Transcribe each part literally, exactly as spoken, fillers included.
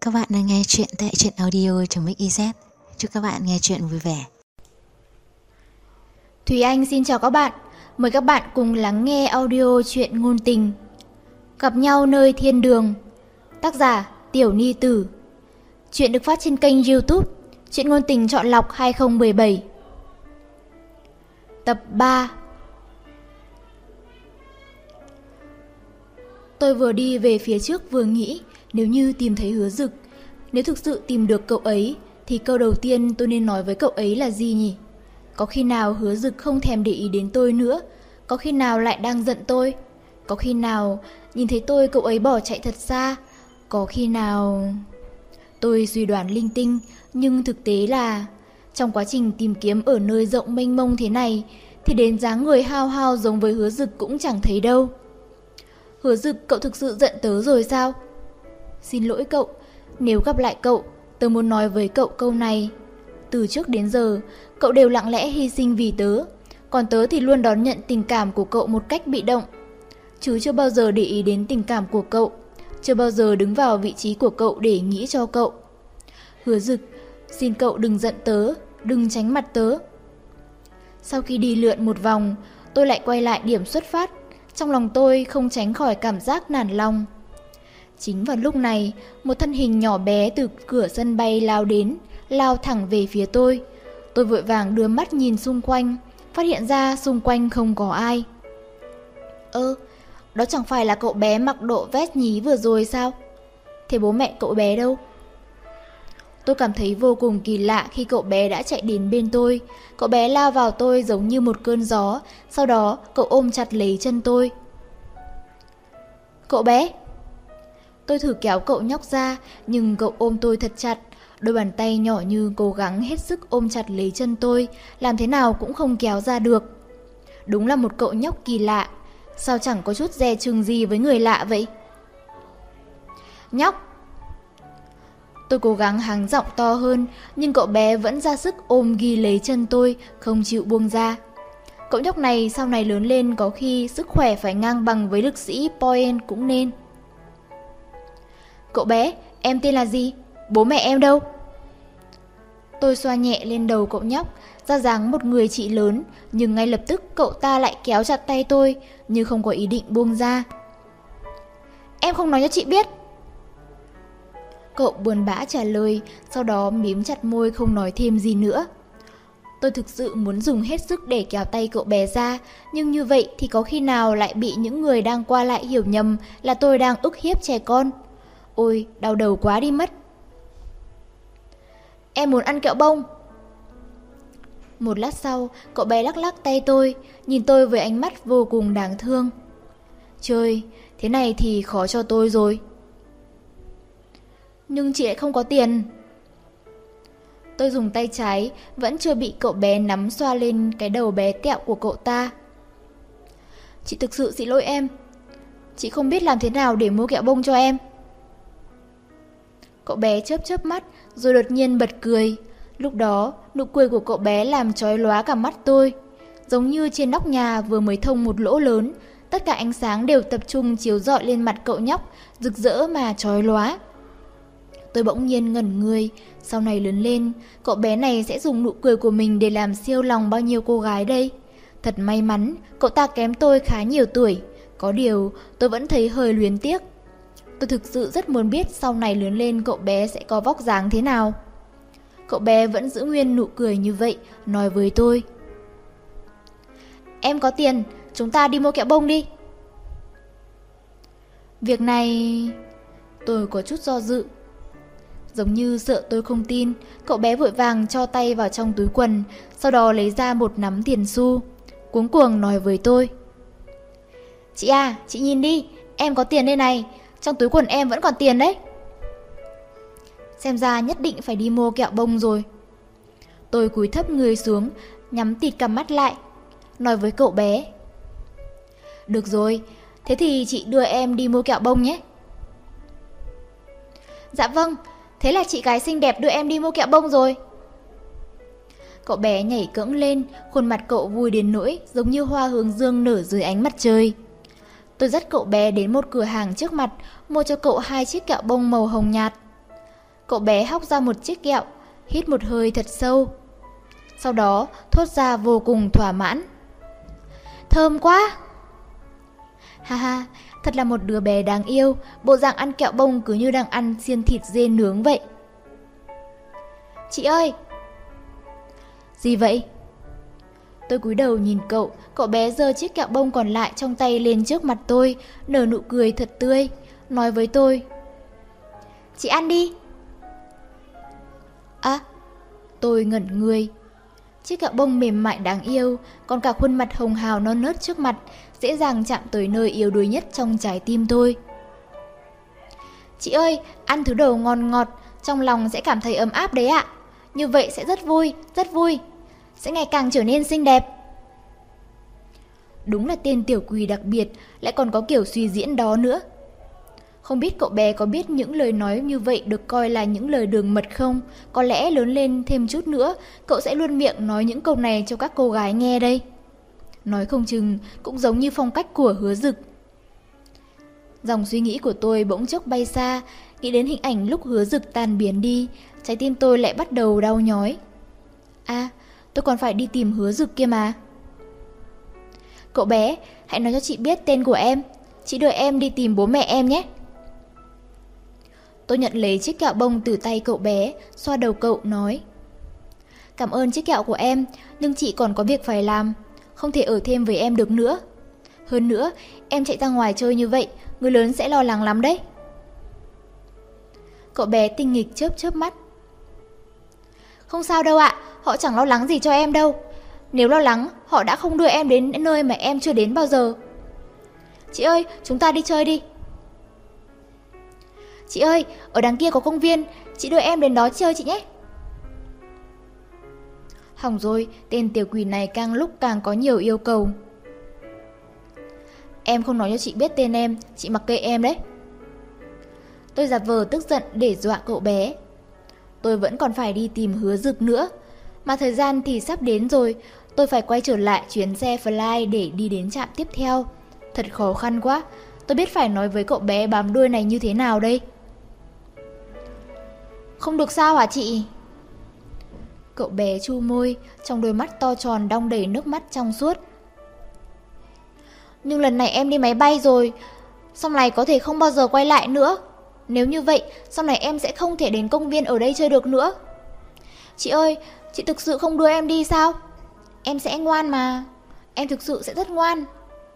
Các bạn đang nghe chuyện tại truyện audio.mixyz. Chúc các bạn nghe chuyện vui vẻ. Thùy Anh xin chào các bạn. Mời các bạn cùng lắng nghe audio truyện ngôn tình Gặp nhau nơi thiên đường. Tác giả Tiểu Ni Tử. Chuyện được phát trên kênh YouTube Truyện ngôn tình chọn lọc hai không một bảy. Tập ba. Tôi vừa đi về phía trước vừa nghĩ, nếu như tìm thấy Hứa Dực, nếu thực sự tìm được cậu ấy, thì câu đầu tiên tôi nên nói với cậu ấy là gì nhỉ? Có khi nào Hứa Dực không thèm để ý đến tôi nữa? Có khi nào lại đang giận tôi? Có khi nào nhìn thấy tôi cậu ấy bỏ chạy thật xa? Có khi nào... Tôi suy đoán linh tinh, nhưng thực tế là trong quá trình tìm kiếm ở nơi rộng mênh mông thế này, thì đến dáng người hao hao giống với Hứa Dực cũng chẳng thấy đâu. Hứa Dực, cậu thực sự giận tớ rồi sao? Xin lỗi cậu, nếu gặp lại cậu, tớ muốn nói với cậu câu này. Từ trước đến giờ, cậu đều lặng lẽ hy sinh vì tớ, còn tớ thì luôn đón nhận tình cảm của cậu một cách bị động, chứ chưa bao giờ để ý đến tình cảm của cậu, chưa bao giờ đứng vào vị trí của cậu để nghĩ cho cậu. Hứa Dực, xin cậu đừng giận tớ, đừng tránh mặt tớ. Sau khi đi lượn một vòng, tôi lại quay lại điểm xuất phát. Trong lòng tôi không tránh khỏi cảm giác nản lòng. Chính vào lúc này, một thân hình nhỏ bé từ cửa sân bay lao đến, lao thẳng về phía tôi. Tôi vội vàng đưa mắt nhìn xung quanh, phát hiện ra xung quanh không có ai. Ơ, đó chẳng phải là cậu bé mặc độ vest nhí vừa rồi sao? Thế bố mẹ cậu bé đâu? Tôi cảm thấy vô cùng kỳ lạ khi cậu bé đã chạy đến bên tôi. Cậu bé lao vào tôi giống như một cơn gió, sau đó cậu ôm chặt lấy chân tôi. Cậu bé! Tôi thử kéo cậu nhóc ra, nhưng cậu ôm tôi thật chặt. Đôi bàn tay nhỏ như cố gắng hết sức ôm chặt lấy chân tôi, làm thế nào cũng không kéo ra được. Đúng là một cậu nhóc kỳ lạ, sao chẳng có chút dè chừng gì với người lạ vậy? Nhóc! Tôi cố gắng hắng giọng to hơn, nhưng cậu bé vẫn ra sức ôm ghi lấy chân tôi, không chịu buông ra. Cậu nhóc này sau này lớn lên có khi sức khỏe phải ngang bằng với lực sĩ Poen cũng nên. Cậu bé, em tên là gì? Bố mẹ em đâu? Tôi xoa nhẹ lên đầu cậu nhóc, ra dáng một người chị lớn, nhưng ngay lập tức cậu ta lại kéo chặt tay tôi, như không có ý định buông ra. Em không nói cho chị biết. Cậu buồn bã trả lời, sau đó mím chặt môi không nói thêm gì nữa. Tôi thực sự muốn dùng hết sức để kéo tay cậu bé ra, nhưng như vậy thì có khi nào lại bị những người đang qua lại hiểu nhầm là tôi đang ức hiếp trẻ con. Ôi, đau đầu quá đi mất. Em muốn ăn kẹo bông. Một lát sau, cậu bé lắc lắc tay tôi, nhìn tôi với ánh mắt vô cùng đáng thương. Trời, thế này thì khó cho tôi rồi. Nhưng chị lại không có tiền. Tôi dùng tay trái, vẫn chưa bị cậu bé nắm xoa lên cái đầu bé tẹo của cậu ta. Chị thực sự xin lỗi em. Chị không biết làm thế nào để mua kẹo bông cho em. Cậu bé chớp chớp mắt, rồi đột nhiên bật cười. Lúc đó, nụ cười của cậu bé làm chói lóa cả mắt tôi. Giống như trên nóc nhà vừa mới thông một lỗ lớn, tất cả ánh sáng đều tập trung chiếu rọi lên mặt cậu nhóc, rực rỡ mà chói lóa. Tôi bỗng nhiên ngẩn người, sau này lớn lên, cậu bé này sẽ dùng nụ cười của mình để làm siêu lòng bao nhiêu cô gái đây. Thật may mắn, cậu ta kém tôi khá nhiều tuổi, có điều tôi vẫn thấy hơi luyến tiếc. Tôi thực sự rất muốn biết sau này lớn lên cậu bé sẽ có vóc dáng thế nào. Cậu bé vẫn giữ nguyên nụ cười như vậy, nói với tôi. Em có tiền, chúng ta đi mua kẹo bông đi. Việc này... Tôi có chút do dự. Giống như sợ tôi không tin, cậu bé vội vàng cho tay vào trong túi quần, sau đó lấy ra một nắm tiền xu, cuống cuồng nói với tôi. Chị à, chị nhìn đi, em có tiền đây này, trong túi quần em vẫn còn tiền đấy. Xem ra nhất định phải đi mua kẹo bông rồi. Tôi cúi thấp người xuống, nhắm tịt cặp mắt lại, nói với cậu bé. Được rồi, thế thì chị đưa em đi mua kẹo bông nhé. Dạ vâng, thế là chị gái xinh đẹp đưa em đi mua kẹo bông rồi. Cậu bé nhảy cẫng lên, khuôn mặt cậu vui đến nỗi giống như hoa hướng dương nở dưới ánh mặt trời. Tôi dắt cậu bé đến một cửa hàng trước mặt, mua cho cậu hai chiếc kẹo bông màu hồng nhạt. Cậu bé hóc ra một chiếc kẹo, hít một hơi thật sâu. Sau đó thốt ra vô cùng thỏa mãn. Thơm quá! Ha ha, thật là một đứa bé đáng yêu, bộ dạng ăn kẹo bông cứ như đang ăn xiên thịt dê nướng vậy. Chị ơi! Gì vậy? Tôi cúi đầu nhìn cậu, cậu bé giơ chiếc kẹo bông còn lại trong tay lên trước mặt tôi, nở nụ cười thật tươi, nói với tôi. Chị ăn đi! À, tôi ngẩn người. Chiếc kẹo bông mềm mại đáng yêu, còn cả khuôn mặt hồng hào non nớt trước mặt, dễ dàng chạm tới nơi yếu đuối nhất trong trái tim tôi. Chị ơi, ăn thứ đồ ngon ngọt, trong lòng sẽ cảm thấy ấm áp đấy ạ. Như vậy sẽ rất vui, rất vui. Sẽ ngày càng trở nên xinh đẹp. Đúng là tên tiểu quỷ đặc biệt, lại còn có kiểu suy diễn đó nữa. Không biết cậu bé có biết những lời nói như vậy được coi là những lời đường mật không? Có lẽ lớn lên thêm chút nữa, cậu sẽ luôn miệng nói những câu này cho các cô gái nghe đây. Nói không chừng cũng giống như phong cách của Hứa Dực. Dòng suy nghĩ của tôi bỗng chốc bay xa, nghĩ đến hình ảnh lúc Hứa Dực tan biến đi, trái tim tôi lại bắt đầu đau nhói. À, tôi còn phải đi tìm Hứa Dực kia mà. Cậu bé, hãy nói cho chị biết tên của em. Chị đợi em đi tìm bố mẹ em nhé. Tôi nhận lấy chiếc kẹo bông từ tay cậu bé, xoa đầu cậu nói. Cảm ơn chiếc kẹo của em, nhưng chị còn có việc phải làm, không thể ở thêm với em được nữa. Hơn nữa, em chạy ra ngoài chơi như vậy, người lớn sẽ lo lắng lắm đấy. Cậu bé tinh nghịch chớp chớp mắt. Không sao đâu ạ, họ chẳng lo lắng gì cho em đâu. Nếu lo lắng, họ đã không đưa em đến nơi mà em chưa đến bao giờ. Chị ơi, chúng ta đi chơi đi. Chị ơi, ở đằng kia có công viên, chị đưa em đến đó chơi chị nhé. Hỏng rồi, tên tiểu quỷ này càng lúc càng có nhiều yêu cầu. Em không nói cho chị biết tên em, chị mặc kệ em đấy. Tôi giả vờ tức giận để dọa cậu bé. Tôi vẫn còn phải đi tìm Hứa Dực nữa, mà thời gian thì sắp đến rồi. Tôi phải quay trở lại chuyến xe Fly để đi đến trạm tiếp theo. Thật khó khăn quá, tôi biết phải nói với cậu bé bám đuôi này như thế nào đây. Không được sao hả chị? Cậu bé chu môi, trong đôi mắt to tròn đong đầy nước mắt trong suốt. Nhưng lần này em đi máy bay rồi, sau này có thể không bao giờ quay lại nữa. Nếu như vậy, sau này em sẽ không thể đến công viên ở đây chơi được nữa. Chị ơi, chị thực sự không đưa em đi sao? Em sẽ ngoan mà, em thực sự sẽ rất ngoan.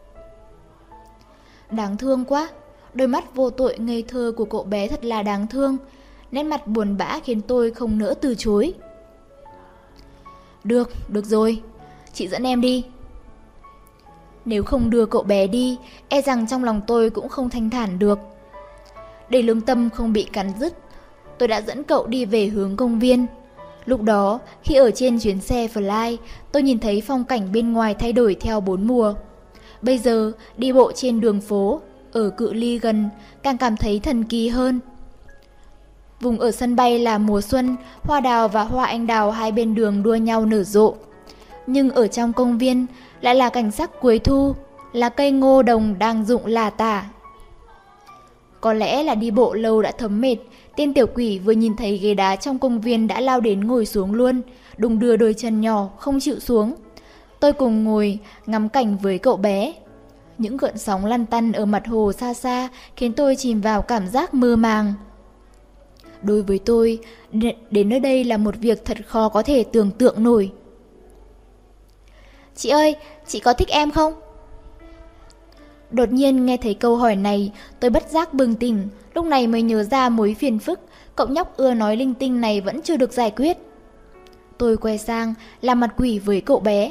Đáng thương quá, đôi mắt vô tội ngây thơ của cậu bé thật là đáng thương. Nét mặt buồn bã khiến tôi không nỡ từ chối. Được, được rồi, chị dẫn em đi. Nếu không đưa cậu bé đi, e rằng trong lòng tôi cũng không thanh thản được. Để lương tâm không bị cắn rứt, tôi đã dẫn cậu đi về hướng công viên. Lúc đó, khi ở trên chuyến xe Fly, tôi nhìn thấy phong cảnh bên ngoài thay đổi theo bốn mùa. Bây giờ, đi bộ trên đường phố, ở cự ly gần, càng cảm thấy thần kỳ hơn. Vùng ở sân bay là mùa xuân, hoa đào và hoa anh đào hai bên đường đua nhau nở rộ. Nhưng ở trong công viên lại là cảnh sắc cuối thu, là cây ngô đồng đang rụng lả tả. Có lẽ là đi bộ lâu đã thấm mệt, tên tiểu quỷ vừa nhìn thấy ghế đá trong công viên đã lao đến ngồi xuống luôn, đùng đưa đôi chân nhỏ không chịu xuống. Tôi cùng ngồi ngắm cảnh với cậu bé. Những gợn sóng lăn tăn ở mặt hồ xa xa khiến tôi chìm vào cảm giác mơ màng. Đối với tôi, đến nơi đây là một việc thật khó có thể tưởng tượng nổi. Chị ơi, chị có thích em không? Đột nhiên nghe thấy câu hỏi này, tôi bất giác bừng tỉnh, lúc này mới nhớ ra mối phiền phức, cậu nhóc ưa nói linh tinh này vẫn chưa được giải quyết. Tôi quay sang, làm mặt quỷ với cậu bé.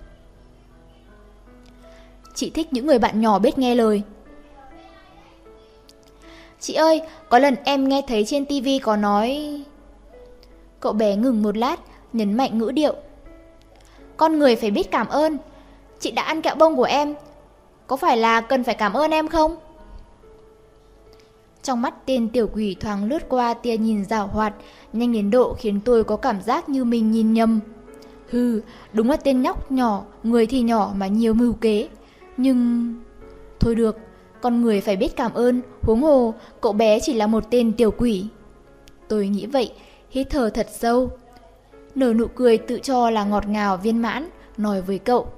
Chị thích những người bạn nhỏ biết nghe lời. Chị ơi, có lần em nghe thấy trên tivi có nói... Cậu bé ngừng một lát, nhấn mạnh ngữ điệu. Con người phải biết cảm ơn. Chị đã ăn kẹo bông của em, có phải là cần phải cảm ơn em không? Trong mắt tên tiểu quỷ thoáng lướt qua tia nhìn giảo hoạt, nhanh đến độ khiến tôi có cảm giác như mình nhìn nhầm. Hừ, đúng là tên nhóc nhỏ, người thì nhỏ mà nhiều mưu kế. Nhưng... Thôi được, con người phải biết cảm ơn, huống hồ, cậu bé chỉ là một tên tiểu quỷ. Tôi nghĩ vậy, hít thở thật sâu. Nở nụ cười tự cho là ngọt ngào viên mãn, nói với cậu.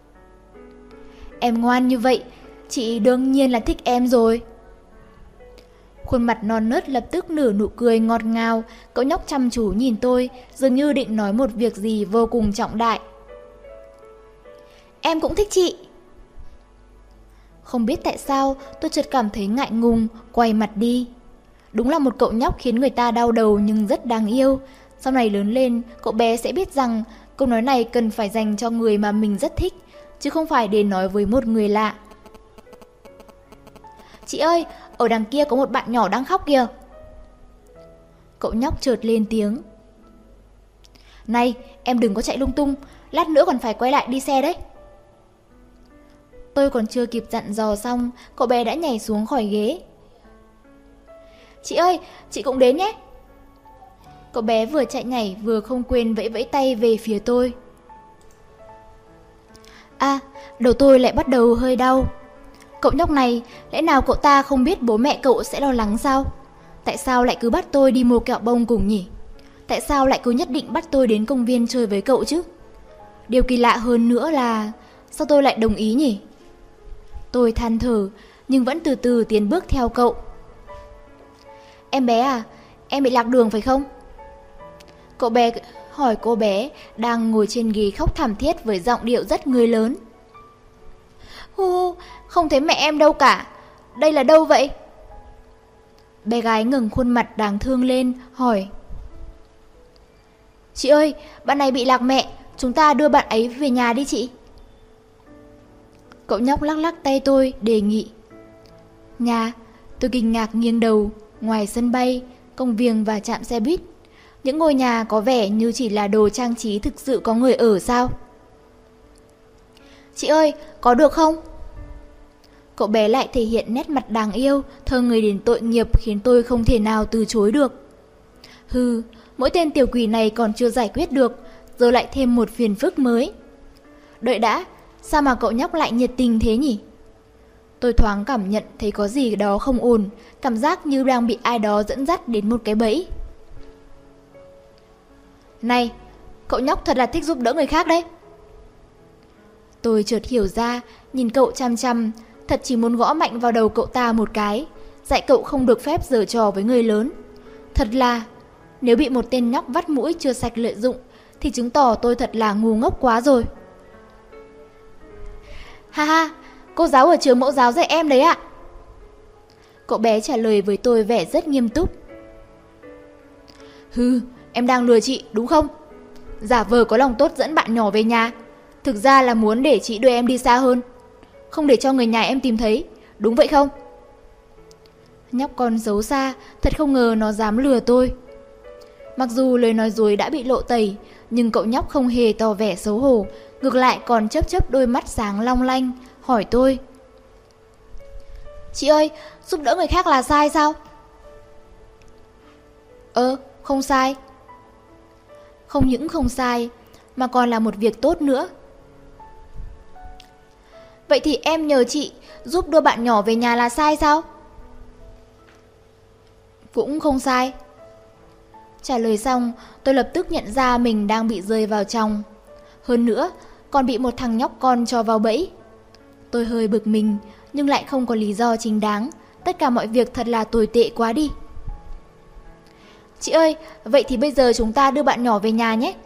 Em ngoan như vậy, chị đương nhiên là thích em rồi. Khuôn mặt non nớt lập tức nở nụ cười ngọt ngào, cậu nhóc chăm chú nhìn tôi, dường như định nói một việc gì vô cùng trọng đại. Em cũng thích chị. Không biết tại sao tôi chợt cảm thấy ngại ngùng, quay mặt đi. Đúng là một cậu nhóc khiến người ta đau đầu nhưng rất đáng yêu. Sau này lớn lên, cậu bé sẽ biết rằng câu nói này cần phải dành cho người mà mình rất thích, chứ không phải để nói với một người lạ. Chị ơi, ở đằng kia có một bạn nhỏ đang khóc kìa. Cậu nhóc chợt lên tiếng. Này, em đừng có chạy lung tung, lát nữa còn phải quay lại đi xe đấy. Tôi còn chưa kịp dặn dò xong, cậu bé đã nhảy xuống khỏi ghế. Chị ơi, chị cũng đến nhé. Cậu bé vừa chạy nhảy vừa không quên vẫy vẫy tay về phía tôi. À, đầu tôi lại bắt đầu hơi đau. Cậu nhóc này, lẽ nào cậu ta không biết bố mẹ cậu sẽ lo lắng sao? Tại sao lại cứ bắt tôi đi mua kẹo bông cùng nhỉ? Tại sao lại cứ nhất định bắt tôi đến công viên chơi với cậu chứ? Điều kỳ lạ hơn nữa là sao tôi lại đồng ý nhỉ? Tôi than thở nhưng vẫn từ từ tiến bước theo cậu. Em bé à, em bị lạc đường phải không? Cậu bé hỏi cô bé đang ngồi trên ghế khóc thảm thiết với giọng điệu rất người lớn. Hu hu, không thấy mẹ em đâu cả. Đây là đâu vậy? Bé gái ngừng khuôn mặt đáng thương lên, hỏi. Chị ơi, bạn này bị lạc mẹ, chúng ta đưa bạn ấy về nhà đi chị. Cậu nhóc lắc lắc tay tôi, đề nghị. Nhà, tôi kinh ngạc nghiêng đầu, ngoài sân bay, công viên và trạm xe buýt. Những ngôi nhà có vẻ như chỉ là đồ trang trí thực sự có người ở sao? Chị ơi, có được không? Cậu bé lại thể hiện nét mặt đáng yêu, thơ người đến tội nghiệp khiến tôi không thể nào từ chối được. Hừ, mỗi tên tiểu quỷ này còn chưa giải quyết được, giờ lại thêm một phiền phức mới. Đợi đã, sao mà cậu nhóc lại nhiệt tình thế nhỉ? Tôi thoáng cảm nhận thấy có gì đó không ổn, cảm giác như đang bị ai đó dẫn dắt đến một cái bẫy. Này, cậu nhóc thật là thích giúp đỡ người khác đấy. Tôi chợt hiểu ra, nhìn cậu chăm chăm, thật chỉ muốn gõ mạnh vào đầu cậu ta một cái, dạy cậu không được phép giở trò với người lớn. Thật là, nếu bị một tên nhóc vắt mũi chưa sạch lợi dụng, thì chứng tỏ tôi thật là ngu ngốc quá rồi. Ha ha, cô giáo ở trường mẫu giáo dạy em đấy ạ. Cậu bé trả lời với tôi vẻ rất nghiêm túc. Hừ, em đang lừa chị đúng không? Giả vờ có lòng tốt dẫn bạn nhỏ về nhà, thực ra là muốn để chị đưa em đi xa hơn, không để cho người nhà em tìm thấy, đúng vậy không? Nhóc con xấu xa, thật không ngờ nó dám lừa tôi. Mặc dù lời nói dối đã bị lộ tẩy, nhưng cậu nhóc không hề tỏ vẻ xấu hổ, ngược lại còn chớp chớp đôi mắt sáng long lanh, hỏi tôi. Chị ơi, giúp đỡ người khác là sai sao? Ơ, không sai. Không những không sai, mà còn là một việc tốt nữa. Vậy thì em nhờ chị giúp đưa bạn nhỏ về nhà là sai sao? Cũng không sai. Trả lời xong, tôi lập tức nhận ra mình đang bị rơi vào trong. Hơn nữa, còn bị một thằng nhóc con cho vào bẫy. Tôi hơi bực mình, nhưng lại không có lý do chính đáng. Tất cả mọi việc thật là tồi tệ quá đi. Chị ơi, vậy thì bây giờ chúng ta đưa bạn nhỏ về nhà nhé.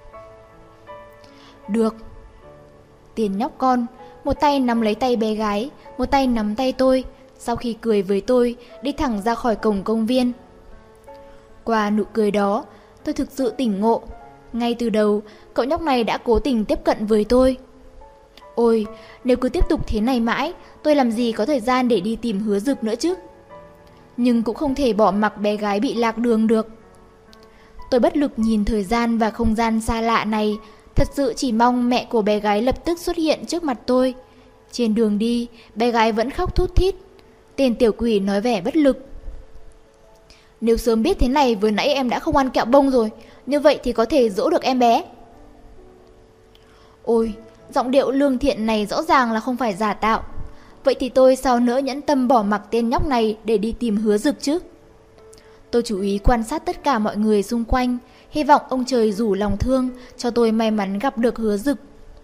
Được. Tiền nhóc con, một tay nắm lấy tay bé gái, một tay nắm tay tôi, sau khi cười với tôi, đi thẳng ra khỏi cổng công viên. Qua nụ cười đó, tôi thực sự tỉnh ngộ. Ngay từ đầu, cậu nhóc này đã cố tình tiếp cận với tôi. Ôi, nếu cứ tiếp tục thế này mãi, tôi làm gì có thời gian để đi tìm Hứa Dực nữa chứ. Nhưng cũng không thể bỏ mặc bé gái bị lạc đường được. Tôi bất lực nhìn thời gian và không gian xa lạ này, thật sự chỉ mong mẹ của bé gái lập tức xuất hiện trước mặt tôi. Trên đường đi, bé gái vẫn khóc thút thít. Tên tiểu quỷ nói vẻ bất lực. Nếu sớm biết thế này vừa nãy em đã không ăn kẹo bông rồi, như vậy thì có thể dỗ được em bé. Ôi, giọng điệu lương thiện này rõ ràng là không phải giả tạo. Vậy thì tôi sao nỡ nhẫn tâm bỏ mặc tên nhóc này để đi tìm Hứa Dực chứ? Tôi chú ý quan sát tất cả mọi người xung quanh, hy vọng ông trời rủ lòng thương cho tôi may mắn gặp được Hứa Dực.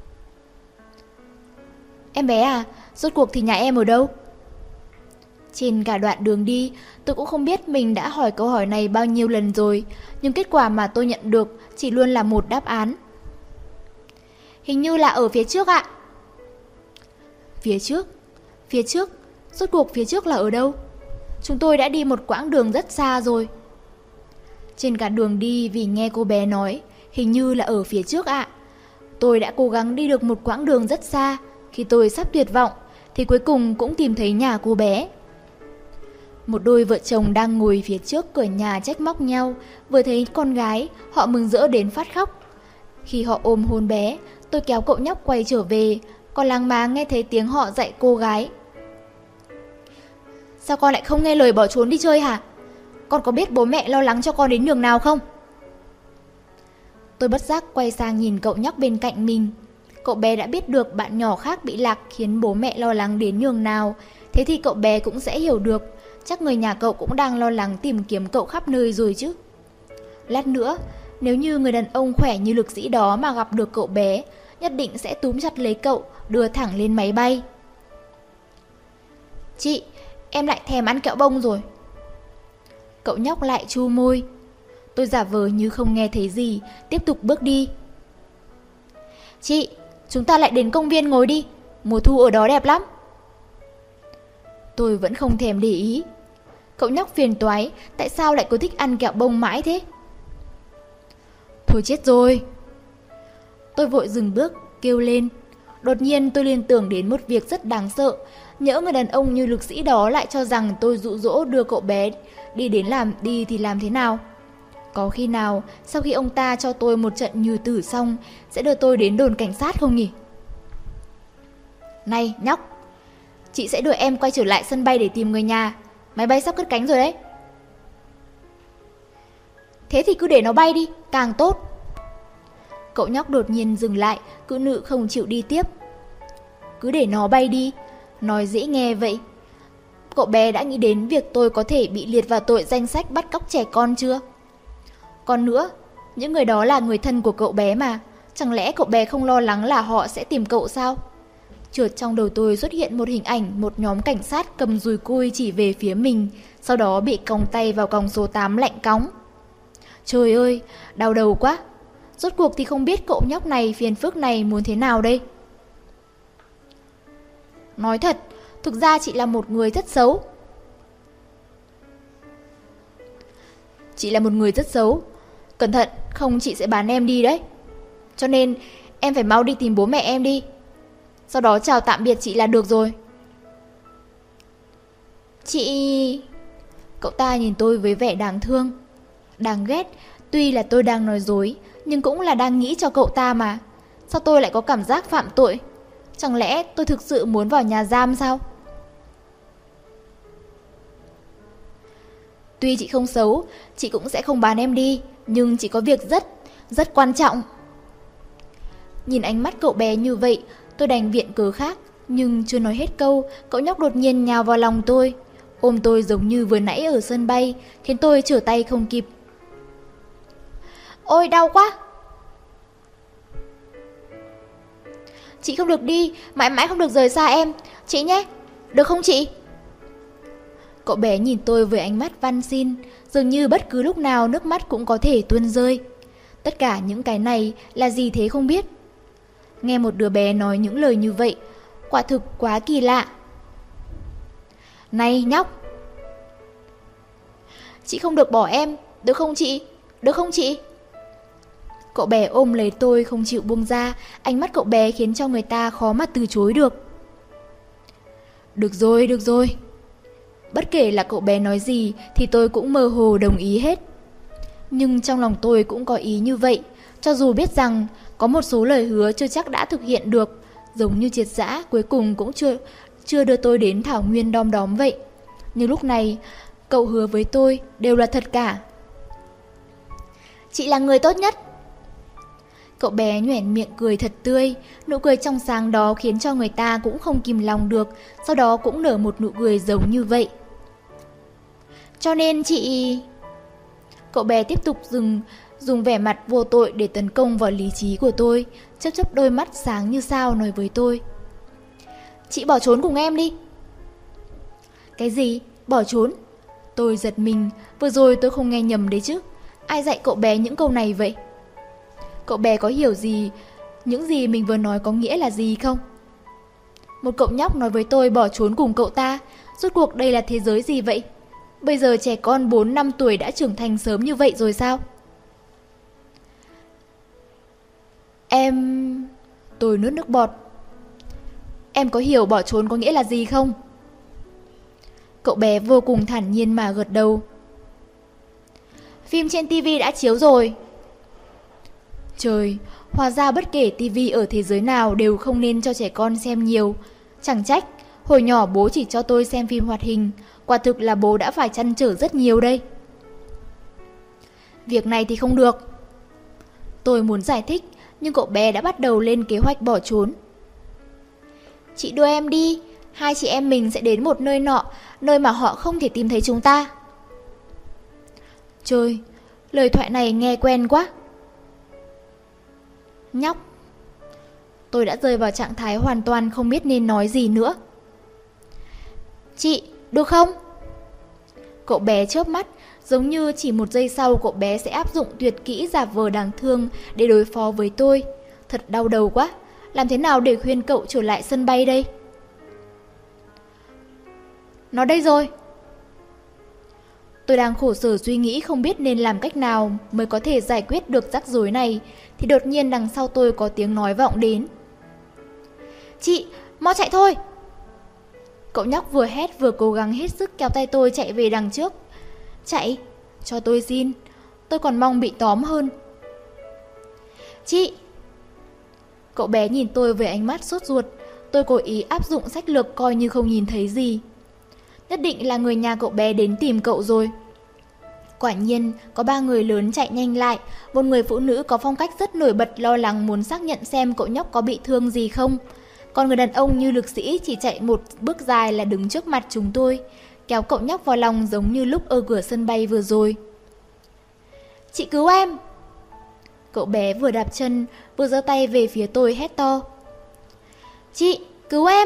Em bé à, rốt cuộc thì nhà em ở đâu? Trên cả đoạn đường đi, tôi cũng không biết mình đã hỏi câu hỏi này bao nhiêu lần rồi, nhưng kết quả mà tôi nhận được chỉ luôn là một đáp án. Hình như là ở phía trước ạ. Phía trước? Phía trước? Rốt cuộc phía trước là ở đâu? Chúng tôi đã đi một quãng đường rất xa rồi. Trên cả đường đi vì nghe cô bé nói, hình như là ở phía trước ạ. Tôi đã cố gắng đi được một quãng đường rất xa, khi tôi sắp tuyệt vọng thì cuối cùng cũng tìm thấy nhà cô bé. Một đôi vợ chồng đang ngồi phía trước cửa nhà trách móc nhau, vừa thấy con gái, họ mừng rỡ đến phát khóc. Khi họ ôm hôn bé, tôi kéo cậu nhóc quay trở về, còn làng má nghe thấy tiếng họ dạy cô gái. Sao con lại không nghe lời bỏ trốn đi chơi hả? Con có biết bố mẹ lo lắng cho con đến nhường nào không? Tôi bất giác quay sang nhìn cậu nhóc bên cạnh mình. Cậu bé đã biết được bạn nhỏ khác bị lạc khiến bố mẹ lo lắng đến nhường nào. Thế thì cậu bé cũng sẽ hiểu được. Chắc người nhà cậu cũng đang lo lắng tìm kiếm cậu khắp nơi rồi chứ. Lát nữa, nếu như người đàn ông khỏe như lực sĩ đó mà gặp được cậu bé, nhất định sẽ túm chặt lấy cậu, đưa thẳng lên máy bay. Chị, em lại thèm ăn kẹo bông rồi. Cậu nhóc lại chu môi. Tôi giả vờ như không nghe thấy gì, tiếp tục bước đi. Chị, chúng ta lại đến công viên ngồi đi, mùa thu ở đó đẹp lắm. Tôi vẫn không thèm để ý. Cậu nhóc phiền toái, tại sao lại cứ thích ăn kẹo bông mãi thế? Thôi chết rồi. Tôi vội dừng bước, kêu lên. Đột nhiên tôi liên tưởng đến một việc rất đáng sợ. Nhỡ người đàn ông như lực sĩ đó lại cho rằng tôi dụ dỗ đưa cậu bé đi đến làm đi thì làm thế nào? Có khi nào sau khi ông ta cho tôi một trận như tử xong sẽ đưa tôi đến đồn cảnh sát không nhỉ? Này nhóc, chị sẽ đưa em quay trở lại sân bay để tìm người nhà. Máy bay sắp cất cánh rồi đấy. Thế thì cứ để nó bay đi, càng tốt. Cậu nhóc đột nhiên dừng lại, cự nữ không chịu đi tiếp. Cứ để nó bay đi, nói dễ nghe vậy. Cậu bé đã nghĩ đến việc tôi có thể bị liệt vào tội danh sách bắt cóc trẻ con chưa? Còn nữa, những người đó là người thân của cậu bé mà. Chẳng lẽ cậu bé không lo lắng là họ sẽ tìm cậu sao? Chợt trong đầu tôi xuất hiện một hình ảnh một nhóm cảnh sát cầm dùi cui chỉ về phía mình, sau đó bị còng tay vào còng số tám lạnh cóng. Trời ơi, đau đầu quá. Rốt cuộc thì không biết cậu nhóc này phiền phức này muốn thế nào đây? Nói thật, thực ra chị là một người rất xấu. Chị là một người rất xấu. Cẩn thận, không chị sẽ bán em đi đấy. Cho nên em phải mau đi tìm bố mẹ em đi. Sau đó chào tạm biệt chị là được rồi. Chị... Cậu ta nhìn tôi với vẻ đáng thương, đáng ghét. Tuy là tôi đang nói dối, nhưng cũng là đang nghĩ cho cậu ta mà. Sao tôi lại có cảm giác phạm tội? Chẳng lẽ tôi thực sự muốn vào nhà giam sao? Tuy chị không xấu, chị cũng sẽ không bán em đi, nhưng chị có việc rất, rất quan trọng. Nhìn ánh mắt cậu bé như vậy, tôi đành viện cớ khác. Nhưng chưa nói hết câu, cậu nhóc đột nhiên nhào vào lòng tôi, ôm tôi giống như vừa nãy ở sân bay, khiến tôi trở tay không kịp. Ôi đau quá. Chị không được đi, mãi mãi không được rời xa em, chị nhé, được không chị? Cậu bé nhìn tôi với ánh mắt van xin, dường như bất cứ lúc nào nước mắt cũng có thể tuôn rơi. Tất cả những cái này là gì thế không biết. Nghe một đứa bé nói những lời như vậy, quả thực quá kỳ lạ. Này nhóc, chị không được bỏ em, được không chị? Được không chị? Cậu bé ôm lấy tôi không chịu buông ra, ánh mắt cậu bé khiến cho người ta khó mà từ chối được. Được rồi, được rồi. Bất kể là cậu bé nói gì thì tôi cũng mơ hồ đồng ý hết. Nhưng trong lòng tôi cũng có ý như vậy, cho dù biết rằng có một số lời hứa chưa chắc đã thực hiện được, giống như Triệt Dã cuối cùng cũng chưa, chưa đưa tôi đến thảo nguyên đom đóm vậy. Nhưng lúc này, cậu hứa với tôi đều là thật cả. Chị là người tốt nhất. Cậu bé nhoẻn miệng cười thật tươi, nụ cười trong sáng đó khiến cho người ta cũng không kìm lòng được, sau đó cũng nở một nụ cười giống như vậy. Cho nên chị... Cậu bé tiếp tục dừng, dùng vẻ mặt vô tội để tấn công vào lý trí của tôi, chớp chớp đôi mắt sáng như sao nói với tôi. Chị bỏ trốn cùng em đi. Cái gì? Bỏ trốn? Tôi giật mình, vừa rồi tôi không nghe nhầm đấy chứ. Ai dạy cậu bé những câu này vậy? Cậu bé có hiểu gì, những gì mình vừa nói có nghĩa là gì không? Một cậu nhóc nói với tôi bỏ trốn cùng cậu ta, rốt cuộc đây là thế giới gì vậy? Bây giờ trẻ con bốn năm tuổi đã trưởng thành sớm như vậy rồi sao? Em... Tôi nuốt nước bọt. Em có hiểu bỏ trốn có nghĩa là gì không? Cậu bé vô cùng thản nhiên mà gật đầu. Phim trên tivi đã chiếu rồi. Trời, hóa ra bất kể tivi ở thế giới nào đều không nên cho trẻ con xem nhiều. Chẳng trách, hồi nhỏ bố chỉ cho tôi xem phim hoạt hình. Quả thực là bố đã phải trăn trở rất nhiều đây. Việc này thì không được. Tôi muốn giải thích, nhưng cậu bé đã bắt đầu lên kế hoạch bỏ trốn. Chị đưa em đi, hai chị em mình sẽ đến một nơi nọ, nơi mà họ không thể tìm thấy chúng ta. Trời, lời thoại này nghe quen quá. Nhóc. Tôi đã rơi vào trạng thái hoàn toàn không biết nên nói gì nữa. Chị, được không? Cậu bé chớp mắt, giống như chỉ một giây sau cậu bé sẽ áp dụng tuyệt kỹ giả vờ đáng thương để đối phó với tôi. Thật đau đầu quá, làm thế nào để khuyên cậu trở lại sân bay đây? Nó đây rồi. Tôi đang khổ sở suy nghĩ không biết nên làm cách nào mới có thể giải quyết được rắc rối này, thì đột nhiên đằng sau tôi có tiếng nói vọng đến. Chị, mau chạy thôi! Cậu nhóc vừa hét vừa cố gắng hết sức kéo tay tôi chạy về đằng trước. Chạy? Cho tôi xin. Tôi còn mong bị tóm hơn. Chị! Cậu bé nhìn tôi với ánh mắt sốt ruột. Tôi cố ý áp dụng sách lược coi như không nhìn thấy gì. Nhất định là người nhà cậu bé đến tìm cậu rồi. Quả nhiên, có ba người lớn chạy nhanh lại. Một người phụ nữ có phong cách rất nổi bật lo lắng muốn xác nhận xem cậu nhóc có bị thương gì không. Còn người đàn ông như lực sĩ chỉ chạy một bước dài là đứng trước mặt chúng tôi, kéo cậu nhóc vào lòng giống như lúc ở cửa sân bay vừa rồi. Chị cứu em! Cậu bé vừa đạp chân, vừa giơ tay về phía tôi hét to. Chị, cứu em!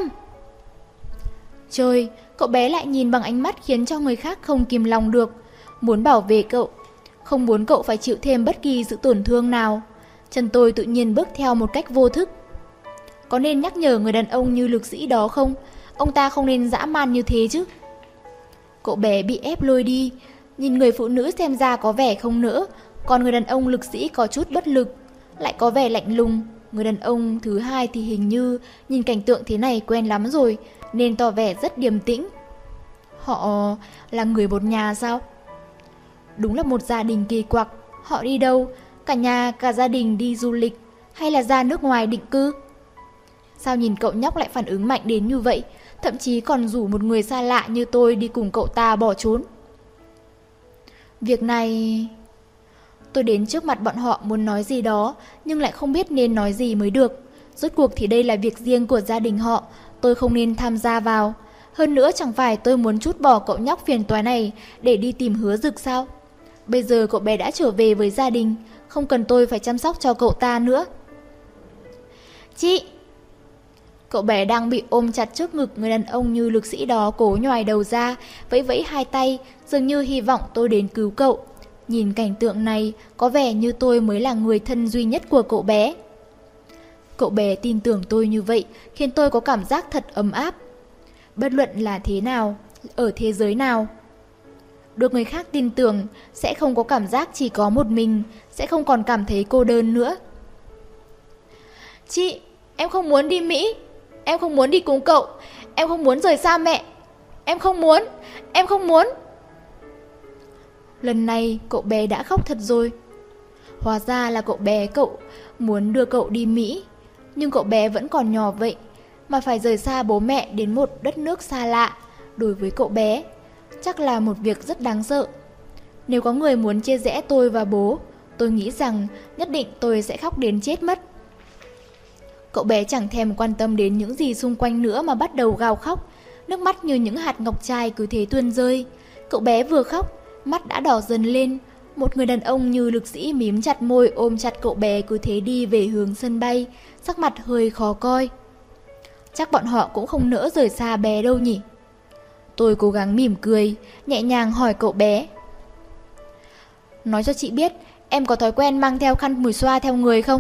Trời, cậu bé lại nhìn bằng ánh mắt khiến cho người khác không kìm lòng được, muốn bảo vệ cậu, không muốn cậu phải chịu thêm bất kỳ sự tổn thương nào. Chân tôi tự nhiên bước theo một cách vô thức. Có nên nhắc nhở người đàn ông như lực sĩ đó không? Ông ta không nên dã man như thế chứ. Cậu bé bị ép lôi đi, nhìn người phụ nữ xem ra có vẻ không nỡ, còn người đàn ông lực sĩ có chút bất lực, lại có vẻ lạnh lùng. Người đàn ông thứ hai thì hình như nhìn cảnh tượng thế này quen lắm rồi, nên tỏ vẻ rất điềm tĩnh. Họ là người một nhà sao? Đúng là một gia đình kỳ quặc. Họ đi đâu? Cả nhà, cả gia đình đi du lịch hay là ra nước ngoài định cư? Sao nhìn cậu nhóc lại phản ứng mạnh đến như vậy, thậm chí còn rủ một người xa lạ như tôi đi cùng cậu ta bỏ trốn? Việc này... Tôi đến trước mặt bọn họ muốn nói gì đó, nhưng lại không biết nên nói gì mới được. Rốt cuộc thì đây là việc riêng của gia đình họ, tôi không nên tham gia vào. Hơn nữa chẳng phải tôi muốn trút bỏ cậu nhóc phiền toái này để đi tìm Hứa Dực sao? Bây giờ cậu bé đã trở về với gia đình, không cần tôi phải chăm sóc cho cậu ta nữa. Chị! Cậu bé đang bị ôm chặt trước ngực người đàn ông như lực sĩ đó cố nhoài đầu ra, vẫy vẫy hai tay, dường như hy vọng tôi đến cứu cậu. Nhìn cảnh tượng này, có vẻ như tôi mới là người thân duy nhất của cậu bé. Cậu bé tin tưởng tôi như vậy, khiến tôi có cảm giác thật ấm áp. Bất luận là thế nào, ở thế giới nào, được người khác tin tưởng, sẽ không có cảm giác chỉ có một mình, sẽ không còn cảm thấy cô đơn nữa. Chị, em không muốn đi Mỹ, em không muốn đi cùng cậu, em không muốn rời xa mẹ, em không muốn, em không muốn. Lần này cậu bé đã khóc thật rồi. Hóa ra là cậu bé cậu muốn đưa cậu đi Mỹ, nhưng cậu bé vẫn còn nhỏ vậy mà phải rời xa bố mẹ đến một đất nước xa lạ. Đối với cậu bé, chắc là một việc rất đáng sợ. Nếu có người muốn chia rẽ tôi và bố, tôi nghĩ rằng nhất định tôi sẽ khóc đến chết mất. Cậu bé chẳng thèm quan tâm đến những gì xung quanh nữa mà bắt đầu gào khóc. Nước mắt như những hạt ngọc trai cứ thế tuôn rơi. Cậu bé vừa khóc, mắt đã đỏ dần lên, Một người đàn ông như lực sĩ mím chặt môi ôm chặt cậu bé cứ thế đi về hướng sân bay, sắc mặt hơi khó coi. Chắc bọn họ cũng không nỡ rời xa bé đâu nhỉ. Tôi cố gắng mỉm cười, nhẹ nhàng hỏi cậu bé. Nói cho chị biết, em có thói quen mang theo khăn mùi xoa theo người không?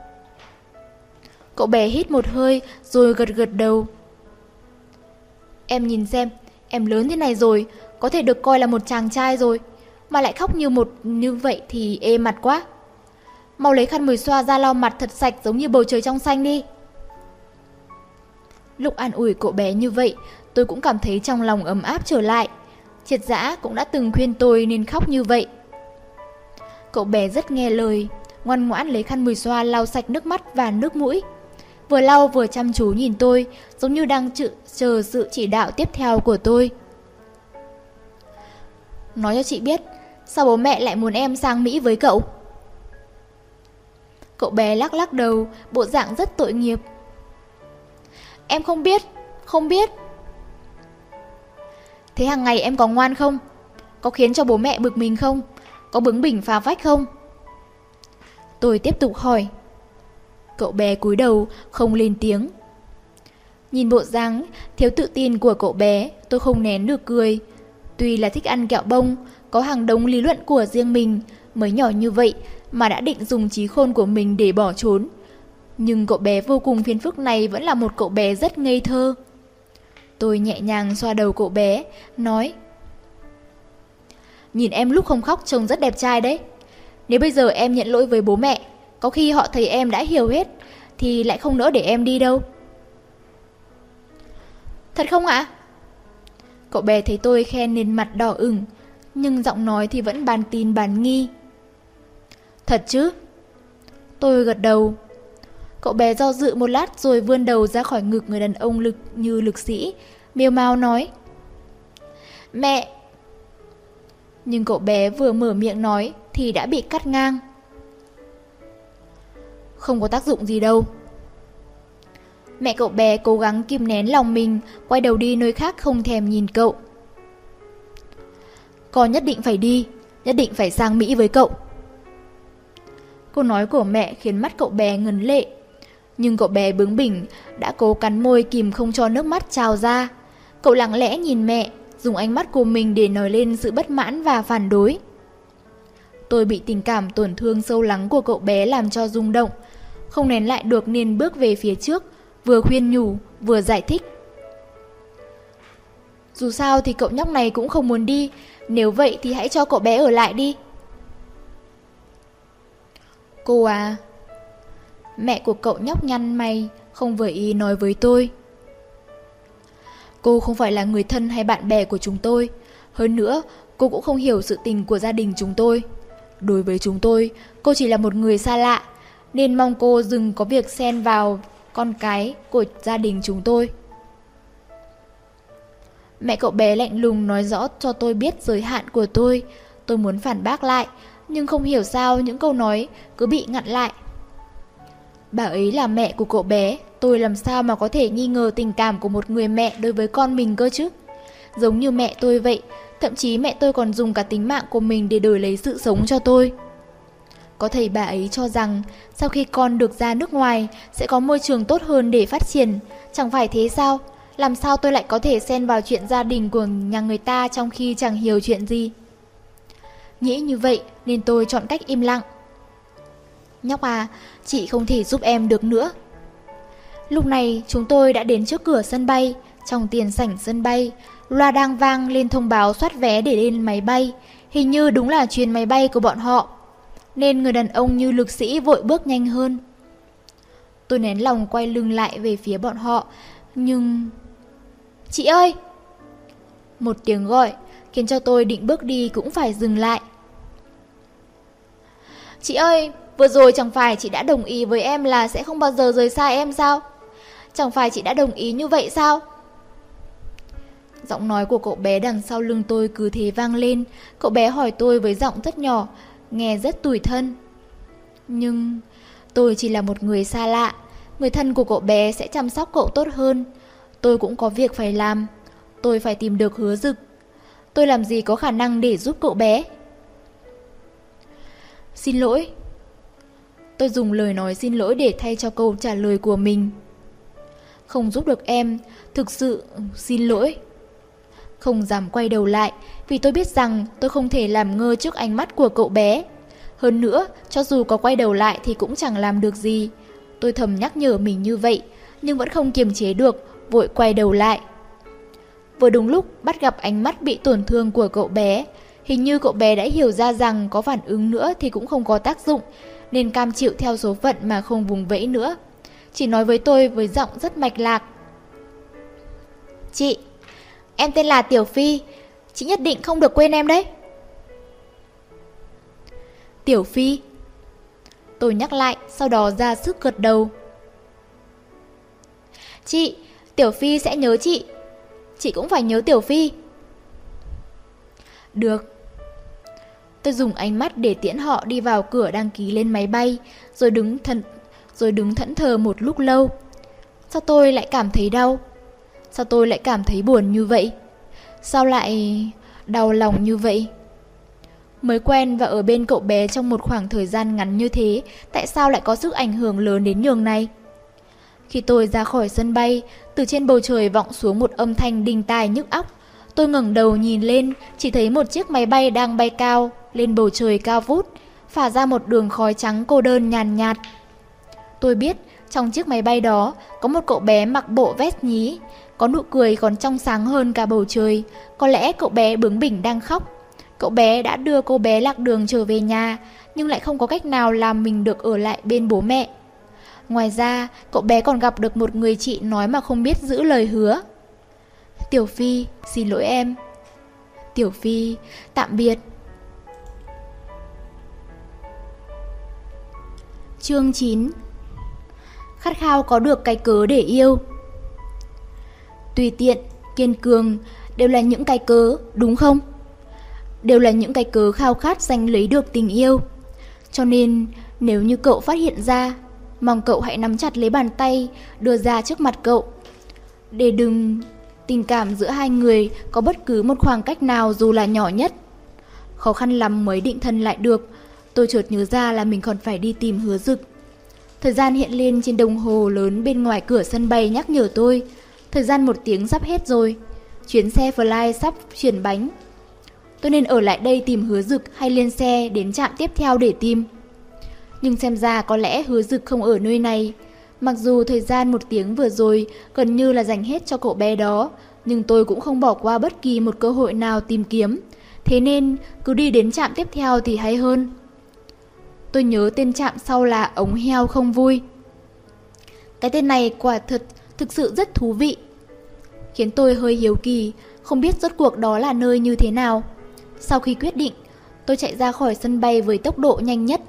Cậu bé hít một hơi rồi gật gật đầu. Em nhìn xem, em lớn thế này rồi, có thể được coi là một chàng trai rồi, mà lại khóc như một như vậy thì ê mặt quá. Mau lấy khăn mùi xoa ra lau mặt thật sạch giống như bầu trời trong xanh đi. Lúc an ủi cậu bé như vậy, tôi cũng cảm thấy trong lòng ấm áp trở lại. Triệt Dã cũng đã từng khuyên tôi nên khóc như vậy. Cậu bé rất nghe lời, ngoan ngoãn lấy khăn mùi xoa lau sạch nước mắt và nước mũi. Vừa lau vừa chăm chú nhìn tôi, giống như đang chự, chờ sự chỉ đạo tiếp theo của tôi. Nói cho chị biết, sao bố mẹ lại muốn em sang Mỹ với cậu? Cậu bé lắc lắc đầu, bộ dạng rất tội nghiệp. Em không biết, không biết. Thế hàng ngày em có ngoan không? Có khiến cho bố mẹ bực mình không? Có bướng bỉnh phá phách không? Tôi tiếp tục hỏi. Cậu bé cúi đầu, không lên tiếng. Nhìn bộ dáng thiếu tự tin của cậu bé, tôi không nén được cười. Tuy là thích ăn kẹo bông, có hàng đống lý luận của riêng mình, mới nhỏ như vậy mà đã định dùng trí khôn của mình để bỏ trốn. Nhưng cậu bé vô cùng phiền phức này vẫn là một cậu bé rất ngây thơ. Tôi nhẹ nhàng xoa đầu cậu bé, nói: Nhìn em lúc không khóc trông rất đẹp trai đấy. Nếu bây giờ em nhận lỗi với bố mẹ, có khi họ thấy em đã hiểu hết thì lại không nỡ để em đi đâu. Thật không ạ? Cậu bé thấy tôi khen nên mặt đỏ ửng, nhưng giọng nói thì vẫn bán tín bán nghi. Thật chứ? Tôi gật đầu. Cậu bé do dự một lát rồi vươn đầu ra khỏi ngực người đàn ông lực như lực sĩ, mếu máo nói: Mẹ. Nhưng cậu bé vừa mở miệng nói thì đã bị cắt ngang. Không có tác dụng gì đâu. Mẹ cậu bé cố gắng kìm nén lòng mình, quay đầu đi nơi khác không thèm nhìn cậu. Con nhất định phải đi, nhất định phải sang Mỹ với cậu. Câu nói của mẹ khiến mắt cậu bé ngấn lệ. Nhưng cậu bé bướng bỉnh, đã cố cắn môi kìm không cho nước mắt trào ra. Cậu lặng lẽ nhìn mẹ, dùng ánh mắt của mình để nói lên sự bất mãn và phản đối. Tôi bị tình cảm tổn thương sâu lắng của cậu bé làm cho rung động, không nén lại được nên bước về phía trước, vừa khuyên nhủ, vừa giải thích. Dù sao thì cậu nhóc này cũng không muốn đi, nếu vậy thì hãy cho cậu bé ở lại đi. Cô à... Mẹ của cậu nhóc nhăn mày, không vừa ý nói với tôi. Cô không phải là người thân hay bạn bè của chúng tôi. Hơn nữa, cô cũng không hiểu sự tình của gia đình chúng tôi. Đối với chúng tôi, cô chỉ là một người xa lạ, nên mong cô đừng có việc xen vào con cái của gia đình chúng tôi. Mẹ cậu bé lạnh lùng nói rõ cho tôi biết giới hạn của tôi. Tôi muốn phản bác lại, nhưng không hiểu sao những câu nói cứ bị ngặn lại. Bà ấy là mẹ của cậu bé, tôi làm sao mà có thể nghi ngờ tình cảm của một người mẹ đối với con mình cơ chứ? Giống như mẹ tôi vậy, thậm chí mẹ tôi còn dùng cả tính mạng của mình để đổi lấy sự sống cho tôi. Có thể bà ấy cho rằng sau khi con được ra nước ngoài sẽ có môi trường tốt hơn để phát triển, chẳng phải thế sao? Làm sao tôi lại có thể xen vào chuyện gia đình của nhà người ta trong khi chẳng hiểu chuyện gì? Nghĩ như vậy nên tôi chọn cách im lặng. Nhóc à, chị không thể giúp em được nữa. Lúc này chúng tôi đã đến trước cửa sân bay. Trong tiền sảnh sân bay, loa đang vang lên thông báo soát vé để lên máy bay. Hình như đúng là chuyến máy bay của bọn họ, nên người đàn ông như lực sĩ vội bước nhanh hơn. Tôi nén lòng quay lưng lại về phía bọn họ, nhưng... Chị ơi! Một tiếng gọi khiến cho tôi định bước đi cũng phải dừng lại. Chị ơi! Vừa rồi chẳng phải chị đã đồng ý với em là sẽ không bao giờ rời xa em sao? Chẳng phải chị đã đồng ý như vậy sao? Giọng nói của cậu bé đằng sau lưng tôi cứ thế vang lên. Cậu bé hỏi tôi với giọng rất nhỏ, nghe rất tủi thân. Nhưng tôi chỉ là một người xa lạ. Người thân của cậu bé sẽ chăm sóc cậu tốt hơn. Tôi cũng có việc phải làm. Tôi phải tìm được Hứa Dực. Tôi làm gì có khả năng để giúp cậu bé. Xin lỗi. Tôi dùng lời nói xin lỗi để thay cho câu trả lời của mình. Không giúp được em, thực sự xin lỗi. Không dám quay đầu lại vì tôi biết rằng tôi không thể làm ngơ trước ánh mắt của cậu bé. Hơn nữa, cho dù có quay đầu lại thì cũng chẳng làm được gì. Tôi thầm nhắc nhở mình như vậy, nhưng vẫn không kiềm chế được, vội quay đầu lại. Vừa đúng lúc bắt gặp ánh mắt bị tổn thương của cậu bé. Hình như cậu bé đã hiểu ra rằng có phản ứng nữa thì cũng không có tác dụng, nên cam chịu theo số phận mà không vùng vẫy nữa. Chỉ nói với tôi với giọng rất mạch lạc. Chị, em tên là Tiểu Phi, chị nhất định không được quên em đấy. Tiểu Phi. Tôi nhắc lại, sau đó ra sức gật đầu. Chị, Tiểu Phi sẽ nhớ chị. Chị cũng phải nhớ Tiểu Phi. Được. Tôi dùng ánh mắt để tiễn họ đi vào cửa đăng ký lên máy bay, rồi đứng thẫn, rồi đứng thẫn thờ một lúc lâu. Sao tôi lại cảm thấy đau? Sao tôi lại cảm thấy buồn như vậy? Sao lại đau lòng như vậy? Mới quen và ở bên cậu bé trong một khoảng thời gian ngắn như thế, tại sao lại có sức ảnh hưởng lớn đến nhường này? Khi tôi ra khỏi sân bay, từ trên bầu trời vọng xuống một âm thanh đinh tai nhức óc. Tôi ngẩng đầu nhìn lên, chỉ thấy một chiếc máy bay đang bay cao, lên bầu trời cao vút, phả ra một đường khói trắng cô đơn nhàn nhạt. Tôi biết, trong chiếc máy bay đó, có một cậu bé mặc bộ vest nhí, có nụ cười còn trong sáng hơn cả bầu trời. Có lẽ cậu bé bướng bỉnh đang khóc. Cậu bé đã đưa cô bé lạc đường trở về nhà, nhưng lại không có cách nào làm mình được ở lại bên bố mẹ. Ngoài ra, cậu bé còn gặp được một người chị nói mà không biết giữ lời hứa. Tiểu Phi, xin lỗi em. Tiểu Phi, tạm biệt. Chương chín. Khát khao có được cái cớ để yêu. Tùy tiện, kiên cường đều là những cái cớ, đúng không? Đều là những cái cớ khao khát giành lấy được tình yêu. Cho nên, nếu như cậu phát hiện ra, mong cậu hãy nắm chặt lấy bàn tay, đưa ra trước mặt cậu. Để đừng tình cảm giữa hai người có bất cứ một khoảng cách nào dù là nhỏ nhất. Khó khăn lắm mới định thân lại được. Tôi chợt nhớ ra là mình còn phải đi tìm Hứa Dực. Thời gian hiện lên trên đồng hồ lớn bên ngoài cửa sân bay nhắc nhở tôi. Thời gian một tiếng sắp hết rồi. Chuyến xe Fly sắp chuyển bánh. Tôi nên ở lại đây tìm Hứa Dực hay lên xe đến trạm tiếp theo để tìm. Nhưng xem ra có lẽ Hứa Dực không ở nơi này. Mặc dù thời gian một tiếng vừa rồi gần như là dành hết cho cậu bé đó, nhưng tôi cũng không bỏ qua bất kỳ một cơ hội nào tìm kiếm. Thế nên cứ đi đến trạm tiếp theo thì hay hơn. Tôi nhớ tên trạm sau là Ống Heo Không Vui. Cái tên này quả thật thực sự rất thú vị, khiến tôi hơi hiếu kỳ, không biết rốt cuộc đó là nơi như thế nào. Sau khi quyết định, tôi chạy ra khỏi sân bay với tốc độ nhanh nhất.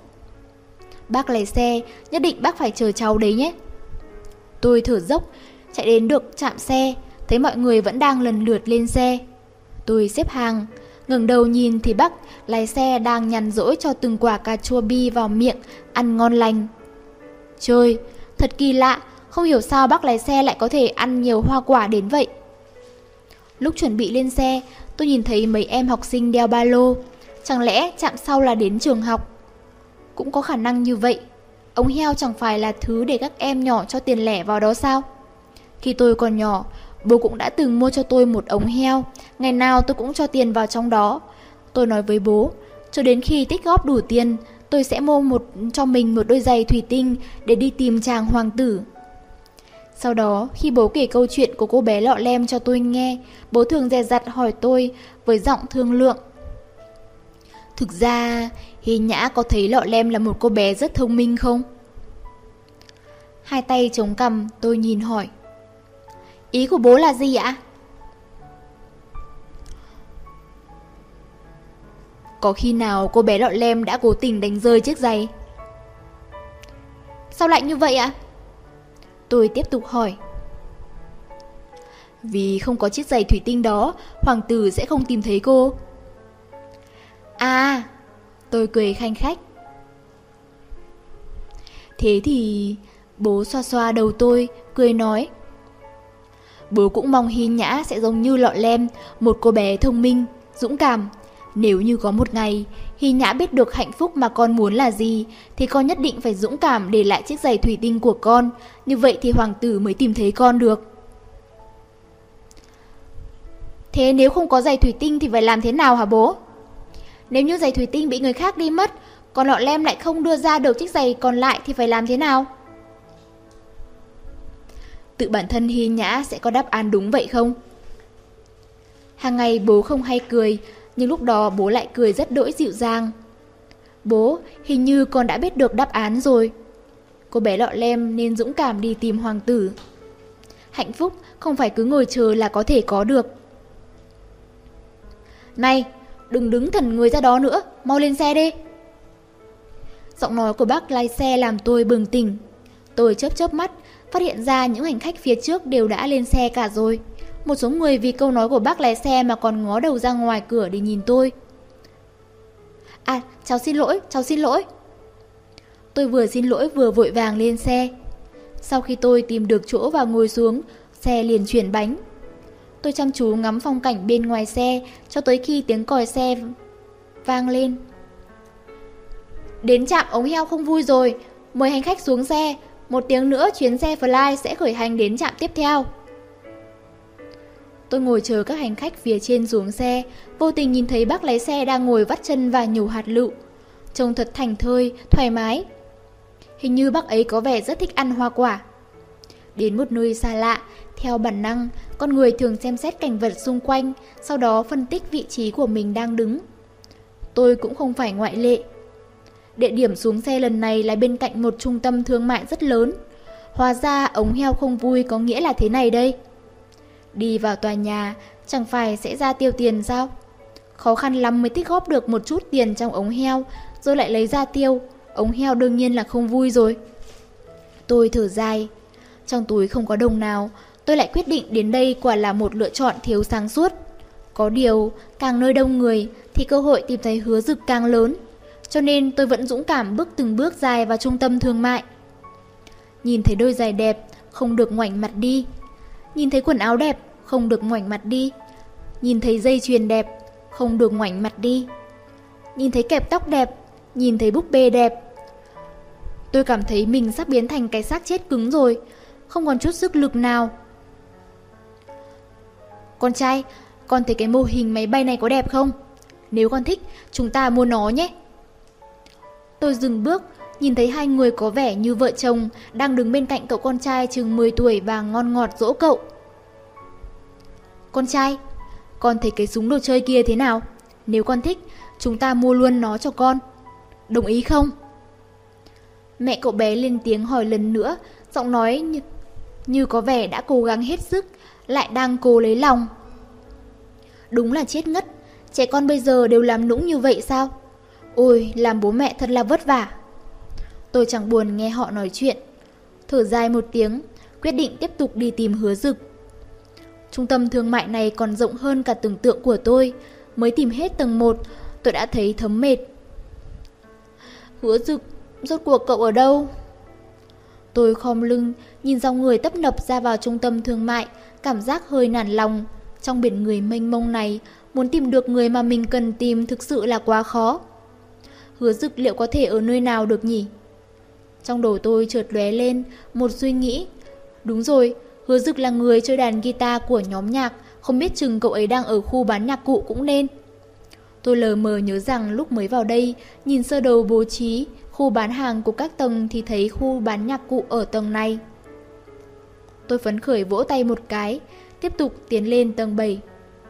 Bác lái xe, nhất định bác phải chờ cháu đấy nhé. Tôi thở dốc, chạy đến được trạm xe, thấy mọi người vẫn đang lần lượt lên xe. Tôi xếp hàng, ngẩng đầu nhìn thì bác lái xe đang nhằn rỗi cho từng quả cà chua bi vào miệng, ăn ngon lành. Trời, thật kỳ lạ, không hiểu sao bác lái xe lại có thể ăn nhiều hoa quả đến vậy. Lúc chuẩn bị lên xe, tôi nhìn thấy mấy em học sinh đeo ba lô. Chẳng lẽ trạm sau là đến trường học? Cũng có khả năng như vậy. Ống heo chẳng phải là thứ để các em nhỏ cho tiền lẻ vào đó sao? Khi tôi còn nhỏ, bố cũng đã từng mua cho tôi một ống heo. Ngày nào tôi cũng cho tiền vào trong đó. Tôi nói với bố, cho đến khi tích góp đủ tiền, tôi sẽ mua một, cho mình một đôi giày thủy tinh để đi tìm chàng hoàng tử. Sau đó, khi bố kể câu chuyện của cô bé lọ lem cho tôi nghe, bố thường dè dặt hỏi tôi với giọng thương lượng. Thực ra, Hy Nhã có thấy lọ lem là một cô bé rất thông minh không? Hai tay chống cằm, tôi nhìn hỏi. Ý của bố là gì ạ? Có khi nào cô bé lọ lem đã cố tình đánh rơi chiếc giày? Sao lại như vậy ạ? Tôi tiếp tục hỏi. Vì không có chiếc giày thủy tinh đó, hoàng tử sẽ không tìm thấy cô. À, tôi cười khanh khách. Thế thì bố xoa xoa đầu tôi, cười nói. Bố cũng mong Hy Nhã sẽ giống như lọ lem, một cô bé thông minh, dũng cảm. Nếu như có một ngày, Hy Nhã biết được hạnh phúc mà con muốn là gì, thì con nhất định phải dũng cảm để lại chiếc giày thủy tinh của con, như vậy thì hoàng tử mới tìm thấy con được. Thế nếu không có giày thủy tinh thì phải làm thế nào hả bố? Nếu như giày thủy tinh bị người khác đi mất, còn Lọ Lem lại không đưa ra được chiếc giày còn lại thì phải làm thế nào? Tự bản thân Hy Nhã sẽ có đáp án đúng vậy không? Hàng ngày bố không hay cười, nhưng lúc đó bố lại cười rất đỗi dịu dàng. Bố, hình như con đã biết được đáp án rồi. Cô bé Lọ Lem nên dũng cảm đi tìm hoàng tử. Hạnh phúc không phải cứ ngồi chờ là có thể có được. Này, đừng đứng thần người ra đó nữa, mau lên xe đi. Giọng nói của bác lái xe làm tôi bừng tỉnh. Tôi chớp chớp mắt, phát hiện ra những hành khách phía trước đều đã lên xe cả rồi. Một số người vì câu nói của bác lái xe mà còn ngó đầu ra ngoài cửa để nhìn tôi. À, cháu xin lỗi, cháu xin lỗi. Tôi vừa xin lỗi vừa vội vàng lên xe. Sau khi tôi tìm được chỗ và ngồi xuống, xe liền chuyển bánh. Tôi chăm chú ngắm phong cảnh bên ngoài xe cho tới khi tiếng còi xe vang lên. Đến trạm ống heo không vui rồi, mời hành khách xuống xe. Một tiếng nữa chuyến xe Fly sẽ khởi hành đến trạm tiếp theo. Tôi ngồi chờ các hành khách phía trên xuống xe, vô tình nhìn thấy bác lái xe đang ngồi vắt chân và nhổ hạt lựu. Trông thật thảnh thơi, thoải mái. Hình như bác ấy có vẻ rất thích ăn hoa quả. Đến một nơi xa lạ, theo bản năng, con người thường xem xét cảnh vật xung quanh, sau đó phân tích vị trí của mình đang đứng. Tôi cũng không phải ngoại lệ. Địa điểm xuống xe lần này là bên cạnh một trung tâm thương mại rất lớn. Hóa ra ống heo không vui có nghĩa là thế này đây. Đi vào tòa nhà, chẳng phải sẽ ra tiêu tiền sao? Khó khăn lắm mới tích góp được một chút tiền trong ống heo, rồi lại lấy ra tiêu. Ống heo đương nhiên là không vui rồi. Tôi thở dài. Trong túi không có đồng nào, tôi lại quyết định đến đây quả là một lựa chọn thiếu sáng suốt. Có điều, càng nơi đông người thì cơ hội tìm thấy Hứa Dực càng lớn. Cho nên tôi vẫn dũng cảm bước từng bước dài vào trung tâm thương mại. Nhìn thấy đôi giày đẹp, không được ngoảnh mặt đi. Nhìn thấy quần áo đẹp, không được ngoảnh mặt đi. Nhìn thấy dây chuyền đẹp, không được ngoảnh mặt đi. Nhìn thấy kẹp tóc đẹp, nhìn thấy búp bê đẹp. Tôi cảm thấy mình sắp biến thành cái xác chết cứng rồi, không còn chút sức lực nào. Con trai, con thấy cái mô hình máy bay này có đẹp không? Nếu con thích, chúng ta mua nó nhé. Tôi dừng bước, nhìn thấy hai người có vẻ như vợ chồng đang đứng bên cạnh cậu con trai chừng mười tuổi và ngon ngọt dỗ cậu. Con trai, con thấy cái súng đồ chơi kia thế nào? Nếu con thích, chúng ta mua luôn nó cho con. Đồng ý không? Mẹ cậu bé lên tiếng hỏi lần nữa, giọng nói như, như có vẻ đã cố gắng hết sức, lại đang cố lấy lòng. Đúng là chết ngất, trẻ con bây giờ đều làm nũng như vậy sao? Ôi, làm bố mẹ thật là vất vả. Tôi chẳng buồn nghe họ nói chuyện. Thở dài một tiếng, quyết định tiếp tục đi tìm Hứa Dực. Trung tâm thương mại này còn rộng hơn cả tưởng tượng của tôi. Mới tìm hết tầng một, tôi đã thấy thấm mệt. Hứa Dực, rốt cuộc cậu ở đâu? Tôi khom lưng, nhìn dòng người tấp nập ra vào trung tâm thương mại, cảm giác hơi nản lòng. Trong biển người mênh mông này, muốn tìm được người mà mình cần tìm thực sự là quá khó. Hứa Dực liệu có thể ở nơi nào được nhỉ? Trong đầu tôi chợt lóe lên một suy nghĩ. Đúng rồi, Hứa Dực là người chơi đàn guitar của nhóm nhạc, không biết chừng cậu ấy đang ở khu bán nhạc cụ cũng nên. Tôi lờ mờ nhớ rằng lúc mới vào đây, nhìn sơ đồ bố trí khu bán hàng của các tầng thì thấy khu bán nhạc cụ ở tầng này. Tôi phấn khởi vỗ tay một cái, tiếp tục tiến lên tầng bảy.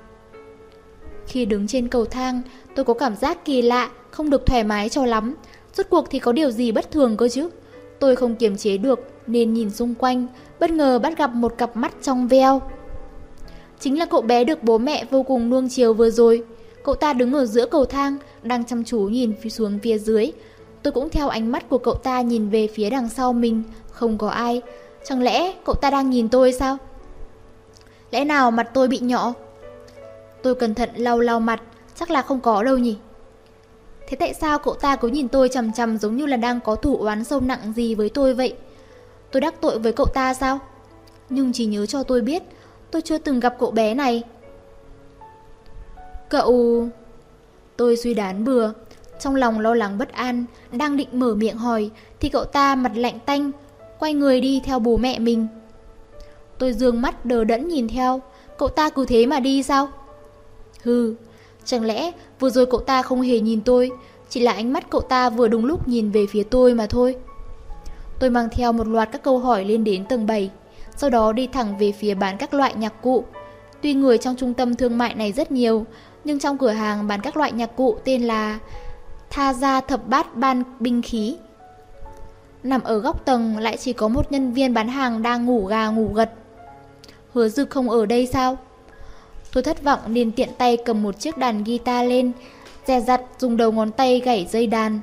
Khi đứng trên cầu thang, tôi có cảm giác kỳ lạ, không được thoải mái cho lắm. Rốt cuộc thì có điều gì bất thường cơ chứ? Tôi không kiềm chế được nên nhìn xung quanh, bất ngờ bắt gặp một cặp mắt trong veo. Chính là cậu bé được bố mẹ vô cùng nuông chiều vừa rồi. Cậu ta đứng ở giữa cầu thang, đang chăm chú nhìn xuống phía dưới. Tôi cũng theo ánh mắt của cậu ta nhìn về phía đằng sau mình, không có ai. Chẳng lẽ cậu ta đang nhìn tôi sao? Lẽ nào mặt tôi bị nhọ? Tôi cẩn thận lau lau mặt, chắc là không có đâu nhỉ. Thế tại sao cậu ta cứ nhìn tôi chằm chằm giống như là đang có thủ oán sâu nặng gì với tôi vậy? Tôi đắc tội với cậu ta sao? Nhưng chỉ nhớ cho tôi biết, tôi chưa từng gặp cậu bé này. Cậu... Tôi suy đoán bừa, trong lòng lo lắng bất an, đang định mở miệng hỏi thì cậu ta mặt lạnh tanh, quay người đi theo bố mẹ mình. Tôi dương mắt đờ đẫn nhìn theo, cậu ta cứ thế mà đi sao? Hừ, chẳng lẽ vừa rồi cậu ta không hề nhìn tôi, chỉ là ánh mắt cậu ta vừa đúng lúc nhìn về phía tôi mà thôi. Tôi mang theo một loạt các câu hỏi lên đến tầng bảy, sau đó đi thẳng về phía bán các loại nhạc cụ. Tuy người trong trung tâm thương mại này rất nhiều, nhưng trong cửa hàng bán các loại nhạc cụ tên là Tha Gia Thập Bát Ban Binh Khí. Nằm ở góc tầng lại chỉ có một nhân viên bán hàng đang ngủ gà ngủ gật. Hứa Dực không ở đây sao? Tôi thất vọng nên tiện tay cầm một chiếc đàn guitar lên, dè dặt dùng đầu ngón tay gảy dây đàn.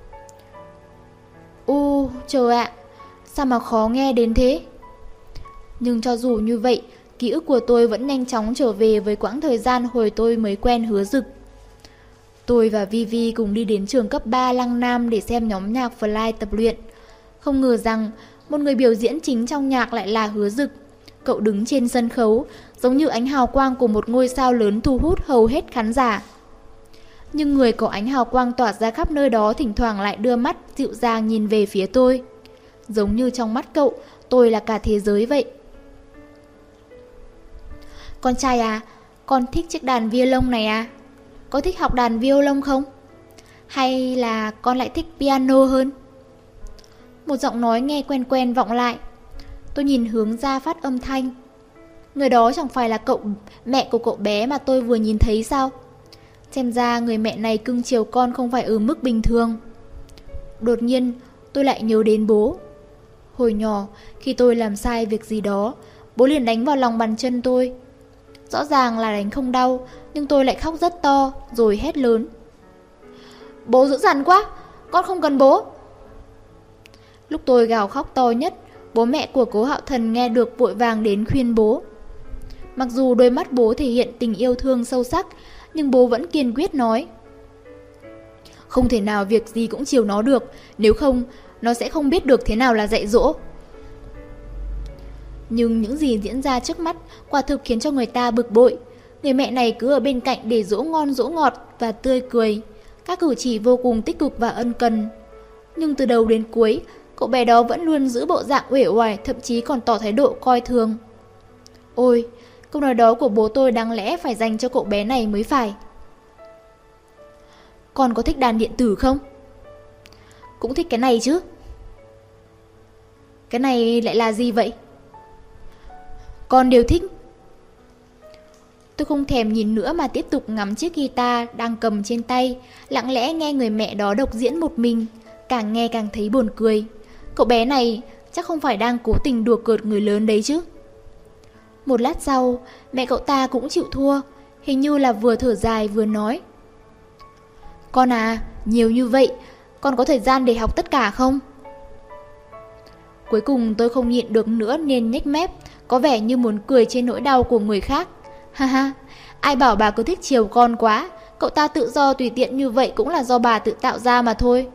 Ô, trời ạ, sao mà khó nghe đến thế? Nhưng cho dù như vậy, ký ức của tôi vẫn nhanh chóng trở về với quãng thời gian hồi tôi mới quen Hứa Dực. Tôi và Vivi cùng đi đến trường cấp ba Lăng Nam để xem nhóm nhạc Fly tập luyện. Không ngờ rằng một người biểu diễn chính trong nhạc lại là Hứa Dực. Cậu đứng trên sân khấu, giống như ánh hào quang của một ngôi sao lớn thu hút hầu hết khán giả. Nhưng người có ánh hào quang tỏa ra khắp nơi đó thỉnh thoảng lại đưa mắt dịu dàng nhìn về phía tôi. Giống như trong mắt cậu, tôi là cả thế giới vậy. Con trai à, con thích chiếc đàn violon này à? Có thích học đàn violon không? Hay là con lại thích piano hơn? Một giọng nói nghe quen quen vọng lại. Tôi nhìn hướng ra phát âm thanh. Người đó chẳng phải là cậu mẹ của cậu bé mà tôi vừa nhìn thấy sao? Xem ra người mẹ này cưng chiều con không phải ở mức bình thường. Đột nhiên tôi lại nhớ đến bố. Hồi nhỏ khi tôi làm sai việc gì đó, bố liền đánh vào lòng bàn chân tôi. Rõ ràng là đánh không đau, nhưng tôi lại khóc rất to rồi hét lớn: Bố dữ dằn quá, con không cần bố. Lúc tôi gào khóc to nhất, bố mẹ của Cố Hạo Thần nghe được vội vàng đến khuyên bố. Mặc dù đôi mắt bố thể hiện tình yêu thương sâu sắc, nhưng bố vẫn kiên quyết nói: Không thể nào việc gì cũng chiều nó được, nếu không, nó sẽ không biết được thế nào là dạy dỗ. Nhưng những gì diễn ra trước mắt quả thực khiến cho người ta bực bội. Người mẹ này cứ ở bên cạnh để dỗ ngon dỗ ngọt và tươi cười, các cử chỉ vô cùng tích cực và ân cần. Nhưng từ đầu đến cuối, cậu bé đó vẫn luôn giữ bộ dạng uể oải, thậm chí còn tỏ thái độ coi thường. Ôi, câu nói đó của bố tôi đáng lẽ phải dành cho cậu bé này mới phải. Con có thích đàn điện tử không? Cũng thích cái này chứ. Cái này lại là gì vậy? Con đều thích. Tôi không thèm nhìn nữa mà tiếp tục ngắm chiếc guitar đang cầm trên tay, lặng lẽ nghe người mẹ đó độc diễn một mình, càng nghe càng thấy buồn cười. Cậu bé này chắc không phải đang cố tình đùa cợt người lớn đấy chứ. Một lát sau, mẹ cậu ta cũng chịu thua, hình như là vừa thở dài vừa nói: Con à, nhiều như vậy, con có thời gian để học tất cả không? Cuối cùng tôi không nhịn được nữa nên nhếch mép, có vẻ như muốn cười trên nỗi đau của người khác. Ha ha, ai bảo bà cứ thích chiều con quá, cậu ta tự do tùy tiện như vậy cũng là do bà tự tạo ra mà thôi.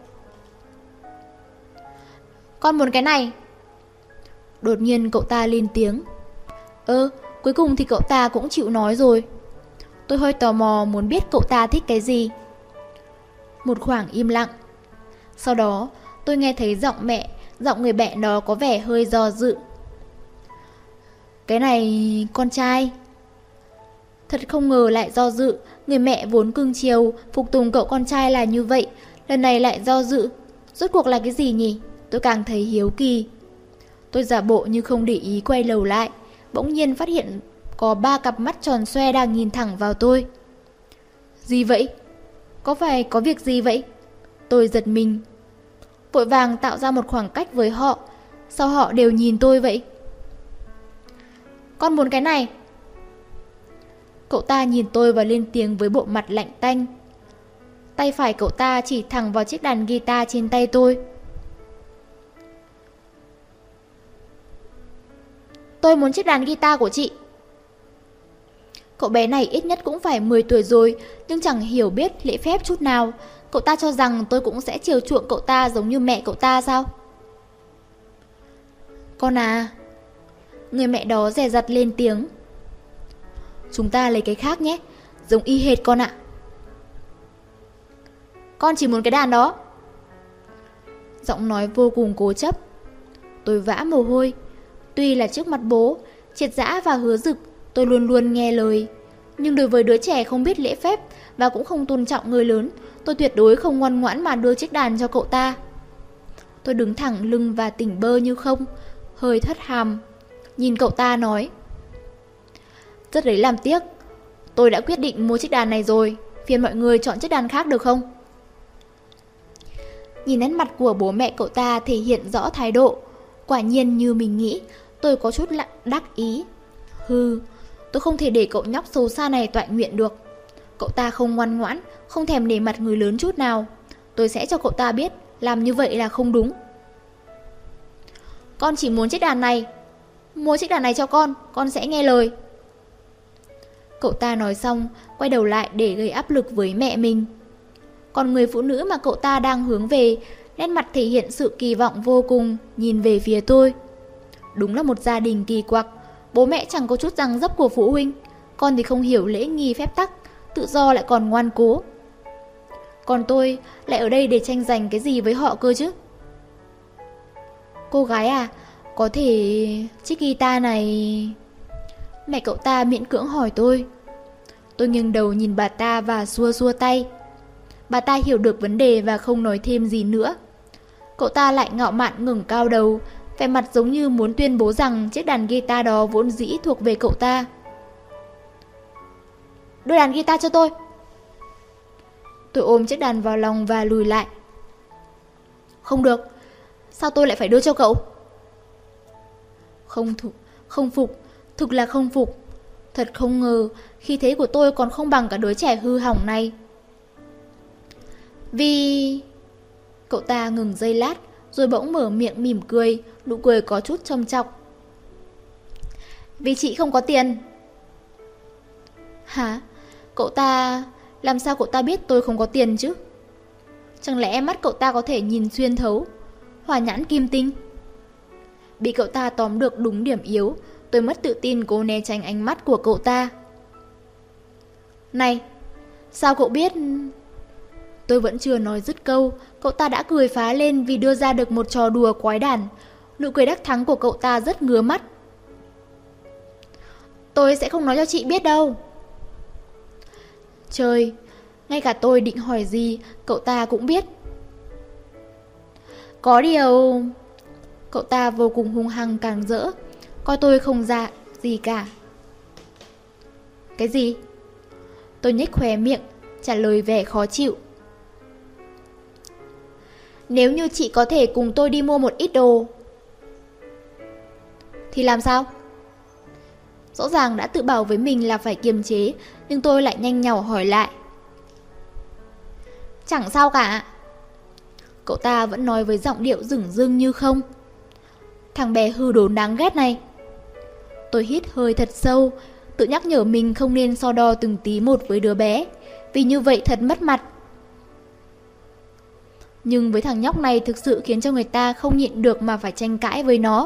Con muốn cái này. Đột nhiên cậu ta lên tiếng. Ơ, cuối cùng thì cậu ta cũng chịu nói rồi. Tôi hơi tò mò muốn biết cậu ta thích cái gì. Một khoảng im lặng. Sau đó tôi nghe thấy giọng mẹ, giọng người mẹ đó có vẻ hơi do dự. Cái này con trai. Thật không ngờ lại do dự. Người mẹ vốn cưng chiều, phục tùng cậu con trai là như vậy, lần này lại do dự. Rốt cuộc là cái gì nhỉ? Tôi càng thấy hiếu kỳ. Tôi giả bộ như không để ý quay đầu lại, bỗng nhiên phát hiện có ba cặp mắt tròn xoe đang nhìn thẳng vào tôi. Gì vậy? Có phải có việc gì vậy? Tôi giật mình, vội vàng tạo ra một khoảng cách với họ. Sao họ đều nhìn tôi vậy? Con muốn cái này. Cậu ta nhìn tôi và lên tiếng với bộ mặt lạnh tanh. Tay phải cậu ta chỉ thẳng vào chiếc đàn guitar trên tay tôi. Tôi muốn chiếc đàn guitar của chị. Cậu bé này ít nhất cũng phải mười tuổi rồi, nhưng chẳng hiểu biết lễ phép chút nào. Cậu ta cho rằng tôi cũng sẽ chiều chuộng cậu ta giống như mẹ cậu ta sao? Con à, người mẹ đó dè dặt lên tiếng. Chúng ta lấy cái khác nhé, giống y hệt con ạ. con chỉ muốn cái đàn đó. Giọng nói vô cùng cố chấp. Tôi vã mồ hôi. Tuy là trước mặt bố, Triệt Dã và Hứa Dực, tôi luôn luôn nghe lời. Nhưng đối với đứa trẻ không biết lễ phép và cũng không tôn trọng người lớn, tôi tuyệt đối không ngoan ngoãn mà đưa chiếc đàn cho cậu ta. Tôi đứng thẳng lưng và tỉnh bơ như không, hơi thất hàm, nhìn cậu ta nói: Rất lấy làm tiếc, tôi đã quyết định mua chiếc đàn này rồi, phiền mọi người chọn chiếc đàn khác được không? Nhìn nét mặt của bố mẹ cậu ta thể hiện rõ thái độ. Quả nhiên như mình nghĩ, tôi có chút lặng đắc ý. Hừ, tôi không thể để cậu nhóc xấu xa này toại nguyện được. Cậu ta không ngoan ngoãn, không thèm để mặt người lớn chút nào. Tôi sẽ cho cậu ta biết làm như vậy là không đúng. Con chỉ muốn chiếc đàn này. Mua chiếc đàn này cho con, con sẽ nghe lời. Cậu ta nói xong, quay đầu lại để gây áp lực với mẹ mình. Còn người phụ nữ mà cậu ta đang hướng về, nét mặt thể hiện sự kỳ vọng vô cùng, nhìn về phía tôi. Đúng là một gia đình kỳ quặc. Bố mẹ chẳng có chút răng rấp của phụ huynh, con thì không hiểu lễ nghi phép tắc, tự do lại còn ngoan cố. Còn tôi lại ở đây để tranh giành cái gì với họ cơ chứ? Cô gái à, có thể chiếc guitar này... Mẹ cậu ta miễn cưỡng hỏi tôi. Tôi nghiêng đầu nhìn bà ta và xua xua tay. Bà ta hiểu được vấn đề và không nói thêm gì nữa. Cậu ta lại ngạo mạn ngẩng cao đầu, vẻ mặt giống như muốn tuyên bố rằng chiếc đàn guitar đó vốn dĩ thuộc về cậu ta. Đưa đàn guitar cho tôi. Tôi ôm chiếc đàn vào lòng và lùi lại. Không được, sao tôi lại phải đưa cho cậu? Không thuộc, không phục, thực là không phục. Thật không ngờ, khí thế của tôi còn không bằng cả đứa trẻ hư hỏng này. Vì... Cậu ta ngừng giây lát, rồi bỗng mở miệng mỉm cười, nụ cười có chút châm chọc. Vì chị không có tiền. Hả? Cậu ta... Làm sao cậu ta biết tôi không có tiền chứ? Chẳng lẽ mắt cậu ta có thể nhìn xuyên thấu, hỏa nhãn kim tinh? Bị cậu ta tóm được đúng điểm yếu, tôi mất tự tin cố né tránh ánh mắt của cậu ta. Này, sao cậu biết... Tôi vẫn chưa nói dứt câu, cậu ta đã cười phá lên vì đưa ra được một trò đùa quái đản. Nụ cười đắc thắng của cậu ta rất ngứa mắt. Tôi sẽ không nói cho chị biết đâu. Trời, ngay cả tôi định hỏi gì, cậu ta cũng biết. Có điều... Cậu ta vô cùng hung hăng càng rỡ, coi tôi không ra gì cả. Cái gì? Tôi nhếch khóe miệng, trả lời vẻ khó chịu. Nếu như chị có thể cùng tôi đi mua một ít đồ. Thì làm sao? Rõ ràng đã tự bảo với mình là phải kiềm chế, nhưng tôi lại nhanh nhảu hỏi lại. Chẳng sao cả. Cậu ta vẫn nói với giọng điệu dửng dưng như không. Thằng bé hư đốn đáng ghét này. Tôi hít hơi thật sâu, tự nhắc nhở mình không nên so đo từng tí một với đứa bé, vì như vậy thật mất mặt. Nhưng với thằng nhóc này thực sự khiến cho người ta không nhịn được mà phải tranh cãi với nó.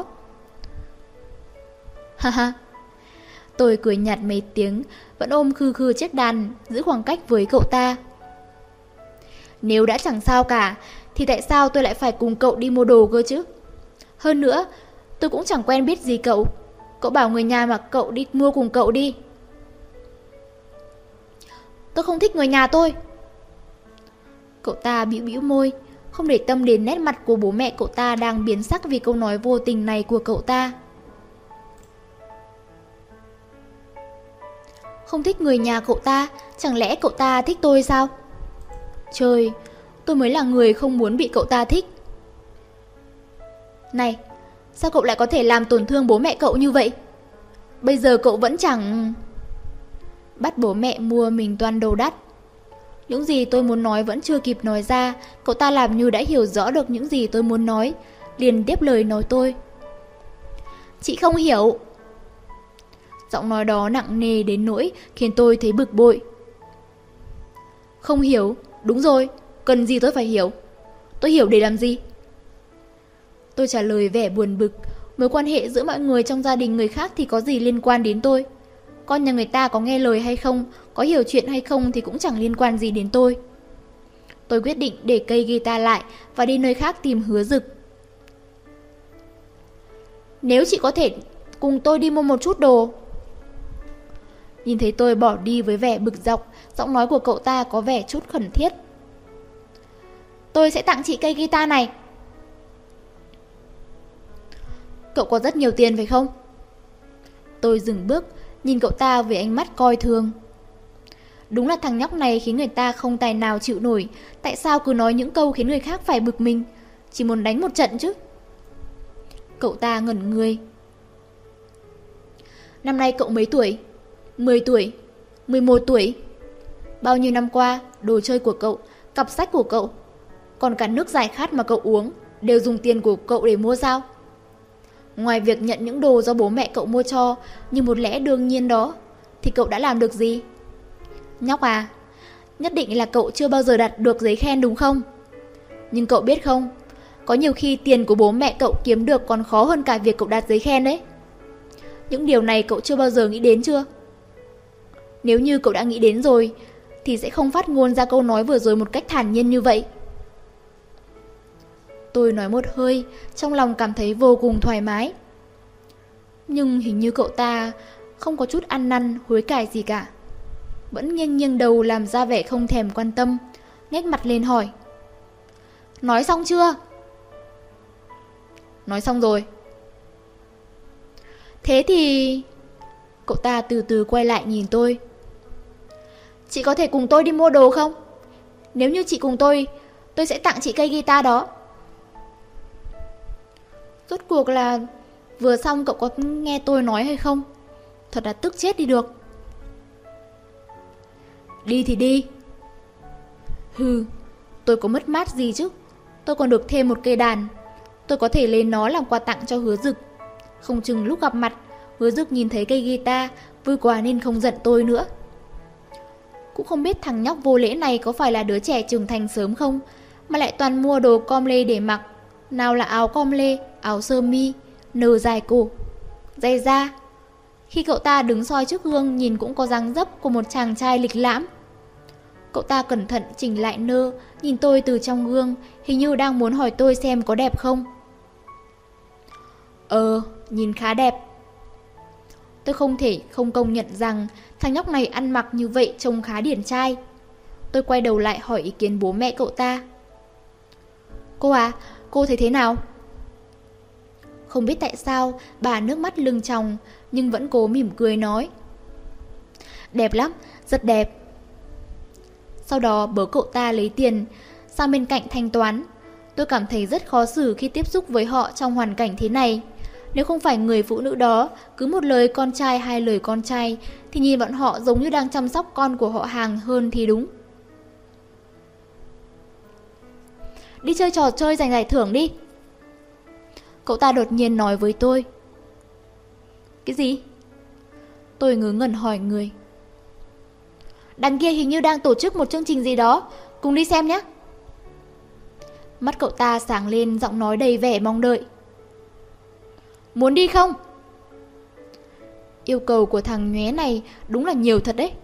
Haha. Tôi cười nhạt mấy tiếng, vẫn ôm khư khư chiếc đàn, giữ khoảng cách với cậu ta. Nếu đã chẳng sao cả, thì tại sao tôi lại phải cùng cậu đi mua đồ cơ chứ? Hơn nữa, tôi cũng chẳng quen biết gì cậu. Cậu bảo người nhà mà cậu đi mua cùng cậu đi. Tôi không thích người nhà tôi. Cậu ta bĩu bĩu môi, không để tâm đến nét mặt của bố mẹ cậu ta đang biến sắc vì câu nói vô tình này của cậu ta. Không thích người nhà cậu ta, chẳng lẽ cậu ta thích tôi sao? Trời, tôi mới là người không muốn bị cậu ta thích. Này, sao cậu lại có thể làm tổn thương bố mẹ cậu như vậy? Bây giờ cậu vẫn chẳng... Bắt bố mẹ mua mình toan đồ đắt. Những gì tôi muốn nói vẫn chưa kịp nói ra, cậu ta làm như đã hiểu rõ được những gì tôi muốn nói, liền tiếp lời nói tôi. Chị không hiểu. Giọng nói đó nặng nề đến nỗi khiến tôi thấy bực bội. Không hiểu, đúng rồi, cần gì tôi phải hiểu? Tôi hiểu để làm gì? Tôi trả lời vẻ buồn bực. Mối quan hệ giữa mọi người trong gia đình người khác thì có gì liên quan đến tôi? Con nhà người ta có nghe lời hay không, có hiểu chuyện hay không thì cũng chẳng liên quan gì đến tôi. Tôi quyết định để cây guitar lại và đi nơi khác tìm Hứa Dực. Nếu chị có thể cùng tôi đi mua một chút đồ. Nhìn thấy tôi bỏ đi với vẻ bực dọc, giọng nói của cậu ta có vẻ chút khẩn thiết. Tôi sẽ tặng chị cây guitar này. Cậu có rất nhiều tiền phải không? Tôi dừng bước, nhìn cậu ta với ánh mắt coi thường. Đúng là thằng nhóc này khiến người ta không tài nào chịu nổi. Tại sao cứ nói những câu khiến người khác phải bực mình? Chỉ muốn đánh một trận chứ. Cậu ta ngẩn người. Năm nay cậu mấy tuổi? mười tuổi? mười một tuổi? Bao nhiêu năm qua, đồ chơi của cậu, cặp sách của cậu, còn cả nước giải khát mà cậu uống đều dùng tiền của cậu để mua sao? Ngoài việc nhận những đồ do bố mẹ cậu mua cho như một lẽ đương nhiên đó, thì cậu đã làm được gì? Nhóc à, nhất định là cậu chưa bao giờ đạt được giấy khen đúng không? Nhưng cậu biết không, có nhiều khi tiền của bố mẹ cậu kiếm được còn khó hơn cả việc cậu đạt giấy khen đấy. Những điều này cậu chưa bao giờ nghĩ đến chưa? Nếu như cậu đã nghĩ đến rồi, thì sẽ không phát ngôn ra câu nói vừa rồi một cách thản nhiên như vậy. Tôi nói một hơi, trong lòng cảm thấy vô cùng thoải mái. Nhưng hình như cậu ta không có chút ăn năn, hối cải gì cả. Vẫn nghiêng nghiêng đầu làm ra vẻ không thèm quan tâm, nhếch mặt lên hỏi. Nói xong chưa? Nói xong rồi. Thế thì... Cậu ta từ từ quay lại nhìn tôi. Chị có thể cùng tôi đi mua đồ không? Nếu như chị cùng tôi, tôi sẽ tặng chị cây guitar đó. Rốt cuộc là vừa xong cậu có nghe tôi nói hay không? Thật là tức chết đi được. Đi thì đi. Hừ, tôi có mất mát gì chứ? Tôi còn được thêm một cây đàn. Tôi có thể lấy nó làm quà tặng cho Hứa Dực. Không chừng lúc gặp mặt, Hứa Dực nhìn thấy cây guitar vui quá nên không giận tôi nữa. Cũng không biết thằng nhóc vô lễ này có phải là đứa trẻ trưởng thành sớm không, mà lại toàn mua đồ com lê để mặc. Nào là áo com lê, áo sơ mi, nơ dài cổ, giày da. Khi cậu ta đứng soi trước gương nhìn cũng có dáng dấp của một chàng trai lịch lãm. Cậu ta cẩn thận chỉnh lại nơ, nhìn tôi từ trong gương, hình như đang muốn hỏi tôi xem có đẹp không. Ờ, nhìn khá đẹp. Tôi không thể không công nhận rằng thằng nhóc này ăn mặc như vậy trông khá điển trai. Tôi quay đầu lại hỏi ý kiến bố mẹ cậu ta. Cô à, cô thấy thế nào? Không biết tại sao bà nước mắt lưng tròng nhưng vẫn cố mỉm cười nói. Đẹp lắm, rất đẹp. Sau đó bố cậu ta lấy tiền sang bên cạnh thanh toán. Tôi cảm thấy rất khó xử khi tiếp xúc với họ trong hoàn cảnh thế này. Nếu không phải người phụ nữ đó cứ một lời con trai hai lời con trai, thì nhìn bọn họ giống như đang chăm sóc con của họ hàng hơn thì đúng. Đi chơi trò chơi giành giải thưởng đi. Cậu ta đột nhiên nói với tôi. Cái gì? Tôi ngớ ngẩn hỏi người. Đằng kia hình như đang tổ chức một chương trình gì đó, cùng đi xem nhé. Mắt cậu ta sáng lên, giọng nói đầy vẻ mong đợi. Muốn đi không? Yêu cầu của thằng nhóe này đúng là nhiều thật đấy.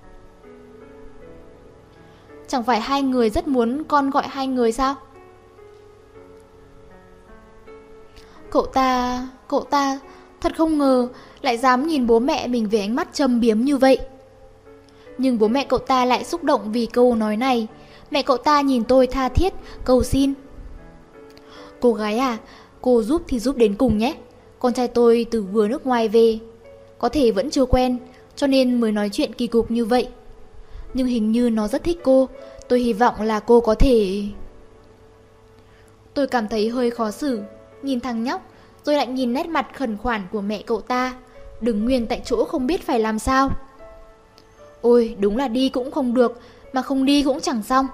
Chẳng phải hai người rất muốn con gọi hai người sao? Cậu ta, cậu ta thật không ngờ lại dám nhìn bố mẹ mình với ánh mắt châm biếm như vậy. Nhưng bố mẹ cậu ta lại xúc động vì câu nói này. Mẹ cậu ta nhìn tôi tha thiết, cầu xin. Cô gái à, cô giúp thì giúp đến cùng nhé. Con trai tôi từ vừa nước ngoài về, có thể vẫn chưa quen, cho nên mới nói chuyện kỳ cục như vậy. Nhưng hình như nó rất thích cô. Tôi hy vọng là cô có thể... Tôi cảm thấy hơi khó xử, nhìn thằng nhóc, rồi lại nhìn nét mặt khẩn khoản của mẹ cậu ta, đứng nguyên tại chỗ không biết phải làm sao. Ôi, đúng là đi cũng không được, mà không đi cũng chẳng xong.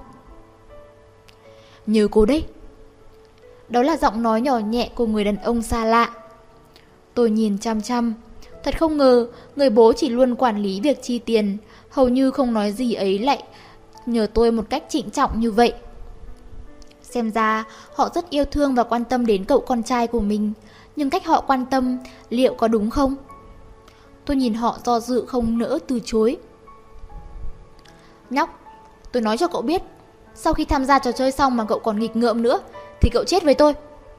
Nhớ cô đấy. Đó là giọng nói nhỏ nhẹ của người đàn ông xa lạ. Tôi nhìn chăm chăm. Thật không ngờ, người bố chỉ luôn quản lý việc chi tiền, hầu như không nói gì ấy lại nhờ tôi một cách trịnh trọng như vậy. Xem ra, họ rất yêu thương và quan tâm đến cậu con trai của mình. Nhưng cách họ quan tâm, liệu có đúng không? Tôi nhìn họ do dự không nỡ từ chối. Nhóc, tôi nói cho cậu biết, Sau khi tham gia trò chơi xong mà cậu còn nghịch ngợm nữa thì cậu chết với tôi.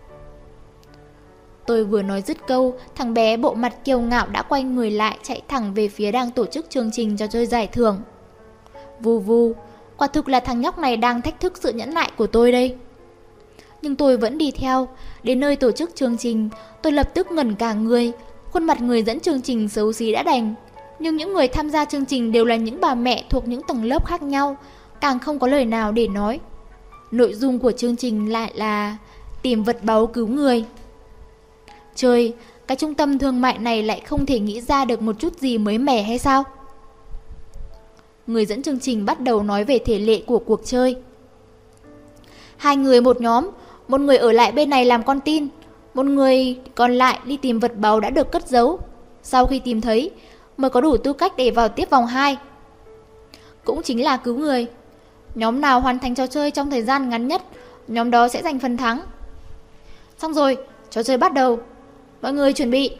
Tôi vừa nói dứt câu, thằng bé bộ mặt kiêu ngạo đã quay người lại chạy thẳng về phía đang tổ chức chương trình trò chơi giải thưởng. Vù vù, quả thực là thằng nhóc này đang thách thức sự nhẫn nại của tôi đây. Nhưng tôi vẫn đi theo. Đến nơi tổ chức chương trình, tôi lập tức ngẩn cả người. Khuôn mặt người dẫn chương trình xấu xí đã đành, nhưng những người tham gia chương trình đều là những bà mẹ thuộc những tầng lớp khác nhau, càng không có lời nào để nói. Nội dung của chương trình lại là tìm vật báu cứu người. Trời, cái trung tâm thương mại này lại không thể nghĩ ra được một chút gì mới mẻ hay sao? Người dẫn chương trình bắt đầu nói về thể lệ của cuộc chơi. Hai người một nhóm, một người ở lại bên này làm con tin, một người còn lại đi tìm vật báu đã được cất giấu. Sau khi tìm thấy, mới có đủ tư cách để vào tiếp vòng hai. Cũng chính là cứu người. Nhóm nào hoàn thành trò chơi trong thời gian ngắn nhất, nhóm đó sẽ giành phần thắng. Xong rồi, trò chơi bắt đầu. Mọi người chuẩn bị.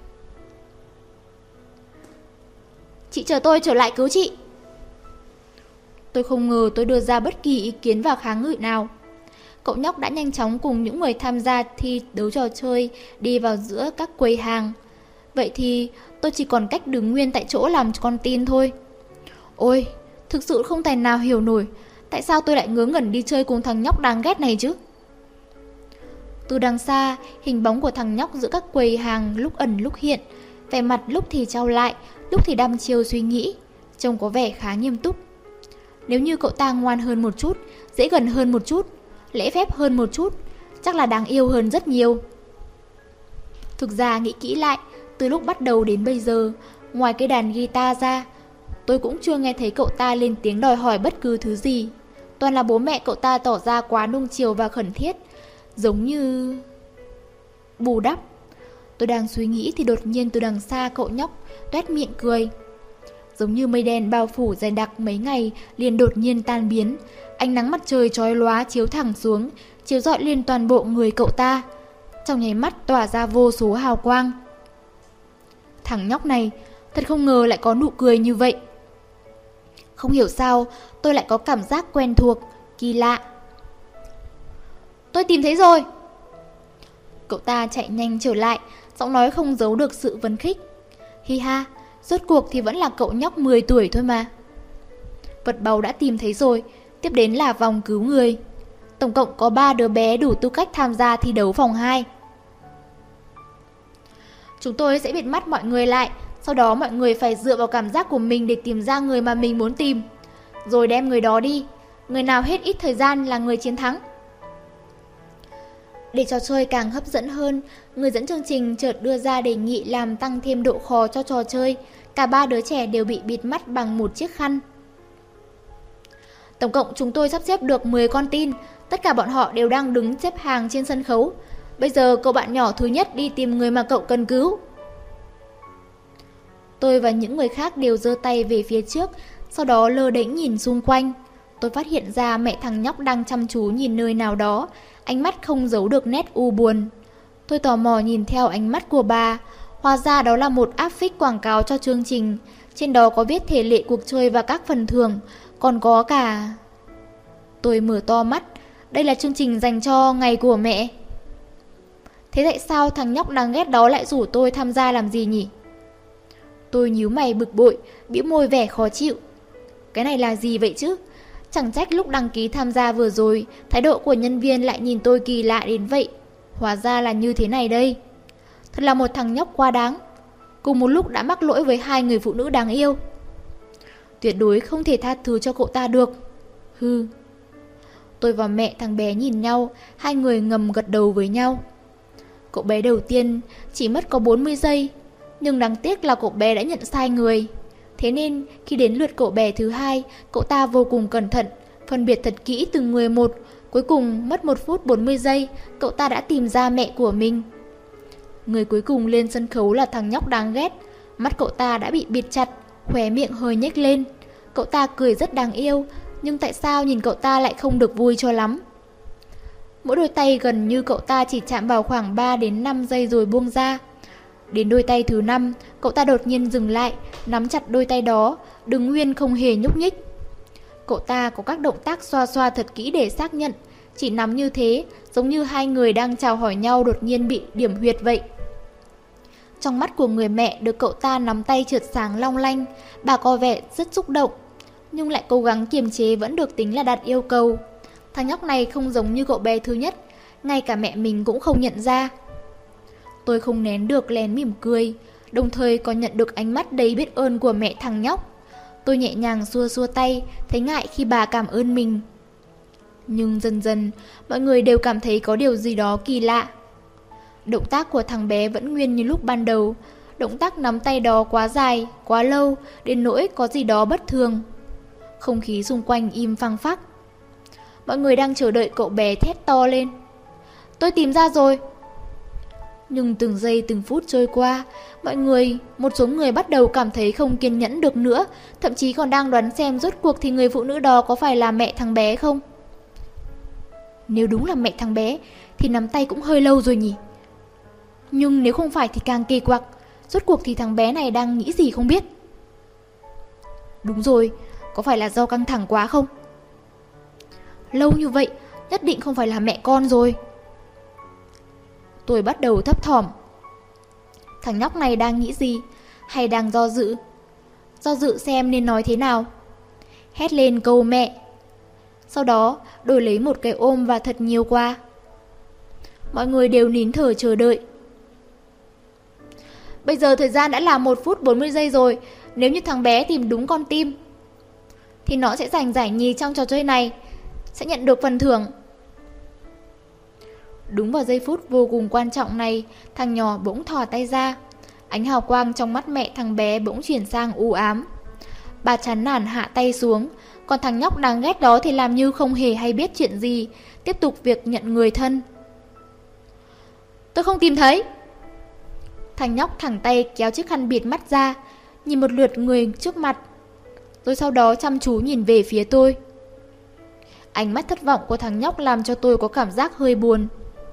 Chị chờ tôi trở lại cứu chị. Tôi không ngờ tôi đưa ra bất kỳ ý kiến và kháng nghị nào. Cậu nhóc đã nhanh chóng cùng những người tham gia thi đấu trò chơi đi vào giữa các quầy hàng. Vậy thì tôi chỉ còn cách đứng nguyên tại chỗ làm con tin thôi. Ôi, thực sự không tài nào hiểu nổi tại sao tôi lại ngớ ngẩn đi chơi cùng thằng nhóc đáng ghét này chứ. Từ đằng xa, hình bóng của thằng nhóc giữa các quầy hàng lúc ẩn lúc hiện, vẻ mặt lúc thì trao lại, lúc thì đăm chiêu suy nghĩ, trông có vẻ khá nghiêm túc. Nếu như cậu ta ngoan hơn một chút, dễ gần hơn một chút, lễ phép hơn một chút, chắc là đáng yêu hơn rất nhiều. Thực ra nghĩ kỹ lại, từ lúc bắt đầu đến bây giờ, ngoài cái đàn guitar ra, tôi cũng chưa nghe thấy cậu ta lên tiếng đòi hỏi bất cứ thứ gì. Toàn là bố mẹ cậu ta tỏ ra quá nuông chiều và khẩn thiết, giống như bù đắp. Tôi đang suy nghĩ thì đột nhiên từ đằng xa cậu nhóc toét miệng cười. Giống như mây đen bao phủ dày đặc mấy ngày liền đột nhiên tan biến. Ánh nắng mặt trời chói lóa chiếu thẳng xuống, chiếu rọi lên toàn bộ người cậu ta, trong nháy mắt tỏa ra vô số hào quang. Thằng nhóc này thật không ngờ lại có nụ cười như vậy. Không hiểu sao tôi lại có cảm giác quen thuộc, kỳ lạ. Tôi tìm thấy rồi. Cậu ta chạy nhanh trở lại, giọng nói không giấu được sự phấn khích. Hi ha, rốt cuộc thì vẫn là cậu nhóc mười tuổi thôi mà. Vật báu đã tìm thấy rồi, tiếp đến là vòng cứu người. Tổng cộng có ba đứa bé đủ tư cách tham gia thi đấu vòng hai. Chúng tôi sẽ bịt mắt mọi người lại, sau đó mọi người phải dựa vào cảm giác của mình để tìm ra người mà mình muốn tìm, rồi đem người đó đi. Người nào hết ít thời gian là người chiến thắng. Để trò chơi càng hấp dẫn hơn, người dẫn chương trình chợt đưa ra đề nghị làm tăng thêm độ khó cho trò chơi. Cả ba đứa trẻ đều bị bịt mắt bằng một chiếc khăn. Tổng cộng chúng tôi sắp xếp được mười con tin. Tất cả bọn họ đều đang đứng xếp hàng trên sân khấu. Bây giờ cậu bạn nhỏ thứ nhất đi tìm người mà cậu cần cứu. Tôi và những người khác đều giơ tay về phía trước, sau đó lơ đễnh nhìn xung quanh. Tôi phát hiện ra mẹ thằng nhóc đang chăm chú nhìn nơi nào đó, ánh mắt không giấu được nét u buồn. Tôi tò mò nhìn theo ánh mắt của bà. Hóa ra đó là một áp phích quảng cáo cho chương trình. Trên đó có viết thể lệ cuộc chơi và các phần thưởng, còn có cả... Tôi mở to mắt. Đây là chương trình dành cho ngày của mẹ. Thế tại sao thằng nhóc đáng ghét đó lại rủ tôi tham gia làm gì nhỉ? Tôi nhíu mày bực bội, bĩu môi vẻ khó chịu. Cái này là gì vậy chứ? Chẳng trách lúc đăng ký tham gia vừa rồi, thái độ của nhân viên lại nhìn tôi kỳ lạ đến vậy. Hóa ra là như thế này đây. Thật là một thằng nhóc quá đáng. Cùng một lúc đã mắc lỗi với hai người phụ nữ đáng yêu. Tuyệt đối không thể tha thứ cho cậu ta được. Hừ. Tôi và mẹ thằng bé nhìn nhau, hai người ngầm gật đầu với nhau. Cậu bé đầu tiên chỉ mất có bốn mươi giây, nhưng đáng tiếc là cậu bé đã nhận sai người. Thế nên khi đến lượt cậu bé thứ hai, cậu ta vô cùng cẩn thận, phân biệt thật kỹ từng người một. Cuối cùng mất một phút bốn mươi giây, cậu ta đã tìm ra mẹ của mình. Người cuối cùng lên sân khấu là thằng nhóc đáng ghét. Mắt cậu ta đã bị bịt chặt, khóe miệng hơi nhếch lên. Cậu ta cười rất đáng yêu, nhưng tại sao nhìn cậu ta lại không được vui cho lắm. Mỗi đôi tay gần như cậu ta chỉ chạm vào khoảng ba đến năm giây rồi buông ra. Đến đôi tay thứ năm, cậu ta đột nhiên dừng lại, nắm chặt đôi tay đó, đứng nguyên không hề nhúc nhích. Cậu ta có các động tác xoa xoa thật kỹ để xác nhận. Chỉ nắm như thế, giống như hai người đang chào hỏi nhau đột nhiên bị điểm huyệt vậy. Trong mắt của người mẹ được cậu ta nắm tay trượt sáng long lanh, bà có vẻ rất xúc động, nhưng lại cố gắng kiềm chế vẫn được tính là đặt yêu cầu. Thằng nhóc này không giống như cậu bé thứ nhất, ngay cả mẹ mình cũng không nhận ra. Tôi không nén được lén mỉm cười, đồng thời còn nhận được ánh mắt đầy biết ơn của mẹ thằng nhóc. Tôi nhẹ nhàng xua xua tay, thấy ngại khi bà cảm ơn mình. Nhưng dần dần, mọi người đều cảm thấy có điều gì đó kỳ lạ. Động tác của thằng bé vẫn nguyên như lúc ban đầu. Động tác nắm tay đó quá dài, quá lâu, đến nỗi có gì đó bất thường. Không khí xung quanh im phăng phắc. Mọi người đang chờ đợi cậu bé thét to lên: "Tôi tìm ra rồi!" Nhưng từng giây từng phút trôi qua, mọi người, một số người bắt đầu cảm thấy không kiên nhẫn được nữa, thậm chí còn đang đoán xem rốt cuộc thì người phụ nữ đó có phải là mẹ thằng bé không. Nếu đúng là mẹ thằng bé thì nắm tay cũng hơi lâu rồi nhỉ. Nhưng nếu không phải thì càng kỳ quặc, rốt cuộc thì thằng bé này đang nghĩ gì không biết. Đúng rồi, có phải là do căng thẳng quá không? Lâu như vậy, nhất định không phải là mẹ con rồi. Tôi bắt đầu thấp thỏm. Thằng nhóc này đang nghĩ gì? Hay đang do dự? Do dự xem nên nói thế nào. Hét lên câu mẹ. Sau đó đổi lấy một cái ôm và thật nhiều qua. Mọi người đều nín thở chờ đợi. Bây giờ thời gian đã là một phút bốn mươi giây rồi. Nếu như thằng bé tìm đúng con tim thì nó sẽ giành giải nhì trong trò chơi này, sẽ nhận được phần thưởng. Đúng vào giây phút vô cùng quan trọng này, thằng nhỏ bỗng thò tay ra. Ánh hào quang trong mắt mẹ thằng bé bỗng chuyển sang u ám. Bà chán nản hạ tay xuống, còn thằng nhóc đáng ghét đó thì làm như không hề hay biết chuyện gì, tiếp tục việc nhận người thân. Tôi không tìm thấy. Thằng nhóc thẳng tay kéo chiếc khăn bịt mắt ra, nhìn một lượt người trước mặt, rồi sau đó chăm chú nhìn về phía tôi. Ánh mắt thất vọng của thằng nhóc làm cho tôi có cảm giác hơi buồn.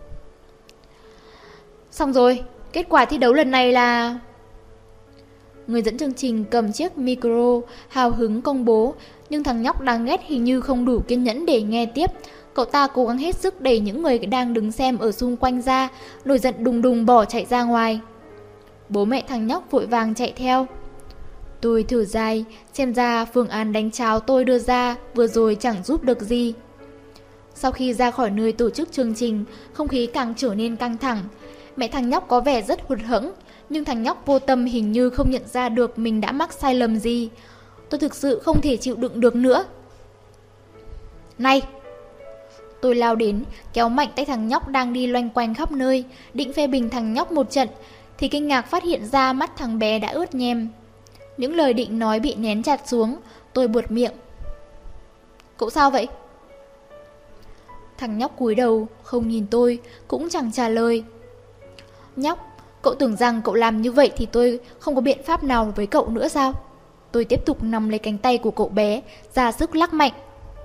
Xong rồi, kết quả thi đấu lần này là... Người dẫn chương trình cầm chiếc micro hào hứng công bố, nhưng thằng nhóc đáng ghét hình như không đủ kiên nhẫn để nghe tiếp. Cậu ta cố gắng hết sức đẩy những người đang đứng xem ở xung quanh ra, nổi giận đùng đùng bỏ chạy ra ngoài. Bố mẹ thằng nhóc vội vàng chạy theo. Tôi thở dài, xem ra phương án đánh cháo tôi đưa ra vừa rồi chẳng giúp được gì. Sau khi ra khỏi nơi tổ chức chương trình, không khí càng trở nên căng thẳng. Mẹ thằng nhóc có vẻ rất hụt hẫng, nhưng thằng nhóc vô tâm hình như không nhận ra được mình đã mắc sai lầm gì. Tôi thực sự không thể chịu đựng được nữa. Này! Tôi lao đến, kéo mạnh tay thằng nhóc đang đi loanh quanh khắp nơi, định phê bình thằng nhóc một trận, thì kinh ngạc phát hiện ra mắt thằng bé đã ướt nhem. Những lời định nói bị nén chặt xuống, tôi buột miệng. Cậu sao vậy? Thằng nhóc cúi đầu, không nhìn tôi, cũng chẳng trả lời. Nhóc, cậu tưởng rằng cậu làm như vậy thì tôi không có biện pháp nào với cậu nữa sao? Tôi tiếp tục nắm lấy cánh tay của cậu bé, ra sức lắc mạnh.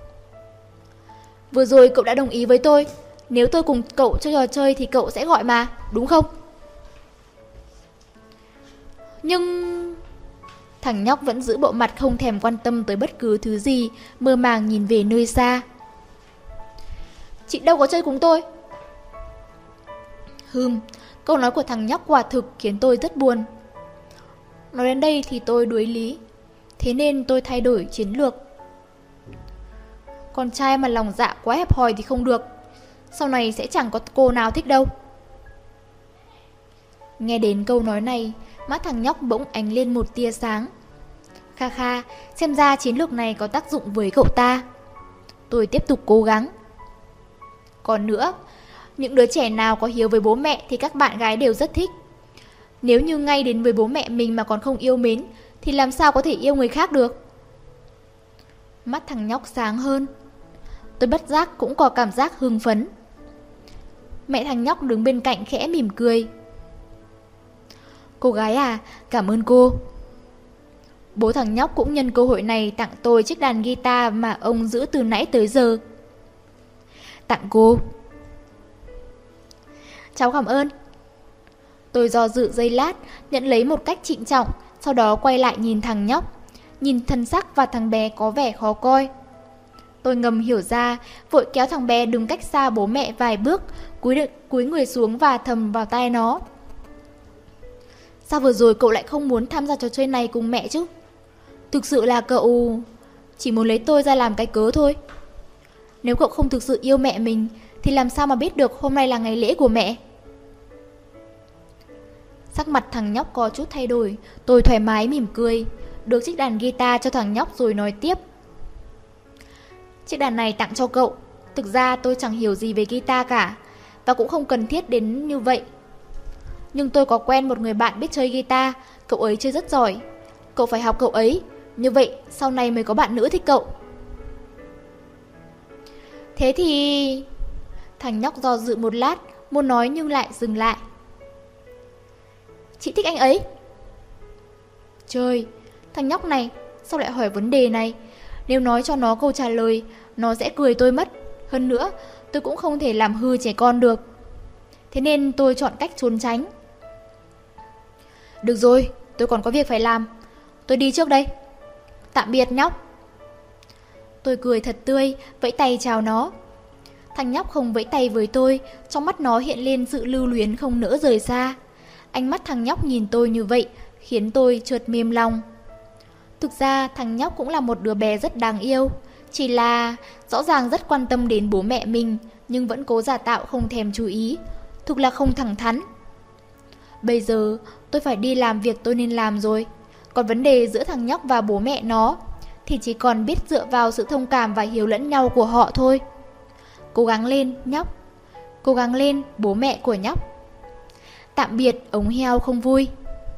Vừa rồi cậu đã đồng ý với tôi, nếu tôi cùng cậu chơi trò chơi thì cậu sẽ gọi mà, đúng không? Nhưng... Thằng nhóc vẫn giữ bộ mặt không thèm quan tâm tới bất cứ thứ gì, mơ màng nhìn về nơi xa. Chị đâu có chơi cùng tôi. Hừm, câu nói của thằng nhóc quả thực khiến tôi rất buồn. Nói đến đây thì tôi đuối lý, thế nên tôi thay đổi chiến lược. Con trai mà lòng dạ quá hẹp hòi thì không được, sau này sẽ chẳng có cô nào thích đâu. Nghe đến câu nói này, mắt thằng nhóc bỗng ánh lên một tia sáng. Kha kha, xem ra chiến lược này có tác dụng với cậu ta. Tôi tiếp tục cố gắng. Còn nữa, những đứa trẻ nào có hiếu với bố mẹ thì các bạn gái đều rất thích. Nếu như ngay đến với bố mẹ mình mà còn không yêu mến, thì làm sao có thể yêu người khác được? Mắt thằng nhóc sáng hơn. Tôi bất giác cũng có cảm giác hưng phấn. Mẹ thằng nhóc đứng bên cạnh khẽ mỉm cười. Cô gái à, cảm ơn cô. Bố thằng nhóc cũng nhân cơ hội này tặng tôi chiếc đàn guitar mà ông giữ từ nãy tới giờ. Tặng cô. Cháu cảm ơn. Tôi do dự giây lát, nhận lấy một cách trịnh trọng, sau đó quay lại nhìn thằng nhóc. Nhìn thân sắc và thằng bé có vẻ khó coi. Tôi ngầm hiểu ra, vội kéo thằng bé đứng cách xa bố mẹ vài bước, cúi, cúi người xuống và thầm vào tai nó. Sao vừa rồi cậu lại không muốn tham gia trò chơi này cùng mẹ chứ? Thực sự là cậu chỉ muốn lấy tôi ra làm cái cớ thôi. Nếu cậu không thực sự yêu mẹ mình thì làm sao mà biết được hôm nay là ngày lễ của mẹ? Sắc mặt thằng nhóc có chút thay đổi. Tôi thoải mái mỉm cười, được chiếc đàn guitar cho thằng nhóc rồi nói tiếp. Chiếc đàn này tặng cho cậu. Thực ra tôi chẳng hiểu gì về guitar cả, và cũng không cần thiết đến như vậy. Nhưng tôi có quen một người bạn biết chơi guitar. Cậu ấy chơi rất giỏi. Cậu phải học cậu ấy, như vậy sau này mới có bạn nữ thích cậu. Thế thì... Thằng nhóc do dự một lát, muốn nói nhưng lại dừng lại. Chị thích anh ấy. Trời, thằng nhóc này sao lại hỏi vấn đề này? Nếu nói cho nó câu trả lời, nó sẽ cười tôi mất. Hơn nữa, tôi cũng không thể làm hư trẻ con được. Thế nên tôi chọn cách trốn tránh. Được rồi, tôi còn có việc phải làm. Tôi đi trước đây. Tạm biệt nhóc. Tôi cười thật tươi, vẫy tay chào nó. Thằng nhóc không vẫy tay với tôi, trong mắt nó hiện lên sự lưu luyến không nỡ rời xa. Ánh mắt thằng nhóc nhìn tôi như vậy khiến tôi chợt mềm lòng. Thực ra thằng nhóc cũng là một đứa bé rất đáng yêu. Chỉ là rõ ràng rất quan tâm đến bố mẹ mình, nhưng vẫn cố giả tạo không thèm chú ý. Thực là không thẳng thắn. Bây giờ tôi phải đi làm việc tôi nên làm rồi. Còn vấn đề giữa thằng nhóc và bố mẹ nó thì chỉ còn biết dựa vào sự thông cảm và hiểu lẫn nhau của họ thôi. Cố gắng lên nhóc. Cố gắng lên bố mẹ của nhóc. Tạm biệt ống heo không vui.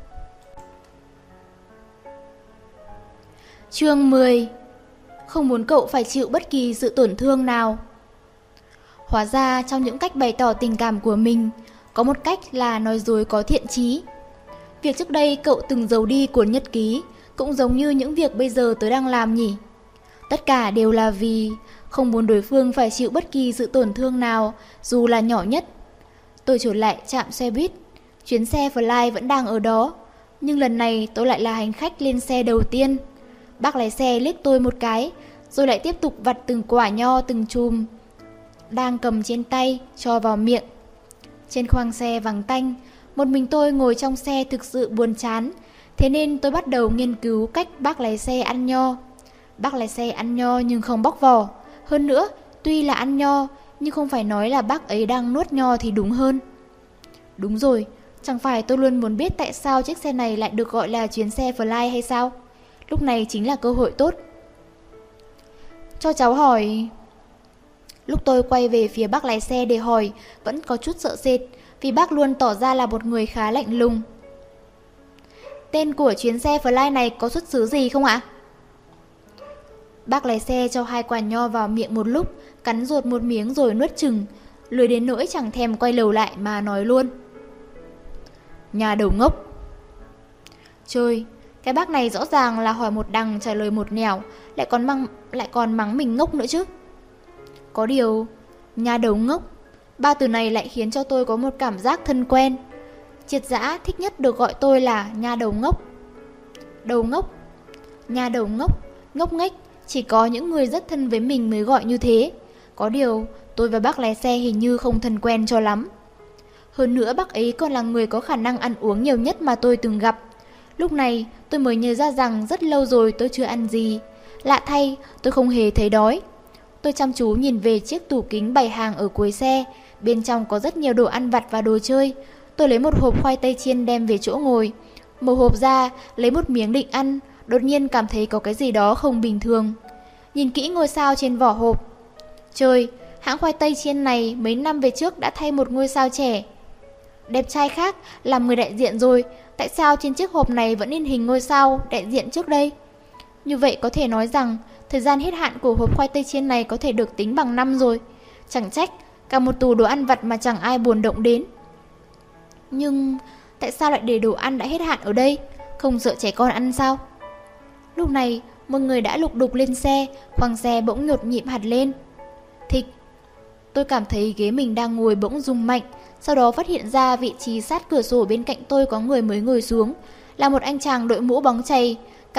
Chương mười. Không muốn cậu phải chịu bất kỳ sự tổn thương nào. Hóa ra trong những cách bày tỏ tình cảm của mình, có một cách là nói dối có thiện chí. Việc trước đây cậu từng giấu đi cuốn nhật ký cũng giống như những việc bây giờ tớ đang làm nhỉ. Tất cả đều là vì không muốn đối phương phải chịu bất kỳ sự tổn thương nào, dù là nhỏ nhất. Tôi trở lại trạm xe buýt. Chuyến xe Fly vẫn đang ở đó, nhưng lần này tôi lại là hành khách lên xe đầu tiên. Bác lái xe liếc tôi một cái, rồi lại tiếp tục vặt từng quả nho từng chùm đang cầm trên tay cho vào miệng. Trên khoang xe vắng tanh, một mình tôi ngồi trong xe thực sự buồn chán. Thế nên tôi bắt đầu nghiên cứu cách bác lái xe ăn nho. Bác lái xe ăn nho nhưng không bóc vỏ. Hơn nữa, tuy là ăn nho, nhưng không phải nói là bác ấy đang nuốt nho thì đúng hơn. Đúng rồi, chẳng phải tôi luôn muốn biết tại sao chiếc xe này lại được gọi là chuyến xe Fly hay sao? Lúc này chính là cơ hội tốt. Cho cháu hỏi... Lúc tôi quay về phía bác lái xe để hỏi, vẫn có chút sợ sệt, vì bác luôn tỏ ra là một người khá lạnh lùng. Tên của chuyến xe Fly này có xuất xứ gì không ạ? Bác lái xe cho hai quả nho vào miệng một lúc, cắn ruột một miếng rồi nuốt chừng, lười đến nỗi chẳng thèm quay đầu lại mà nói luôn. Nhà đầu ngốc. Trời, cái bác này rõ ràng là hỏi một đằng trả lời một nẻo, lại còn mắng, lại còn mắng mình ngốc nữa chứ. Có điều, nhà đầu ngốc, ba từ này lại khiến cho tôi có một cảm giác thân quen. Triệt dã thích nhất được gọi tôi là nhà đầu ngốc. Đầu ngốc, nhà đầu ngốc, ngốc nghếch, chỉ có những người rất thân với mình mới gọi như thế. Có điều, tôi và bác lái xe hình như không thân quen cho lắm. Hơn nữa bác ấy còn là người có khả năng ăn uống nhiều nhất mà tôi từng gặp. Lúc này tôi mới nhớ ra rằng rất lâu rồi tôi chưa ăn gì. Lạ thay, tôi không hề thấy đói. Tôi chăm chú nhìn về chiếc tủ kính bày hàng ở cuối xe. Bên trong có rất nhiều đồ ăn vặt và đồ chơi. Tôi lấy một hộp khoai tây chiên đem về chỗ ngồi. Mở hộp ra, lấy một miếng định ăn. Đột nhiên cảm thấy có cái gì đó không bình thường. Nhìn kỹ ngôi sao trên vỏ hộp. Trời, hãng khoai tây chiên này mấy năm về trước đã thay một ngôi sao trẻ. Đẹp trai khác làm người đại diện rồi, tại sao trên chiếc hộp này vẫn in hình ngôi sao đại diện trước đây? Như vậy có thể nói rằng thời gian hết hạn của hộp khoai tây chiên này có thể được tính bằng năm rồi. Chẳng trách, cả một tủ đồ ăn vặt mà chẳng ai buồn động đến. Nhưng tại sao lại để đồ ăn đã hết hạn ở đây? Không sợ trẻ con ăn sao? Lúc này, một người đã lục đục lên xe, khoang xe bỗng nhột nhịp hẳn lên. Thịch! Tôi cảm thấy ghế mình đang ngồi bỗng rung mạnh. Sau đó phát hiện ra vị trí sát cửa sổ bên cạnh tôi có người mới ngồi xuống. Là một anh chàng đội mũ bóng chày, cả,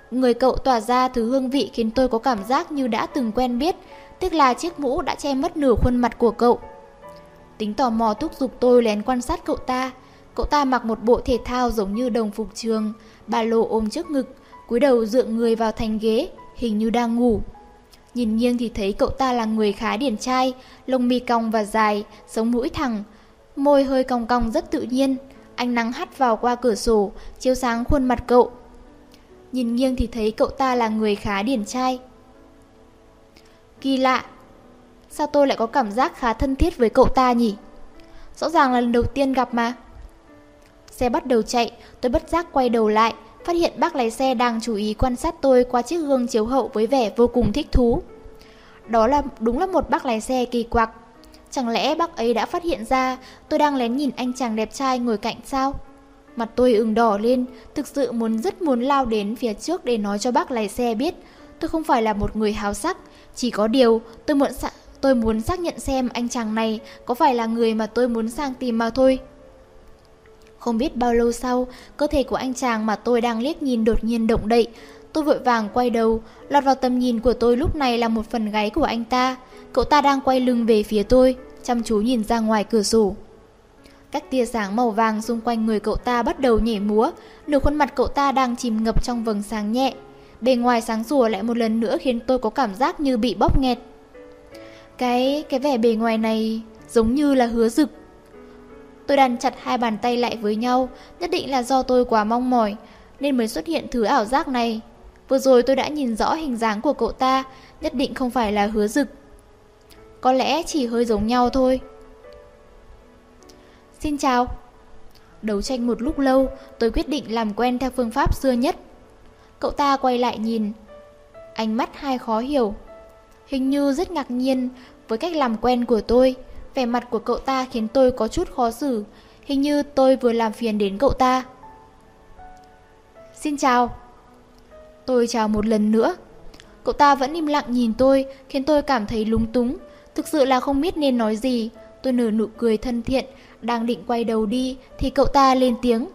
Người cậu tỏa ra thứ hương vị khiến tôi có cảm giác như đã từng quen biết, tiếc là chiếc mũ đã che mất nửa khuôn mặt của cậu. Tính tò mò thúc giục tôi lén quan sát cậu ta. Cậu ta mặc một bộ thể thao giống như đồng phục trường, ba lô ôm trước ngực, cúi đầu dựa người vào thành ghế, hình như đang ngủ. Nhìn nghiêng thì thấy cậu ta là người khá điển trai, lông mi cong và dài, sống mũi thẳng, môi hơi cong cong rất tự nhiên. Ánh nắng hắt vào qua cửa sổ, chiếu sáng khuôn mặt cậu. Nhìn nghiêng thì thấy cậu ta là người khá điển trai. Kỳ lạ, sao tôi lại có cảm giác khá thân thiết với cậu ta nhỉ? Rõ ràng là lần đầu tiên gặp mà. Xe bắt đầu chạy, tôi bất giác quay đầu lại, phát hiện bác lái xe đang chú ý quan sát tôi qua chiếc gương chiếu hậu với vẻ vô cùng thích thú. Đó là đúng là một bác lái xe kỳ quặc. Chẳng lẽ bác ấy đã phát hiện ra tôi đang lén nhìn anh chàng đẹp trai ngồi cạnh sao? Mặt tôi ửng đỏ lên, thực sự muốn rất muốn lao đến phía trước để nói cho bác lái xe biết tôi không phải là một người háo sắc. Chỉ có điều tôi muốn, tôi muốn xác nhận xem anh chàng này có phải là người mà tôi muốn sang tìm mà thôi. Không biết bao lâu sau, cơ thể của anh chàng mà tôi đang liếc nhìn đột nhiên động đậy. Tôi vội vàng quay đầu, lọt vào tầm nhìn của tôi lúc này là một phần gáy của anh ta. Cậu ta đang quay lưng về phía tôi, chăm chú nhìn ra ngoài cửa sổ. Các tia sáng màu vàng xung quanh người cậu ta bắt đầu nhảy múa, nửa khuôn mặt cậu ta đang chìm ngập trong vầng sáng nhẹ. Bề ngoài sáng sủa lại một lần nữa khiến tôi có cảm giác như bị bóp nghẹt. Cái, cái vẻ bề ngoài này giống như là Hứa Dực. Tôi đan chặt hai bàn tay lại với nhau, nhất định là do tôi quá mong mỏi nên mới xuất hiện thứ ảo giác này. Vừa rồi tôi đã nhìn rõ hình dáng của cậu ta, nhất định không phải là Hứa Dực. Có lẽ chỉ hơi giống nhau thôi. Xin chào. Đấu tranh một lúc lâu, tôi quyết định làm quen theo phương pháp xưa nhất. Cậu ta quay lại nhìn, ánh mắt hai khó hiểu, hình như rất ngạc nhiên với cách làm quen của tôi. Vẻ mặt của cậu ta khiến tôi có chút khó xử, hình như tôi vừa làm phiền đến cậu ta. Xin chào. Tôi chào một lần nữa. Cậu ta vẫn im lặng nhìn tôi, khiến tôi cảm thấy lúng túng. Thực sự là không biết nên nói gì. Tôi nở nụ cười thân thiện, đang định quay đầu đi thì cậu ta lên tiếng.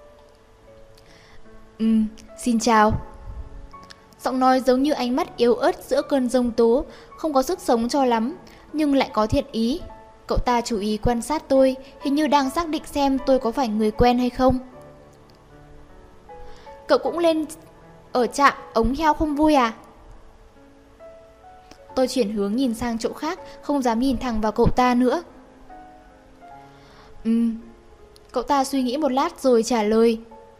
Ừm, xin chào. Giọng nói giống như ánh mắt yếu ớt giữa cơn giông tố, không có sức sống cho lắm, nhưng lại có thiện ý. Cậu ta chú ý quan sát tôi, hình như đang xác định xem tôi có phải người quen hay không. Cậu cũng lên ở trạm ống heo không vui à? Tôi chuyển hướng nhìn sang chỗ khác, không dám nhìn thẳng vào cậu ta nữa. Ừm. Cậu ta suy nghĩ một lát rồi trả lời.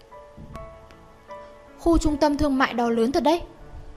Khu trung tâm thương mại đó lớn thật đấy.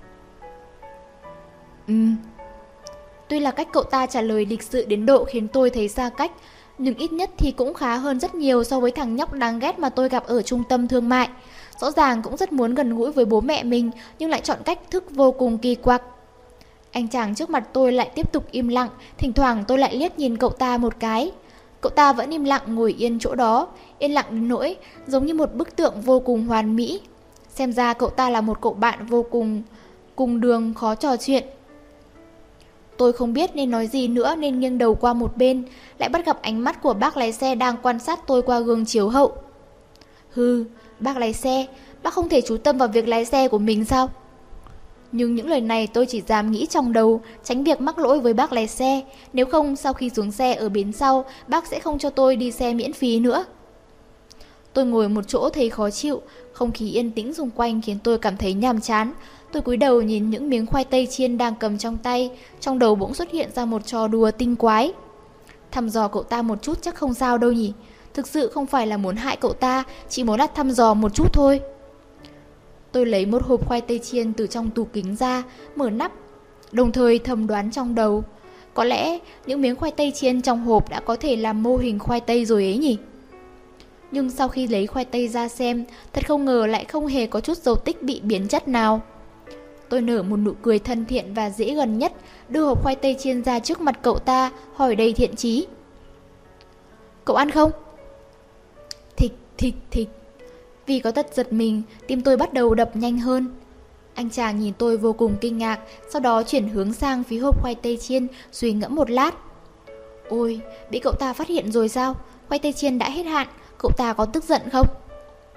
Ừm. Tuy là cách cậu ta trả lời lịch sự đến độ khiến tôi thấy xa cách, nhưng ít nhất thì cũng khá hơn rất nhiều so với thằng nhóc đáng ghét mà tôi gặp ở trung tâm thương mại. Rõ ràng cũng rất muốn gần gũi với bố mẹ mình, nhưng lại chọn cách thức vô cùng kỳ quặc. Anh chàng trước mặt tôi lại tiếp tục im lặng, thỉnh thoảng tôi lại liếc nhìn cậu ta một cái. Cậu ta vẫn im lặng ngồi yên chỗ đó, yên lặng đến nỗi giống như một bức tượng vô cùng hoàn mỹ. Xem ra cậu ta là một cậu bạn vô cùng cùng đường khó trò chuyện. Tôi không biết nên nói gì nữa nên nghiêng đầu qua một bên, lại bắt gặp ánh mắt của bác lái xe đang quan sát tôi qua gương chiếu hậu. Hừ, bác lái xe, bác không thể chú tâm vào việc lái xe của mình sao? Nhưng những lời này tôi chỉ dám nghĩ trong đầu, tránh việc mắc lỗi với bác lái xe. Nếu không, sau khi xuống xe ở bến sau, bác sẽ không cho tôi đi xe miễn phí nữa. Tôi ngồi một chỗ thấy khó chịu, không khí yên tĩnh xung quanh khiến tôi cảm thấy nhàm chán. Tôi cúi đầu nhìn những miếng khoai tây chiên đang cầm trong tay, trong đầu bỗng xuất hiện ra một trò đùa tinh quái. Thăm dò cậu ta một chút chắc không sao đâu nhỉ. Thực sự không phải là muốn hại cậu ta, chỉ muốn là thăm dò một chút thôi. Tôi lấy một hộp khoai tây chiên từ trong tủ kính ra, mở nắp, đồng thời thầm đoán trong đầu. Có lẽ những miếng khoai tây chiên trong hộp đã có thể làm mô hình khoai tây rồi ấy nhỉ. Nhưng sau khi lấy khoai tây ra xem, thật không ngờ lại không hề có chút dấu tích bị biến chất nào. Tôi nở một nụ cười thân thiện và dễ gần nhất, đưa hộp khoai tây chiên ra trước mặt cậu ta, hỏi đầy thiện chí. Cậu ăn không? Thịch, thịch, thịch. Vì có tật giật mình, tim tôi bắt đầu đập nhanh hơn. Anh chàng nhìn tôi vô cùng kinh ngạc, sau đó chuyển hướng sang phía hộp khoai tây chiên, suy ngẫm một lát. Ôi, bị cậu ta phát hiện rồi sao? Khoai tây chiên đã hết hạn, cậu ta có tức giận không?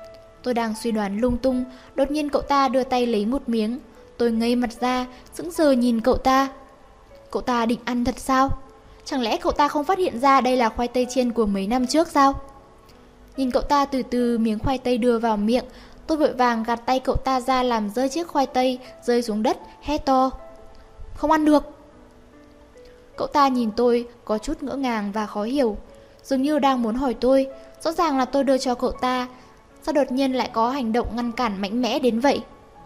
Tôi đang suy đoán lung tung, đột nhiên cậu ta đưa tay lấy một miếng. Tôi ngây mặt ra, sững sờ nhìn cậu ta. Cậu ta định ăn thật sao? Chẳng lẽ cậu ta không phát hiện ra đây là khoai tây chiên của mấy năm trước sao? Nhìn cậu ta từ từ miếng khoai tây đưa vào miệng, tôi vội vàng gạt tay cậu ta ra làm rơi chiếc khoai tây, rơi xuống đất, hét to. Không ăn được. Cậu ta nhìn tôi có chút ngỡ ngàng và khó hiểu, dường như đang muốn hỏi tôi. Rõ ràng là tôi đưa cho cậu ta, sao đột nhiên lại có hành động ngăn cản mạnh mẽ đến vậy?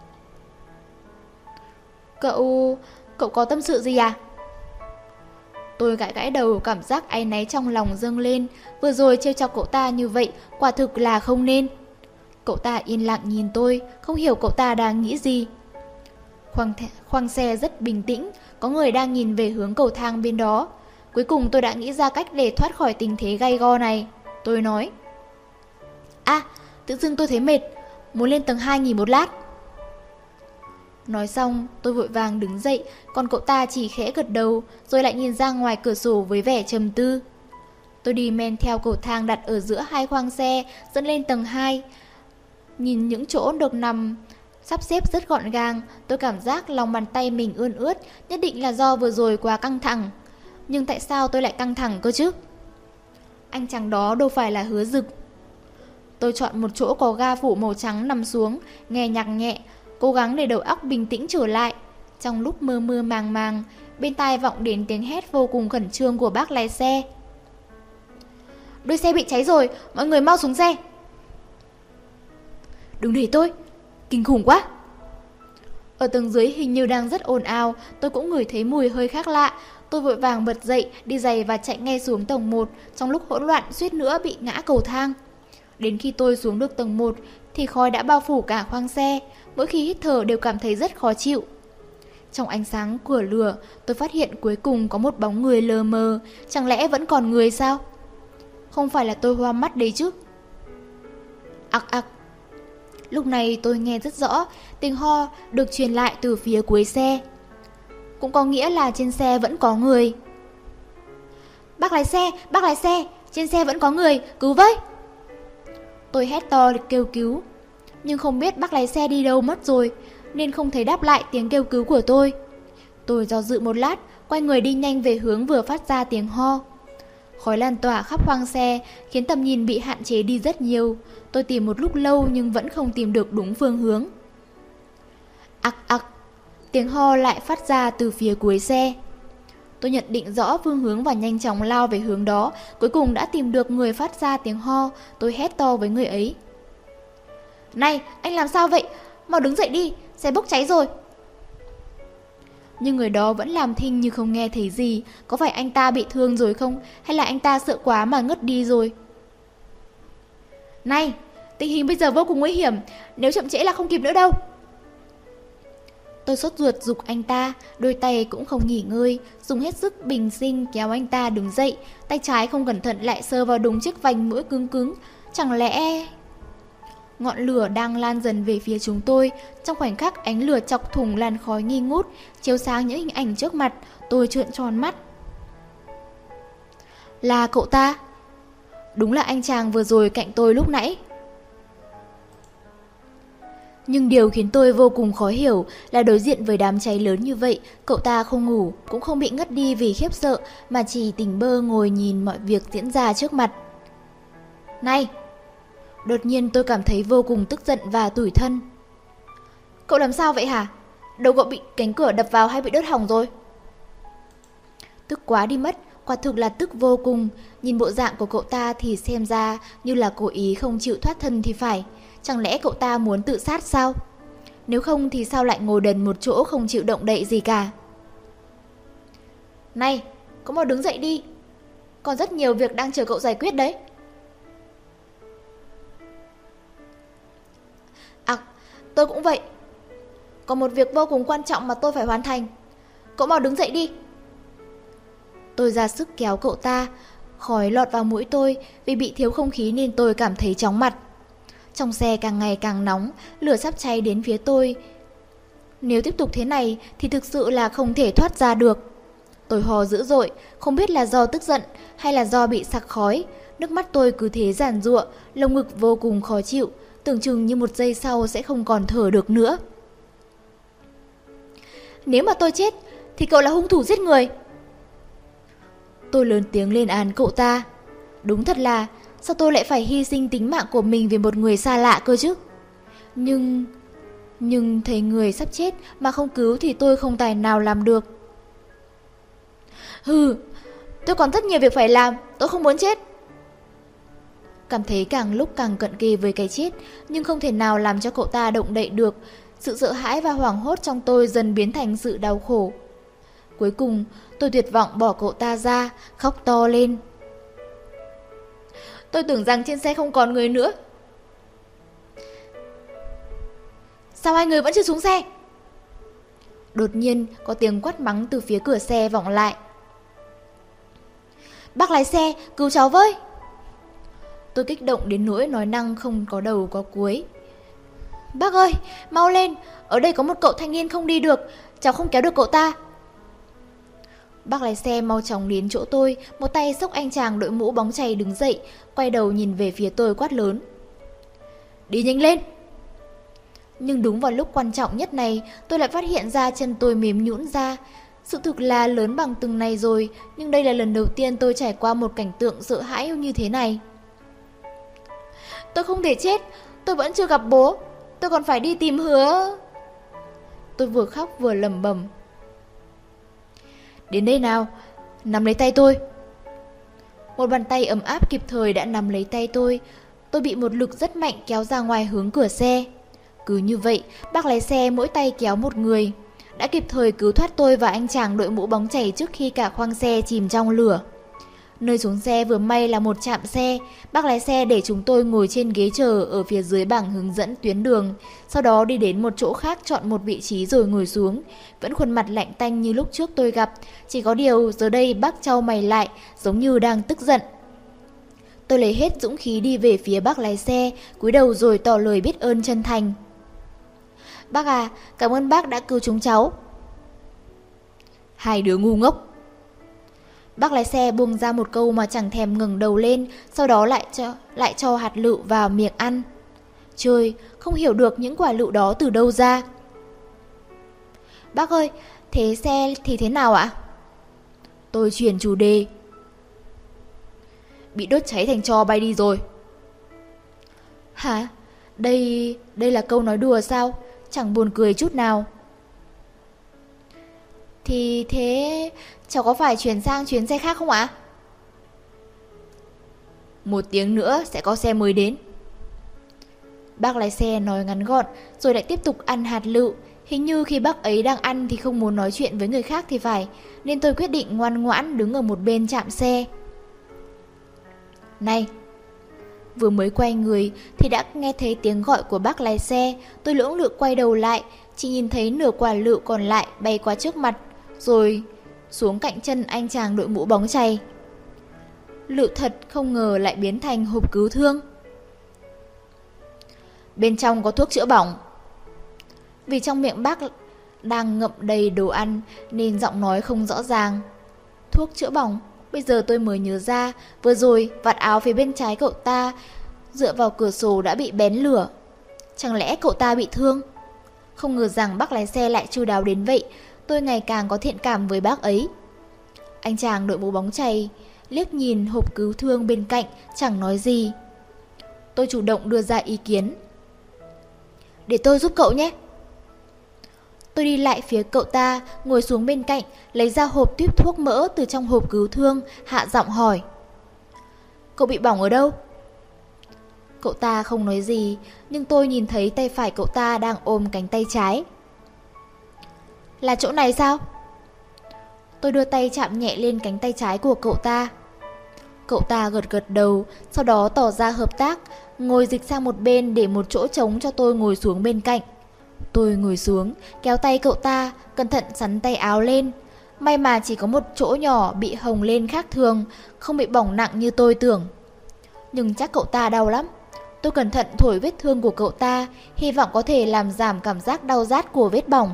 Cậu... cậu có tâm sự gì à? Tôi gãi gãi đầu, cảm giác áy náy trong lòng dâng lên. Vừa rồi trêu chọc cậu ta như vậy quả thực là không nên. Cậu ta yên lặng nhìn tôi, không hiểu cậu ta đang nghĩ gì. Khoang, khoang xe rất bình tĩnh, có người đang nhìn về hướng cầu thang bên đó. Cuối cùng tôi đã nghĩ ra cách để thoát khỏi tình thế gay go này. Tôi nói: À, tự dưng tôi thấy mệt, muốn lên tầng hai nghỉ một lát. Nói xong, tôi vội vàng đứng dậy, còn cậu ta chỉ khẽ gật đầu, rồi lại nhìn ra ngoài cửa sổ với vẻ trầm tư. Tôi đi men theo cầu thang đặt ở giữa hai khoang xe, dẫn lên tầng hai. Nhìn những chỗ được nằm sắp xếp rất gọn gàng, tôi cảm giác lòng bàn tay mình ươn ướt, nhất định là do vừa rồi quá căng thẳng. Nhưng tại sao tôi lại căng thẳng cơ chứ? Anh chàng đó đâu phải là Hứa Dực. Tôi chọn một chỗ có ga phủ màu trắng nằm xuống, nghe nhạc nhẹ, cố gắng để đầu óc bình tĩnh trở lại. Trong lúc mơ mơ màng màng, bên tai vọng đến tiếng hét vô cùng khẩn trương của bác lái xe. Đuôi xe bị cháy rồi, mọi người mau xuống xe. Đừng để tôi, kinh khủng quá. Ở tầng dưới hình như đang rất ồn ào, tôi cũng ngửi thấy mùi hơi khác lạ. Tôi vội vàng bật dậy, đi giày và chạy ngay xuống tầng một, trong lúc hỗn loạn suýt nữa bị ngã cầu thang. Đến khi tôi xuống được tầng một thì khói đã bao phủ cả khoang xe, mỗi khi hít thở đều cảm thấy rất khó chịu. Trong ánh sáng của lửa, tôi phát hiện cuối cùng có một bóng người lờ mờ, chẳng lẽ vẫn còn người sao? Không phải là tôi hoa mắt đấy chứ? Ặc ặc. Lúc này tôi nghe rất rõ, tiếng ho được truyền lại từ phía cuối xe. Cũng có nghĩa là trên xe vẫn có người. Bác lái xe, bác lái xe, trên xe vẫn có người, cứu với. Tôi hét to kêu cứu, nhưng không biết bác lái xe đi đâu mất rồi, nên không thấy đáp lại tiếng kêu cứu của tôi. Tôi do dự một lát, quay người đi nhanh về hướng vừa phát ra tiếng ho. Khói lan tỏa khắp khoang xe, khiến tầm nhìn bị hạn chế đi rất nhiều. Tôi tìm một lúc lâu nhưng vẫn không tìm được đúng phương hướng. Ặc ặc, tiếng ho lại phát ra từ phía cuối xe. Tôi nhận định rõ phương hướng và nhanh chóng lao về hướng đó. Cuối cùng đã tìm được người phát ra tiếng ho. Tôi hét to với người ấy. Này, anh làm sao vậy? Mau đứng dậy đi, xe bốc cháy rồi. Nhưng người đó vẫn làm thinh như không nghe thấy gì. Có phải anh ta bị thương rồi không? Hay là anh ta sợ quá mà ngất đi rồi? Này, tình hình bây giờ vô cùng nguy hiểm, nếu chậm trễ là không kịp nữa đâu. Tôi sốt ruột giục anh ta, đôi tay cũng không nghỉ ngơi, dùng hết sức bình sinh kéo anh ta đứng dậy, tay trái không cẩn thận lại sờ vào đúng chiếc vành mũi cứng cứng. Chẳng lẽ... Ngọn lửa đang lan dần về phía chúng tôi. Trong khoảnh khắc ánh lửa chọc thủng làn khói nghi ngút, chiếu sáng những hình ảnh trước mặt. Tôi trợn tròn mắt. Là cậu ta. Đúng là anh chàng vừa rồi cạnh tôi lúc nãy. Nhưng điều khiến tôi vô cùng khó hiểu là đối diện với đám cháy lớn như vậy, cậu ta không ngủ, cũng không bị ngất đi vì khiếp sợ, mà chỉ tỉnh bơ ngồi nhìn mọi việc diễn ra trước mặt. Này! Đột nhiên tôi cảm thấy vô cùng tức giận và tủi thân. Cậu làm sao vậy hả? Đầu cậu bị cánh cửa đập vào hay bị đứt hỏng rồi? Tức quá đi mất, quả thực là tức vô cùng. Nhìn bộ dạng của cậu ta thì xem ra như là cố ý không chịu thoát thân thì phải. Chẳng lẽ cậu ta muốn tự sát sao? Nếu không thì sao lại ngồi đần một chỗ không chịu động đậy gì cả? Này, có mau đứng dậy đi. Còn rất nhiều việc đang chờ cậu giải quyết đấy. À, tôi cũng vậy. Còn một việc vô cùng quan trọng mà tôi phải hoàn thành. Cậu mau đứng dậy đi. Tôi ra sức kéo cậu ta. Khói lọt vào mũi tôi. Vì bị thiếu không khí nên tôi cảm thấy chóng mặt. Trong xe càng ngày càng nóng, lửa sắp cháy đến phía tôi. Nếu tiếp tục thế này thì thực sự là không thể thoát ra được. Tôi ho dữ dội, không biết là do tức giận hay là do bị sặc khói. Nước mắt tôi cứ thế giàn giụa, lồng ngực vô cùng khó chịu. tưởng chừng như một giây sau sẽ không còn thở được nữa. Nếu mà tôi chết thì cậu là hung thủ giết người. Tôi lớn tiếng lên án cậu ta. Đúng thật là, sao tôi lại phải hy sinh tính mạng của mình vì một người xa lạ cơ chứ? Nhưng... Nhưng thấy người sắp chết mà không cứu thì tôi không tài nào làm được. Hừ, tôi còn rất nhiều việc phải làm, tôi không muốn chết. Cảm thấy càng lúc càng cận kề với cái chết, nhưng không thể nào làm cho cậu ta động đậy được. Sự sợ hãi và hoảng hốt trong tôi dần biến thành sự đau khổ. Cuối cùng, tôi tuyệt vọng bỏ cậu ta ra, khóc to lên. Tôi tưởng rằng trên xe không còn người nữa. Sao hai người vẫn chưa xuống xe? Đột nhiên có tiếng quát mắng từ phía cửa xe vọng lại. Bác lái xe, cứu cháu với. Tôi kích động đến nỗi nói năng không có đầu có cuối. Bác ơi, mau lên, ở đây có một cậu thanh niên không đi được, cháu không kéo được cậu ta. Bác lái xe mau chóng đến chỗ tôi, một tay xốc anh chàng đội mũ bóng chày đứng dậy, quay đầu nhìn về phía tôi quát lớn. Đi nhanh lên. Nhưng đúng vào lúc quan trọng nhất này, tôi lại phát hiện ra chân tôi mềm nhũn ra. Sự thực là lớn bằng từng này rồi, nhưng đây là lần đầu tiên tôi trải qua một cảnh tượng sợ hãi như thế này. Tôi không thể chết, tôi vẫn chưa gặp bố, tôi còn phải đi tìm Hứa. Tôi vừa khóc vừa lẩm bẩm. Đến đây nào, nắm lấy tay tôi. Một bàn tay ấm áp kịp thời đã nắm lấy tay tôi. Tôi bị một lực rất mạnh kéo ra ngoài hướng cửa xe. Cứ như vậy, bác lái xe mỗi tay kéo một người, đã kịp thời cứu thoát tôi và anh chàng đội mũ bóng chày trước khi cả khoang xe chìm trong lửa. Nơi xuống xe vừa may là một trạm xe, bác lái xe để chúng tôi ngồi trên ghế chờ ở phía dưới bảng hướng dẫn tuyến đường, sau đó đi đến một chỗ khác chọn một vị trí rồi ngồi xuống, vẫn khuôn mặt lạnh tanh như lúc trước tôi gặp, chỉ có điều giờ đây bác chau mày lại, giống như đang tức giận. Tôi lấy hết dũng khí đi về phía bác lái xe, cúi đầu rồi tỏ lời biết ơn chân thành. Bác à, cảm ơn bác đã cứu chúng cháu. Hai đứa ngu ngốc. Bác lái xe buông ra một câu mà chẳng thèm ngẩng đầu lên, sau đó lại cho, lại cho hạt lựu vào miệng ăn. Trời, không hiểu được những quả lựu đó từ đâu ra. Bác ơi, thế xe thì thế nào ạ? Tôi chuyển chủ đề. Bị đốt cháy thành tro bay đi rồi. Hả? Đây, đây là câu nói đùa sao? Chẳng buồn cười chút nào. Thì thế cháu có phải chuyển sang chuyến xe khác không ạ? Một tiếng nữa sẽ có xe mới đến. Bác lái xe nói ngắn gọn rồi lại tiếp tục ăn hạt lựu. Hình như khi bác ấy đang ăn thì không muốn nói chuyện với người khác thì phải, nên tôi quyết định ngoan ngoãn đứng ở một bên trạm xe. Này! Vừa mới quay người thì đã nghe thấy tiếng gọi của bác lái xe. Tôi lưỡng lự quay đầu lại, chỉ nhìn thấy nửa quả lựu còn lại bay qua trước mặt, rồi xuống cạnh chân anh chàng đội mũ bóng chày. Lựu thật không ngờ lại biến thành hộp cứu thương. Bên trong có thuốc chữa bỏng. Vì trong miệng bác đang ngậm đầy đồ ăn nên giọng nói không rõ ràng. Thuốc chữa bỏng? Bây giờ tôi mới nhớ ra, vừa rồi vạt áo phía bên trái cậu ta dựa vào cửa sổ đã bị bén lửa. Chẳng lẽ cậu ta bị thương? Không ngờ rằng bác lái xe lại chu đáo đến vậy. Tôi ngày càng có thiện cảm với bác ấy. Anh chàng đội mũ bóng chày liếc nhìn hộp cứu thương bên cạnh, chẳng nói gì. Tôi chủ động đưa ra ý kiến. Để tôi giúp cậu nhé. Tôi đi lại phía cậu ta, ngồi xuống bên cạnh, lấy ra hộp tuyếp thuốc mỡ từ trong hộp cứu thương, hạ giọng hỏi. Cậu bị bỏng ở đâu? Cậu ta không nói gì, nhưng tôi nhìn thấy tay phải cậu ta đang ôm cánh tay trái. Là chỗ này sao? Tôi đưa tay chạm nhẹ lên cánh tay trái của cậu ta. Cậu ta gật gật đầu, sau đó tỏ ra hợp tác, ngồi dịch sang một bên để một chỗ trống cho tôi ngồi xuống bên cạnh. Tôi ngồi xuống, kéo tay cậu ta, cẩn thận xắn tay áo lên. May mà chỉ có một chỗ nhỏ bị hồng lên khác thường, không bị bỏng nặng như tôi tưởng. Nhưng chắc cậu ta đau lắm. Tôi cẩn thận thổi vết thương của cậu ta, hy vọng có thể làm giảm cảm giác đau rát của vết bỏng.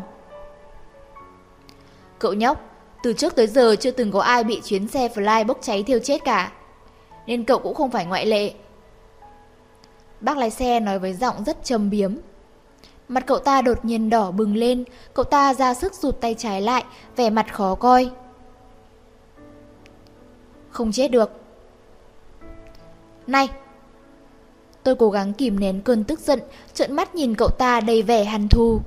Cậu nhóc, từ trước tới giờ chưa từng có ai bị chuyến xe Fly bốc cháy thiêu chết cả, nên cậu cũng không phải ngoại lệ. Bác lái xe nói với giọng rất trầm biếm. Mặt cậu ta đột nhiên đỏ bừng lên, cậu ta ra sức rụt tay trái lại, vẻ mặt khó coi. Không chết được. Này! Tôi cố gắng kìm nén cơn tức giận, trợn mắt nhìn cậu ta đầy vẻ hằn thù.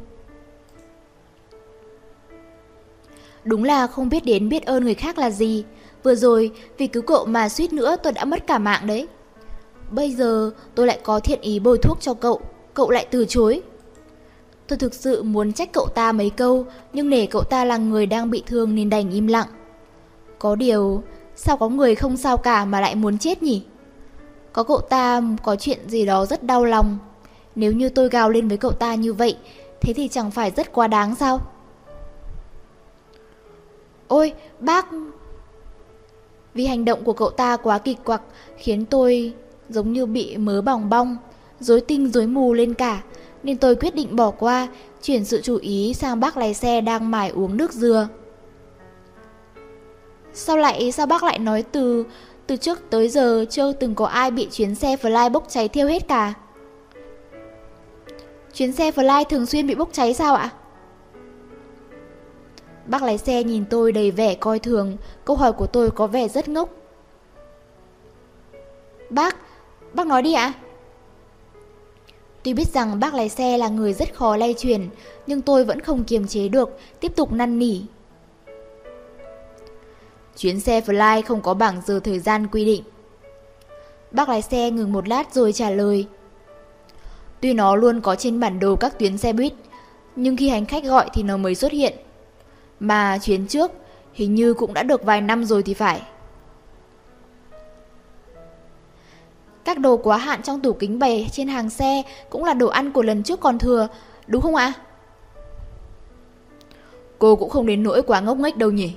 Đúng là không biết đến biết ơn người khác là gì. Vừa rồi vì cứu cậu mà suýt nữa tôi đã mất cả mạng đấy. Bây giờ tôi lại có thiện ý bôi thuốc cho cậu, cậu lại từ chối. Tôi thực sự muốn trách cậu ta mấy câu, nhưng nể cậu ta là người đang bị thương nên đành im lặng. Có điều, sao có người không sao cả mà lại muốn chết nhỉ? Có cậu ta có chuyện gì đó rất đau lòng. Nếu như tôi gào lên với cậu ta như vậy, thế thì chẳng phải rất quá đáng sao? Ôi, bác! Vì hành động của cậu ta quá kịch quặc khiến tôi giống như bị mớ bòng bong, rối tinh rối mù lên cả, nên tôi quyết định bỏ qua, chuyển sự chú ý sang bác lái xe đang mải uống nước dừa. Sao lại sao bác lại nói từ từ trước tới giờ chưa từng có ai bị chuyến xe Fly bốc cháy thiêu hết cả? Chuyến xe Fly thường xuyên bị bốc cháy sao ạ? Bác lái xe nhìn tôi đầy vẻ coi thường, câu hỏi của tôi có vẻ rất ngốc. Bác, bác nói đi ạ. Tuy biết rằng bác lái xe là người rất khó lay chuyển, nhưng tôi vẫn không kiềm chế được, tiếp tục năn nỉ. Chuyến xe Fly không có bảng giờ thời gian quy định. Bác lái xe ngừng một lát rồi trả lời. Tuy nó luôn có trên bản đồ các tuyến xe buýt, nhưng khi hành khách gọi thì nó mới xuất hiện. Mà chuyến trước hình như cũng đã được vài năm rồi thì phải. Các đồ quá hạn trong tủ kính bày trên hàng xe cũng là đồ ăn của lần trước còn thừa, đúng không ạ? Cô cũng không đến nỗi quá ngốc nghếch đâu nhỉ?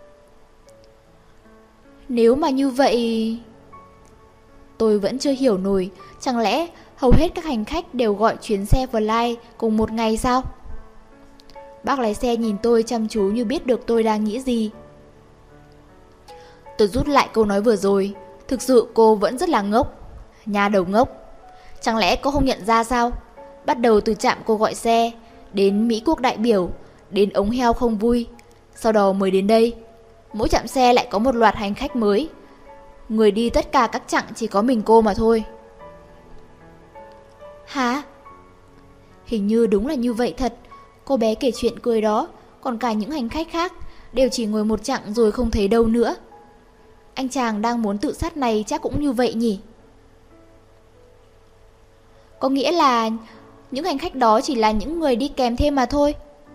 Nếu mà như vậy... Tôi vẫn chưa hiểu nổi, chẳng lẽ hầu hết các hành khách đều gọi chuyến xe Fly cùng một ngày sao? Bác lái xe nhìn tôi chăm chú như biết được tôi đang nghĩ gì. Tôi rút lại câu nói vừa rồi. Thực sự cô vẫn rất là ngốc. Nhà đầu ngốc. Chẳng lẽ cô không nhận ra sao? Bắt đầu từ trạm cô gọi xe, đến Mỹ Quốc đại biểu, đến ống heo không vui, sau đó mới đến đây. Mỗi trạm xe lại có một loạt hành khách mới. Người đi tất cả các chặng chỉ có mình cô mà thôi. Hả? Hình như đúng là như vậy thật. Cô bé kể chuyện cười đó, còn cả những hành khách khác đều chỉ ngồi một chặng rồi không thấy đâu nữa. Anh chàng đang muốn tự sát này chắc cũng như vậy nhỉ? Có nghĩa là những hành khách đó chỉ là những người đi kèm thêm mà thôi.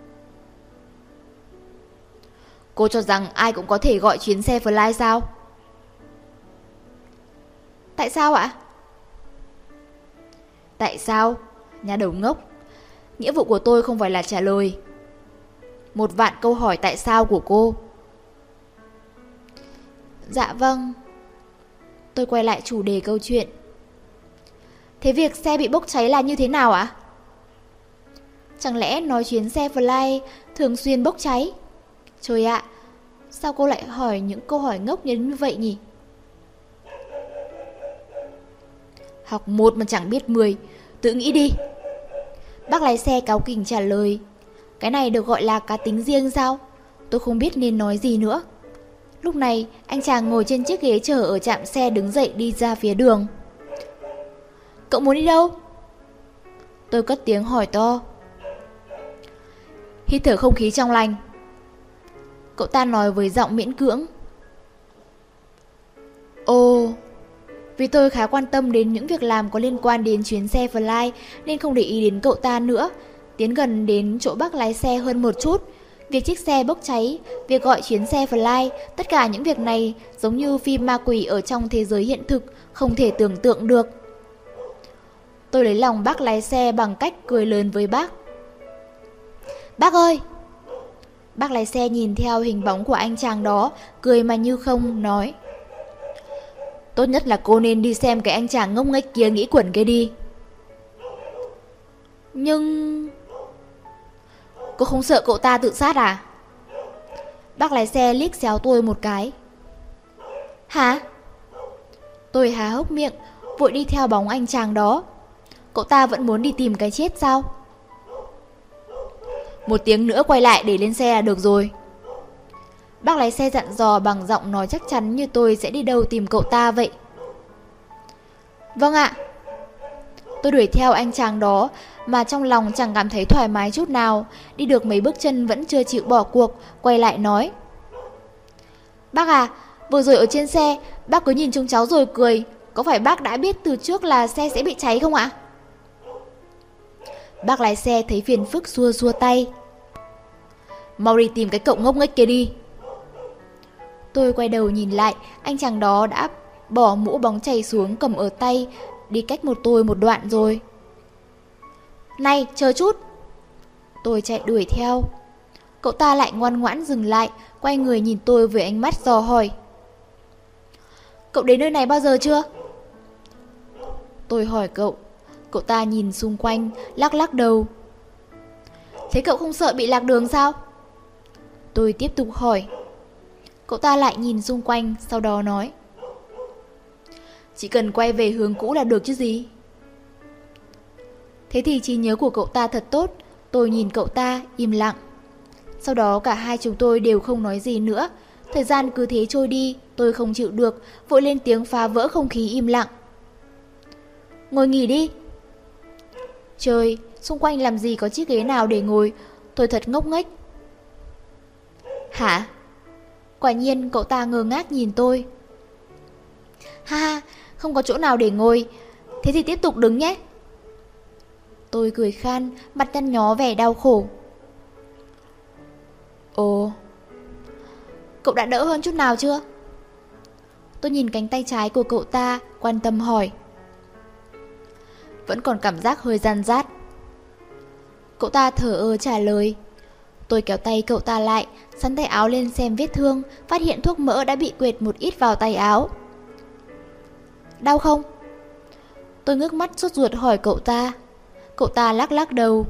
Cô cho rằng ai cũng có thể gọi chuyến xe Fly sao? Tại sao ạ? Tại sao? Nhà đầu ngốc. Nghĩa vụ của tôi không phải là trả lời một vạn câu hỏi tại sao của cô. Dạ vâng. Tôi quay lại chủ đề câu chuyện. Thế việc xe bị bốc cháy là như thế nào ạ? Chẳng lẽ nói chuyến xe Fly thường xuyên bốc cháy? Trời ạ, sao cô lại hỏi những câu hỏi ngốc như vậy nhỉ? Học một mà chẳng biết mười, tự nghĩ đi. Bác lái xe cáu kỉnh trả lời. Cái này được gọi là cá tính riêng sao? Tôi không biết nên nói gì nữa. Lúc này anh chàng ngồi trên chiếc ghế chờ ở trạm xe đứng dậy đi ra phía đường. Cậu muốn đi đâu? Tôi cất tiếng hỏi to. Hít thở không khí trong lành. Cậu ta nói với giọng miễn cưỡng. Ồ, vì tôi khá quan tâm đến những việc làm có liên quan đến chuyến xe Fly nên không để ý đến cậu ta nữa. Tiến gần đến chỗ bác lái xe hơn một chút. Việc chiếc xe bốc cháy, việc gọi chuyến xe Fly, tất cả những việc này giống như phim ma quỷ ở trong thế giới hiện thực, không thể tưởng tượng được. Tôi lấy lòng bác lái xe bằng cách cười lớn với bác. Bác ơi! Bác lái xe nhìn theo hình bóng của anh chàng đó, cười mà như không, nói. Tốt nhất là cô nên đi xem cái anh chàng ngốc nghếch kia nghĩ quẩn kia đi. Nhưng... Cô không sợ cậu ta tự sát à? Bác lái xe liếc xéo tôi một cái. Hả? Tôi há hốc miệng, vội đi theo bóng anh chàng đó. cậu ta vẫn muốn đi tìm cái chết sao? Một tiếng nữa quay lại để lên xe là được rồi. Bác lái xe dặn dò bằng giọng nói chắc chắn như tôi sẽ đi đâu tìm cậu ta vậy. Vâng ạ. Tôi đuổi theo anh chàng đó mà trong lòng chẳng cảm thấy thoải mái chút nào. Đi được mấy bước chân vẫn chưa chịu bỏ cuộc, quay lại nói: Bác à, vừa rồi ở trên xe, bác cứ nhìn chúng cháu rồi cười. Có phải bác đã biết từ trước là xe sẽ bị cháy không ạ? Bác lái xe thấy phiền phức xua xua tay: Mau đi tìm cái cậu ngốc nghếch kia đi. Tôi quay đầu nhìn lại, anh chàng đó đã bỏ mũ bóng chày xuống cầm ở tay, đi cách một tôi một đoạn rồi. Này, chờ chút. Tôi chạy đuổi theo. Cậu ta lại ngoan ngoãn dừng lại, quay người nhìn tôi với ánh mắt dò hỏi: Cậu đến nơi này bao giờ chưa? Tôi hỏi cậu. Cậu ta nhìn xung quanh, lắc lắc đầu. Thế cậu không sợ bị lạc đường sao? Tôi tiếp tục hỏi. Cậu ta lại nhìn xung quanh, sau đó nói: Chỉ cần quay về hướng cũ là được chứ gì. Thế thì trí nhớ của cậu ta thật tốt. Tôi nhìn cậu ta, im lặng. Sau đó cả hai chúng tôi đều không nói gì nữa. Thời gian cứ thế trôi đi, tôi không chịu được, vội lên tiếng phá vỡ không khí im lặng: Ngồi nghỉ đi. Trời, xung quanh làm gì có chiếc ghế nào để ngồi. Tôi thật ngốc nghếch. Hả? Quả nhiên cậu ta ngơ ngác nhìn tôi. Ha ha, không có chỗ nào để ngồi. Thế thì tiếp tục đứng nhé. Tôi cười khan, mặt nhăn nhó vẻ đau khổ. Ồ, cậu đã đỡ hơn chút nào chưa? Tôi nhìn cánh tay trái của cậu ta, quan tâm hỏi. Vẫn còn cảm giác hơi gian rát. Cậu ta thở ơ trả lời. Tôi kéo tay cậu ta lại, sắn tay áo lên xem vết thương, phát hiện thuốc mỡ đã bị quệt một ít vào tay áo. Đau không? Tôi ngước mắt sốt ruột hỏi cậu ta. Cậu ta lắc lắc đầu.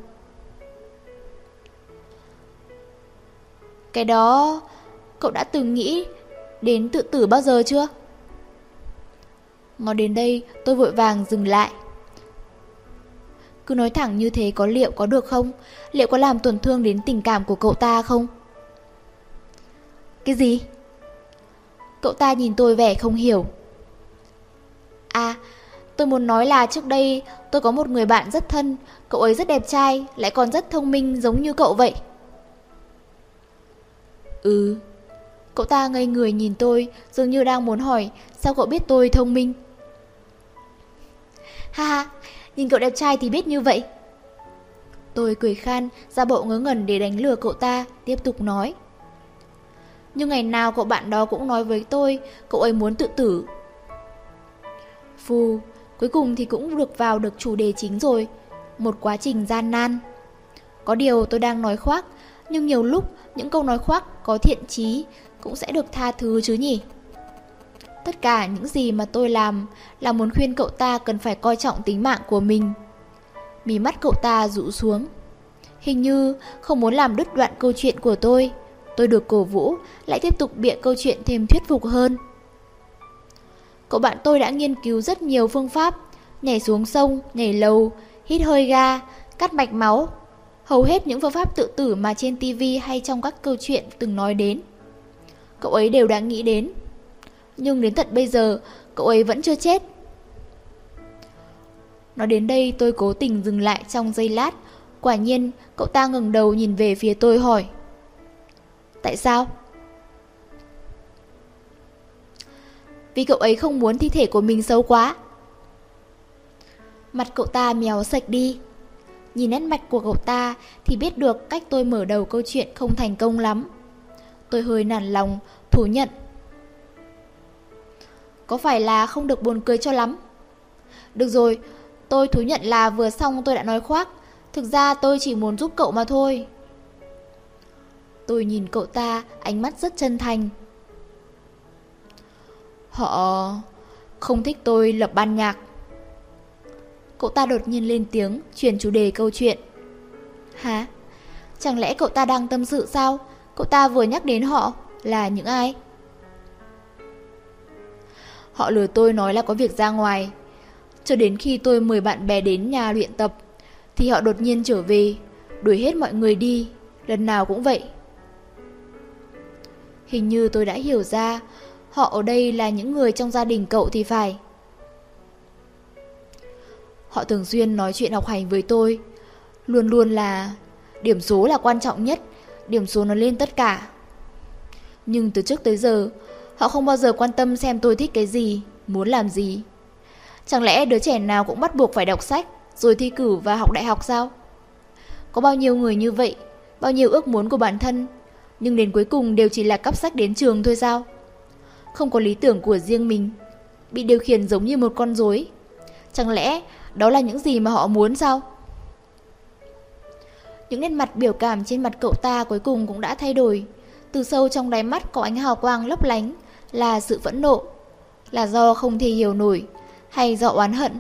Cái đó, cậu đã từng nghĩ đến tự tử bao giờ chưa? Nói đến đây, tôi vội vàng dừng lại. Cứ nói thẳng như thế có liệu có được không? Liệu có làm tổn thương đến tình cảm của cậu ta không? Cái gì? Cậu ta nhìn tôi vẻ không hiểu. À, tôi muốn nói là trước đây tôi có một người bạn rất thân. Cậu ấy rất đẹp trai, lại còn rất thông minh giống như cậu vậy. Ừ. Cậu ta ngây người nhìn tôi, dường như đang muốn hỏi sao cậu biết tôi thông minh. Ha ha, nhìn cậu đẹp trai thì biết như vậy. Tôi cười khan, ra bộ ngớ ngẩn để đánh lừa cậu ta, tiếp tục nói. Nhưng ngày nào cậu bạn đó cũng nói với tôi, cậu ấy muốn tự tử. Phù, cuối cùng thì cũng được vào được chủ đề chính rồi. Một quá trình gian nan. Có điều tôi đang nói khoác, nhưng nhiều lúc những câu nói khoác có thiện chí cũng sẽ được tha thứ chứ nhỉ. Tất cả những gì mà tôi làm là muốn khuyên cậu ta cần phải coi trọng tính mạng của mình. Mí mắt cậu ta rũ xuống. Hình như không muốn làm đứt đoạn câu chuyện của tôi. Tôi được cổ vũ, lại tiếp tục bịa câu chuyện thêm thuyết phục hơn. Cậu bạn tôi đã nghiên cứu rất nhiều phương pháp. Nhảy xuống sông, nhảy lầu, hít hơi ga, cắt mạch máu. Hầu hết những phương pháp tự tử mà trên tivi hay trong các câu chuyện từng nói đến, cậu ấy đều đã nghĩ đến. Nhưng đến tận bây giờ, cậu ấy vẫn chưa chết. Nói đến đây tôi cố tình dừng lại trong giây lát. Quả nhiên, cậu ta ngẩng đầu nhìn về phía tôi hỏi. Tại sao? Vì cậu ấy không muốn thi thể của mình xấu quá. Mặt cậu ta méo sạch đi. Nhìn nét mặt của cậu ta thì biết được cách tôi mở đầu câu chuyện không thành công lắm. Tôi hơi nản lòng, thú nhận. Có phải là không được buồn cười cho lắm? Được rồi, tôi thú nhận là vừa xong tôi đã nói khoác. Thực ra tôi chỉ muốn giúp cậu mà thôi. Tôi nhìn cậu ta, ánh mắt rất chân thành. Họ không thích tôi lập ban nhạc. Cậu ta đột nhiên lên tiếng, chuyển chủ đề câu chuyện. Hả? Chẳng lẽ cậu ta đang tâm sự sao? Cậu ta vừa nhắc đến họ là những ai? Họ lừa tôi nói là có việc ra ngoài. Cho đến khi tôi mời bạn bè đến nhà luyện tập thì họ đột nhiên trở về, đuổi hết mọi người đi, lần nào cũng vậy. Hình như tôi đã hiểu ra, họ ở đây là những người trong gia đình cậu thì phải. Họ thường xuyên nói chuyện học hành với tôi, luôn luôn là điểm số là quan trọng nhất, điểm số nó lên tất cả. Nhưng từ trước tới giờ, họ không bao giờ quan tâm xem tôi thích cái gì, muốn làm gì. Chẳng lẽ đứa trẻ nào cũng bắt buộc phải đọc sách, rồi thi cử và học đại học sao? Có bao nhiêu người như vậy, bao nhiêu ước muốn của bản thân, nhưng đến cuối cùng đều chỉ là cắp sách đến trường thôi sao? Không có lý tưởng của riêng mình, bị điều khiển giống như một con rối. Chẳng lẽ đó là những gì mà họ muốn sao? Những nét mặt biểu cảm trên mặt cậu ta cuối cùng cũng đã thay đổi. Từ sâu trong đáy mắt có ánh hào quang lấp lánh, là sự phẫn nộ, là do không thể hiểu nổi, hay do oán hận.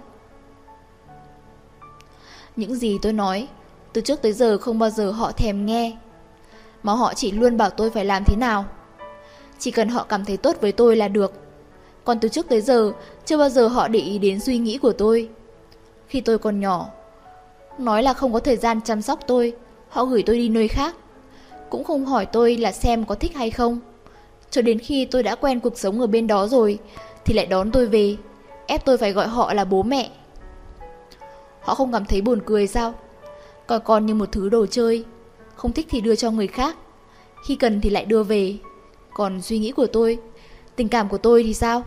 Những gì tôi nói, từ trước tới giờ không bao giờ họ thèm nghe, mà họ chỉ luôn bảo tôi phải làm thế nào. Chỉ cần họ cảm thấy tốt với tôi là được. Còn từ trước tới giờ, chưa bao giờ họ để ý đến suy nghĩ của tôi. Khi tôi còn nhỏ, nói là không có thời gian chăm sóc tôi, họ gửi tôi đi nơi khác, cũng không hỏi tôi là xem có thích hay không. Cho đến khi tôi đã quen cuộc sống ở bên đó rồi, thì lại đón tôi về, ép tôi phải gọi họ là bố mẹ. Họ không cảm thấy buồn cười sao? Coi con như một thứ đồ chơi, không thích thì đưa cho người khác, khi cần thì lại đưa về. Còn suy nghĩ của tôi, tình cảm của tôi thì sao?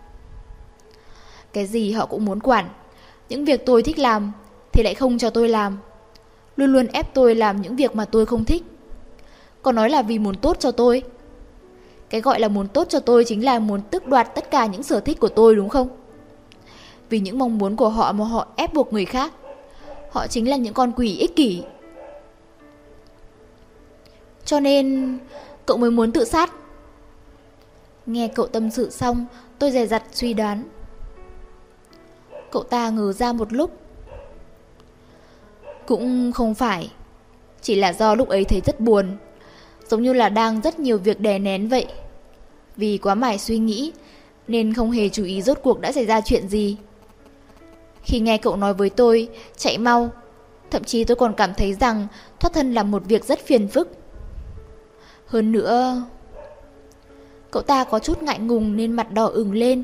Cái gì họ cũng muốn quản. Những việc tôi thích làm thì lại không cho tôi làm, luôn luôn ép tôi làm những việc mà tôi không thích. Còn nói là vì muốn tốt cho tôi. Cái gọi là muốn tốt cho tôi chính là muốn tước đoạt tất cả những sở thích của tôi, đúng không? Vì những mong muốn của họ mà họ ép buộc người khác. Họ chính là những con quỷ ích kỷ. Cho nên cậu mới muốn tự sát. Nghe cậu tâm sự xong, tôi dè dặt suy đoán. Cậu ta ngớ ra một lúc. Cũng không phải, chỉ là do lúc ấy thấy rất buồn, giống như là đang rất nhiều việc đè nén vậy. Vì quá mải suy nghĩ nên không hề chú ý rốt cuộc đã xảy ra chuyện gì. Khi nghe cậu nói với tôi chạy mau, thậm chí tôi còn cảm thấy rằng thoát thân là một việc rất phiền phức. Hơn nữa, cậu ta có chút ngại ngùng nên mặt đỏ ửng lên.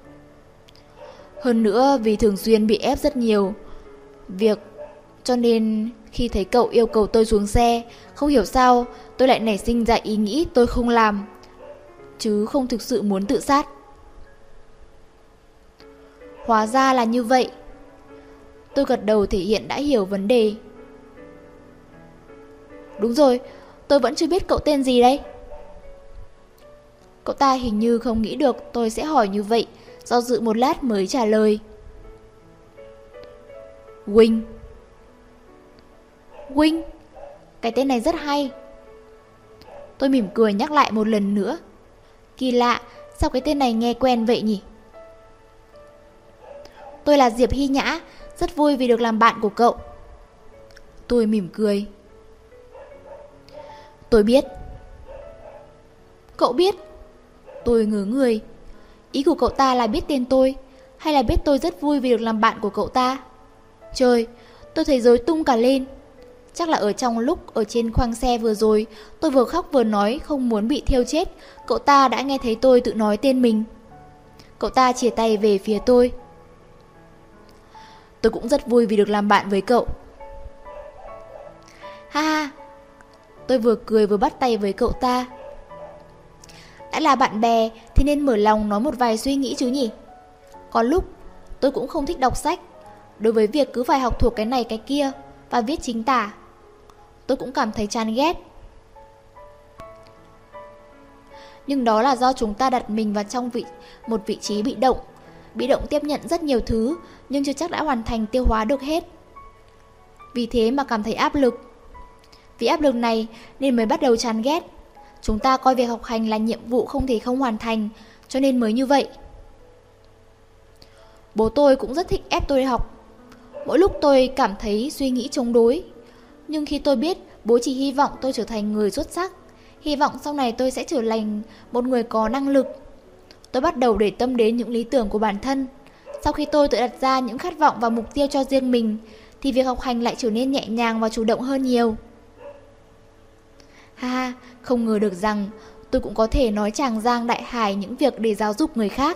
Hơn nữa vì thường xuyên bị ép rất nhiều việc, cho nên khi thấy cậu yêu cầu tôi xuống xe, không hiểu sao tôi lại nảy sinh ra ý nghĩ tôi không làm, chứ không thực sự muốn tự sát. Hóa ra là như vậy. Tôi gật đầu thể hiện đã hiểu vấn đề. Đúng rồi, tôi vẫn chưa biết cậu tên gì đây. Cậu ta hình như không nghĩ được tôi sẽ hỏi như vậy, do dự một lát mới trả lời. Wing. Wing, cái tên này rất hay. Tôi mỉm cười nhắc lại một lần nữa. Kỳ lạ, sao cái tên này nghe quen vậy nhỉ? Tôi là Diệp Hy Nhã, rất vui vì được làm bạn của cậu. Tôi mỉm cười. Tôi biết. Cậu biết? Tôi ngớ người. Ý của cậu ta là biết tên tôi, hay là biết tôi rất vui vì được làm bạn của cậu ta? Trời, tôi thấy rối tung cả lên. Chắc là ở trong lúc ở trên khoang xe vừa rồi, tôi vừa khóc vừa nói không muốn bị thiêu chết, cậu ta đã nghe thấy tôi tự nói tên mình. Cậu ta chìa tay về phía tôi. Tôi cũng rất vui vì được làm bạn với cậu. Ha ha. Tôi vừa cười vừa bắt tay với cậu ta. Đã là bạn bè thì nên mở lòng nói một vài suy nghĩ chứ nhỉ. Có lúc tôi cũng không thích đọc sách. Đối với việc cứ phải học thuộc cái này cái kia và viết chính tả, tôi cũng cảm thấy chán ghét. Nhưng đó là do chúng ta đặt mình vào trong vị, một vị trí bị động. Bị động tiếp nhận rất nhiều thứ, nhưng chưa chắc đã hoàn thành tiêu hóa được hết. Vì thế mà cảm thấy áp lực. Vì áp lực này nên mới bắt đầu chán ghét. Chúng ta coi việc học hành là nhiệm vụ không thể không hoàn thành, cho nên mới như vậy. Bố tôi cũng rất thích ép tôi đi học. Mỗi lúc tôi cảm thấy suy nghĩ chống đối. Nhưng khi tôi biết bố chỉ hy vọng tôi trở thành người xuất sắc, hy vọng sau này tôi sẽ trở thành một người có năng lực, tôi bắt đầu để tâm đến những lý tưởng của bản thân, Sau khi tôi tự đặt ra những khát vọng và mục tiêu cho riêng mình, thì việc học hành lại trở nên nhẹ nhàng và chủ động hơn nhiều. Ha ha, không ngờ được rằng tôi cũng có thể nói tràng giang đại hải những việc để giáo dục người khác.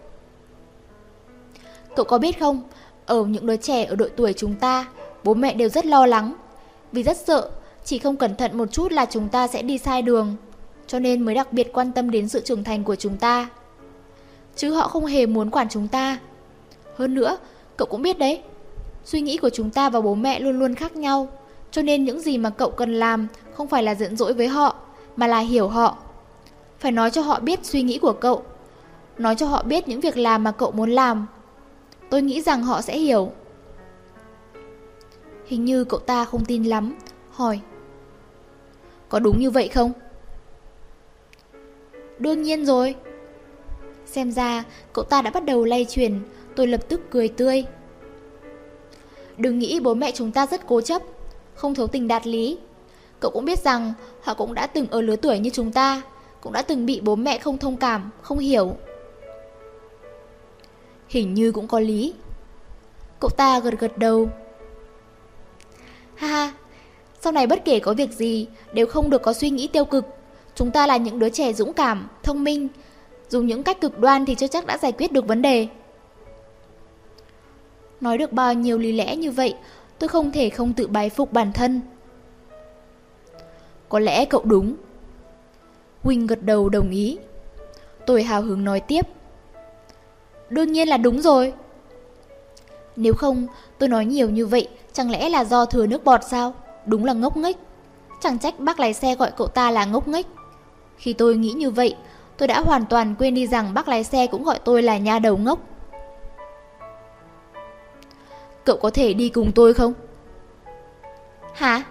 Cậu có biết không, ở những đứa trẻ ở độ tuổi chúng ta, bố mẹ đều rất lo lắng, vì rất sợ chỉ không cẩn thận một chút là chúng ta sẽ đi sai đường, cho nên mới đặc biệt quan tâm đến sự trưởng thành của chúng ta. Chứ họ không hề muốn quản chúng ta. Hơn nữa, cậu cũng biết đấy, suy nghĩ của chúng ta và bố mẹ luôn luôn khác nhau, cho nên những gì mà cậu cần làm không phải là giận dỗi với họ, mà là hiểu họ. Phải nói cho họ biết suy nghĩ của cậu, nói cho họ biết những việc làm mà cậu muốn làm. Tôi nghĩ rằng họ sẽ hiểu. Hình như cậu ta không tin lắm, hỏi: Có đúng như vậy không? Đương nhiên rồi. Xem ra cậu ta đã bắt đầu lay chuyển. Tôi lập tức cười tươi. Đừng nghĩ bố mẹ chúng ta rất cố chấp, không thấu tình đạt lý. Cậu cũng biết rằng họ cũng đã từng ở lứa tuổi như chúng ta, cũng đã từng bị bố mẹ không thông cảm, không hiểu. Hình như cũng có lý. Cậu ta gật gật đầu. Ha ha, sau này bất kể có việc gì đều không được có suy nghĩ tiêu cực. Chúng ta là những đứa trẻ dũng cảm, thông minh. Dùng những cách cực đoan thì chưa chắc đã giải quyết được vấn đề. Nói được bao nhiêu lý lẽ như vậy, tôi không thể không tự bái phục bản thân. Có lẽ cậu đúng. Huynh gật đầu đồng ý. Tôi hào hứng nói tiếp. Đương nhiên là đúng rồi. Nếu không, tôi nói nhiều như vậy, chẳng lẽ là do thừa nước bọt sao? Đúng là ngốc nghếch. Chẳng trách bác lái xe gọi cậu ta là ngốc nghếch. Khi tôi nghĩ như vậy, tôi đã hoàn toàn quên đi rằng bác lái xe cũng gọi tôi là nha đầu ngốc. Cậu có thể đi cùng tôi không? Hả?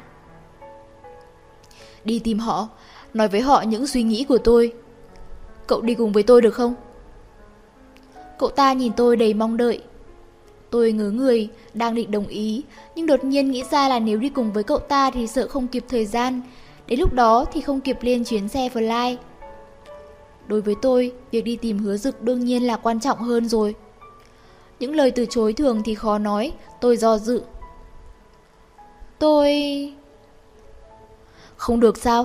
Đi tìm họ, nói với họ những suy nghĩ của tôi. Cậu đi cùng với tôi được không? Cậu ta nhìn tôi đầy mong đợi. Tôi ngớ người, đang định đồng ý, nhưng đột nhiên nghĩ ra là nếu đi cùng với cậu ta thì sợ không kịp thời gian. Đến lúc đó thì không kịp lên chuyến xe Fly. Đối với tôi, việc đi tìm Hứa Dực đương nhiên là quan trọng hơn rồi. Những lời từ chối thường thì khó nói, tôi do dự. Tôi... Không được sao?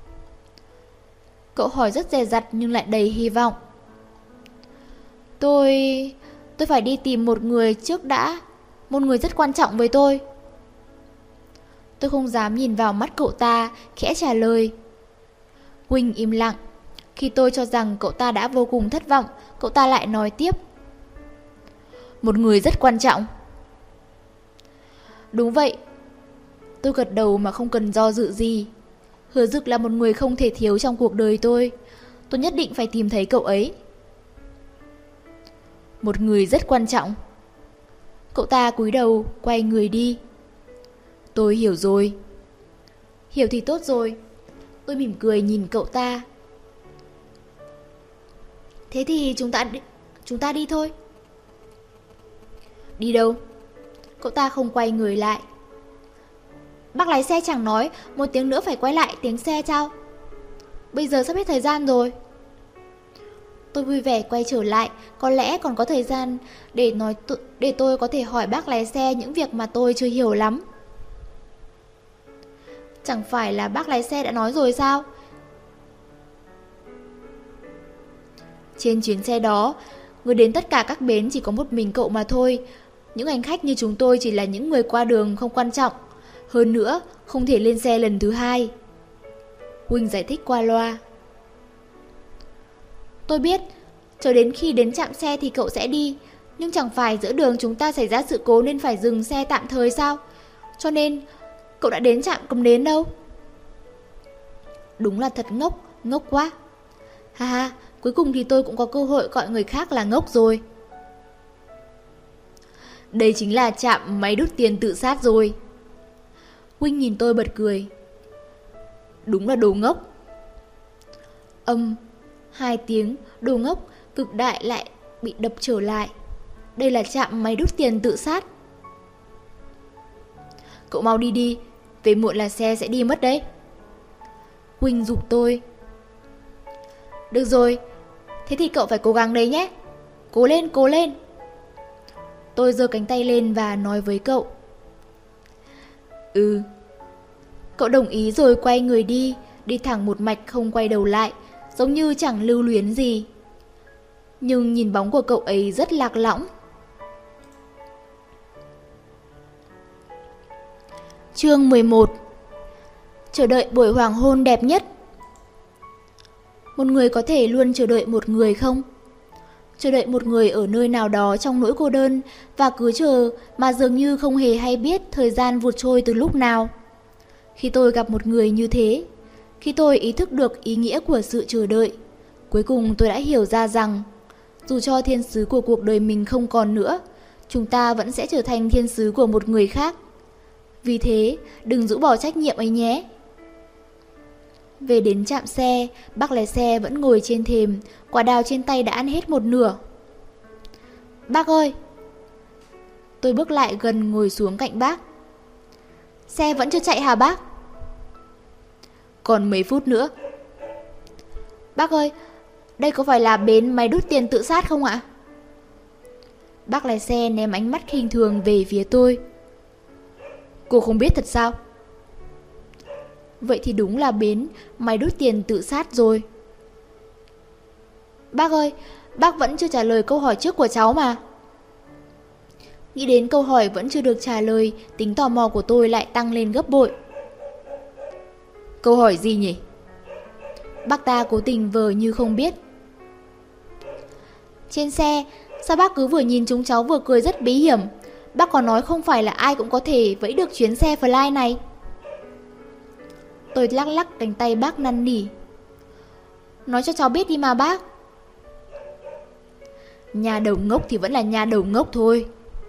Cậu hỏi rất dè dặt nhưng lại đầy hy vọng. Tôi... Tôi phải đi tìm một người trước đã. Một người rất quan trọng với tôi. Tôi không dám nhìn vào mắt cậu ta, khẽ trả lời. Huynh im lặng. Khi tôi cho rằng cậu ta đã vô cùng thất vọng, cậu ta lại nói tiếp. Một người rất quan trọng. Đúng vậy. Tôi gật đầu mà không cần do dự gì. Hứa Dực là một người không thể thiếu trong cuộc đời tôi. Tôi nhất định phải tìm thấy cậu ấy. Một người rất quan trọng. Cậu ta cúi đầu, quay người đi. Tôi hiểu rồi. Hiểu thì tốt rồi. Tôi mỉm cười nhìn cậu ta. Thế thì chúng ta đi, chúng ta đi thôi. Đi đâu? Cậu ta không quay người lại. Bác lái xe chẳng nói một tiếng nữa phải quay lại tiếng xe sao? Bây giờ sắp hết thời gian rồi. Tôi vui vẻ quay trở lại. Có lẽ còn có thời gian để nói để tôi có thể hỏi bác lái xe những việc mà tôi chưa hiểu lắm. Chẳng phải là bác lái xe đã nói rồi sao? Trên chuyến xe đó, người đến tất cả các bến chỉ có một mình cậu mà thôi. Những hành khách như chúng tôi chỉ là những người qua đường không quan trọng. Hơn nữa, không thể lên xe lần thứ hai. Huynh giải thích qua loa. Tôi biết, chờ đến khi đến trạm xe thì cậu sẽ đi. Nhưng chẳng phải giữa đường chúng ta xảy ra sự cố nên phải dừng xe tạm thời sao? Cho nên, cậu đã đến trạm Cầm Đến đâu? Đúng là thật ngốc, ngốc quá. Ha ha, cuối cùng thì tôi cũng có cơ hội gọi người khác là ngốc rồi. Đây chính là trạm máy đút tiền tự sát rồi. Huynh nhìn tôi bật cười. Đúng là đồ ngốc. Âm, hai tiếng đồ ngốc cực đại lại bị đập trở lại. Đây là trạm máy đút tiền tự sát. Cậu mau đi đi, về muộn là xe sẽ đi mất đấy. Huynh giục tôi. Được rồi, thế thì cậu phải cố gắng đấy nhé. Cố lên, cố lên. Tôi giơ cánh tay lên và nói với cậu. Ừ. Cậu đồng ý rồi quay người đi, đi thẳng một mạch không quay đầu lại, giống như chẳng lưu luyến gì. Nhưng nhìn bóng của cậu ấy rất lạc lõng. Chương mười một. Chờ đợi buổi hoàng hôn đẹp nhất. Một người có thể luôn chờ đợi một người không? Chờ đợi một người ở nơi nào đó trong nỗi cô đơn, và cứ chờ mà dường như không hề hay biết thời gian vụt trôi từ lúc nào. Khi tôi gặp một người như thế, khi tôi ý thức được ý nghĩa của sự chờ đợi, cuối cùng tôi đã hiểu ra rằng dù cho thiên sứ của cuộc đời mình không còn nữa, chúng ta vẫn sẽ trở thành thiên sứ của một người khác. Vì thế, đừng rũ bỏ trách nhiệm ấy nhé. Về đến trạm xe, bác lái xe vẫn ngồi trên thềm, quả đào trên tay đã ăn hết một nửa. Bác ơi! Tôi bước lại gần ngồi xuống cạnh bác. Xe vẫn chưa chạy hả bác? Còn mấy phút nữa. Bác ơi, đây có phải là bến máy đút tiền tự sát không ạ? Bác lái xe ném ánh mắt khinh thường về phía tôi. Cô không biết thật sao? Vậy thì đúng là bến máy đút tiền tự sát rồi. Bác ơi, bác vẫn chưa trả lời câu hỏi trước của cháu mà. Nghĩ đến câu hỏi vẫn chưa được trả lời, tính tò mò của tôi lại tăng lên gấp bội. Câu hỏi gì nhỉ? Bác ta cố tình vờ như không biết. Trên xe, sao bác cứ vừa nhìn chúng cháu vừa cười rất bí hiểm? Bác có nói không phải là ai cũng có thể vẫy được chuyến xe Fly này. Tôi lắc lắc cánh tay bác năn nỉ. Nói cho cháu biết đi mà bác. Nhà đầu ngốc thì vẫn là nhà đầu ngốc thôi.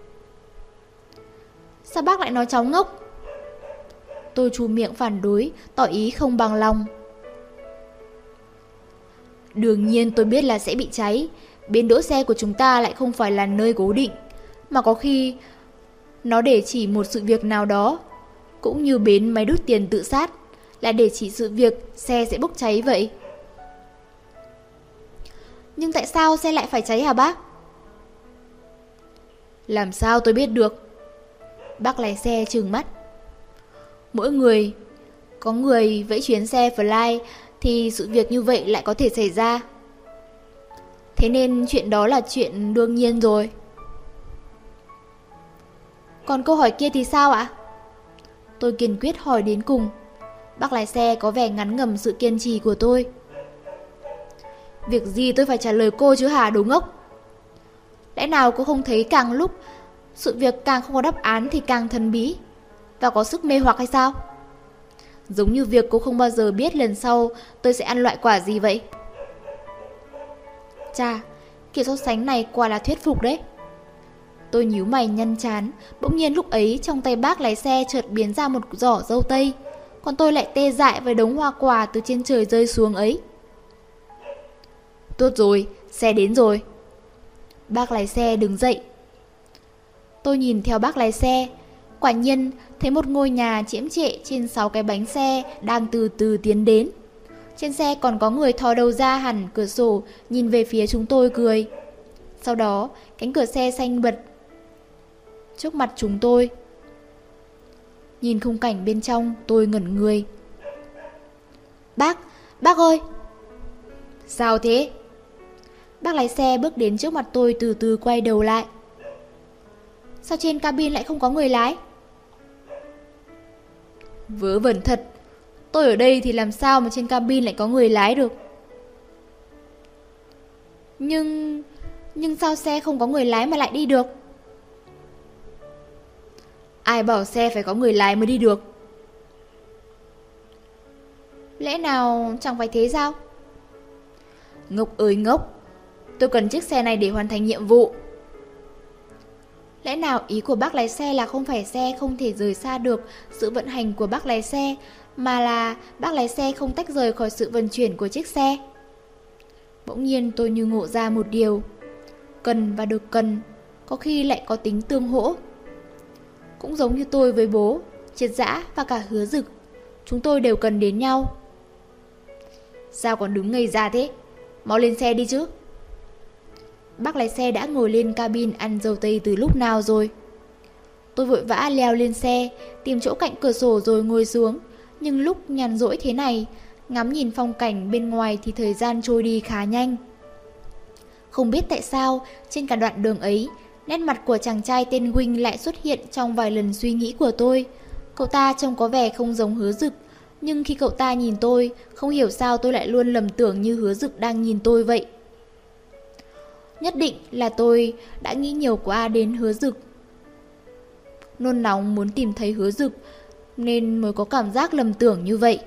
Sao bác lại nói cháu ngốc? Tôi trù miệng phản đối, tỏ ý không bằng lòng. Đương nhiên tôi biết là sẽ bị cháy. Bến đỗ xe của chúng ta lại không phải là nơi cố định, mà có khi nó để chỉ một sự việc nào đó. Cũng như bến máy đút tiền tự sát là để chỉ sự việc xe sẽ bốc cháy vậy. Nhưng tại sao xe lại phải cháy hả bác? Làm sao tôi biết được? Bác lái xe trừng mắt. Mỗi người, có người vẫy chuyến xe Fly thì sự việc như vậy lại có thể xảy ra. Thế nên chuyện đó là chuyện đương nhiên rồi. Còn câu hỏi kia thì sao ạ? Tôi kiên quyết hỏi đến cùng. Bác lái xe có vẻ ngán ngẩm sự kiên trì của tôi. Việc gì tôi phải trả lời cô chứ hả đồ ngốc? Lẽ nào cô không thấy càng lúc sự việc càng không có đáp án thì càng thần bí và có sức mê hoặc hay sao? Giống như việc cô không bao giờ biết lần sau tôi sẽ ăn loại quả gì vậy. Chà, kiểu so sánh này quả là thuyết phục đấy. Tôi nhíu mày nhăn chán. Bỗng nhiên lúc ấy trong tay bác lái xe chợt biến ra một giỏ dâu tây, còn tôi lại tê dại với đống hoa quả từ trên trời rơi xuống ấy. Tốt rồi, xe đến rồi. Bác lái xe đứng dậy. Tôi nhìn theo bác lái xe. Quả nhiên thấy một ngôi nhà chiếm trệ trên sáu cái bánh xe đang từ từ tiến đến. Trên xe còn có người thò đầu ra hẳn cửa sổ nhìn về phía chúng tôi cười. Sau đó cánh cửa xe xanh bật trước mặt chúng tôi. Nhìn khung cảnh bên trong tôi ngẩn người. Bác, bác ơi! Sao thế? Bác lái xe bước đến trước mặt tôi từ từ quay đầu lại. Sao trên cabin lại không có người lái? Vớ vẩn thật. Tôi ở đây thì làm sao mà trên cabin lại có người lái được? Nhưng... Nhưng sao xe không có người lái mà lại đi được? Ai bảo xe phải có người lái mới đi được? Lẽ nào chẳng phải thế sao? Ngốc ơi ngốc! Tôi cần chiếc xe này để hoàn thành nhiệm vụ. Lẽ nào ý của bác lái xe là không phải xe không thể rời xa được sự vận hành của bác lái xe, mà là bác lái xe không tách rời khỏi sự vận chuyển của chiếc xe? Bỗng nhiên tôi như ngộ ra một điều. Cần và được cần có khi lại có tính tương hỗ. Cũng giống như tôi với bố, Triệt Dã và cả Hứa Dực, chúng tôi đều cần đến nhau. Sao còn đứng ngây ra thế? Mau lên xe đi chứ. bác lái xe đã ngồi lên cabin ăn dâu tây từ lúc nào rồi. Tôi vội vã leo lên xe, tìm chỗ cạnh cửa sổ rồi ngồi xuống. Nhưng lúc nhàn rỗi thế này, ngắm nhìn phong cảnh bên ngoài thì thời gian trôi đi khá nhanh. Không biết tại sao, trên cả đoạn đường ấy, nét mặt của chàng trai tên Huynh lại xuất hiện trong vài lần suy nghĩ của tôi. Cậu ta trông có vẻ không giống Hứa Dực, nhưng khi cậu ta nhìn tôi, không hiểu sao tôi lại luôn lầm tưởng như Hứa Dực đang nhìn tôi vậy. Nhất định là tôi đã nghĩ nhiều quá đến Hứa Dực. Nôn nóng muốn tìm thấy Hứa Dực nên mới có cảm giác lầm tưởng như vậy.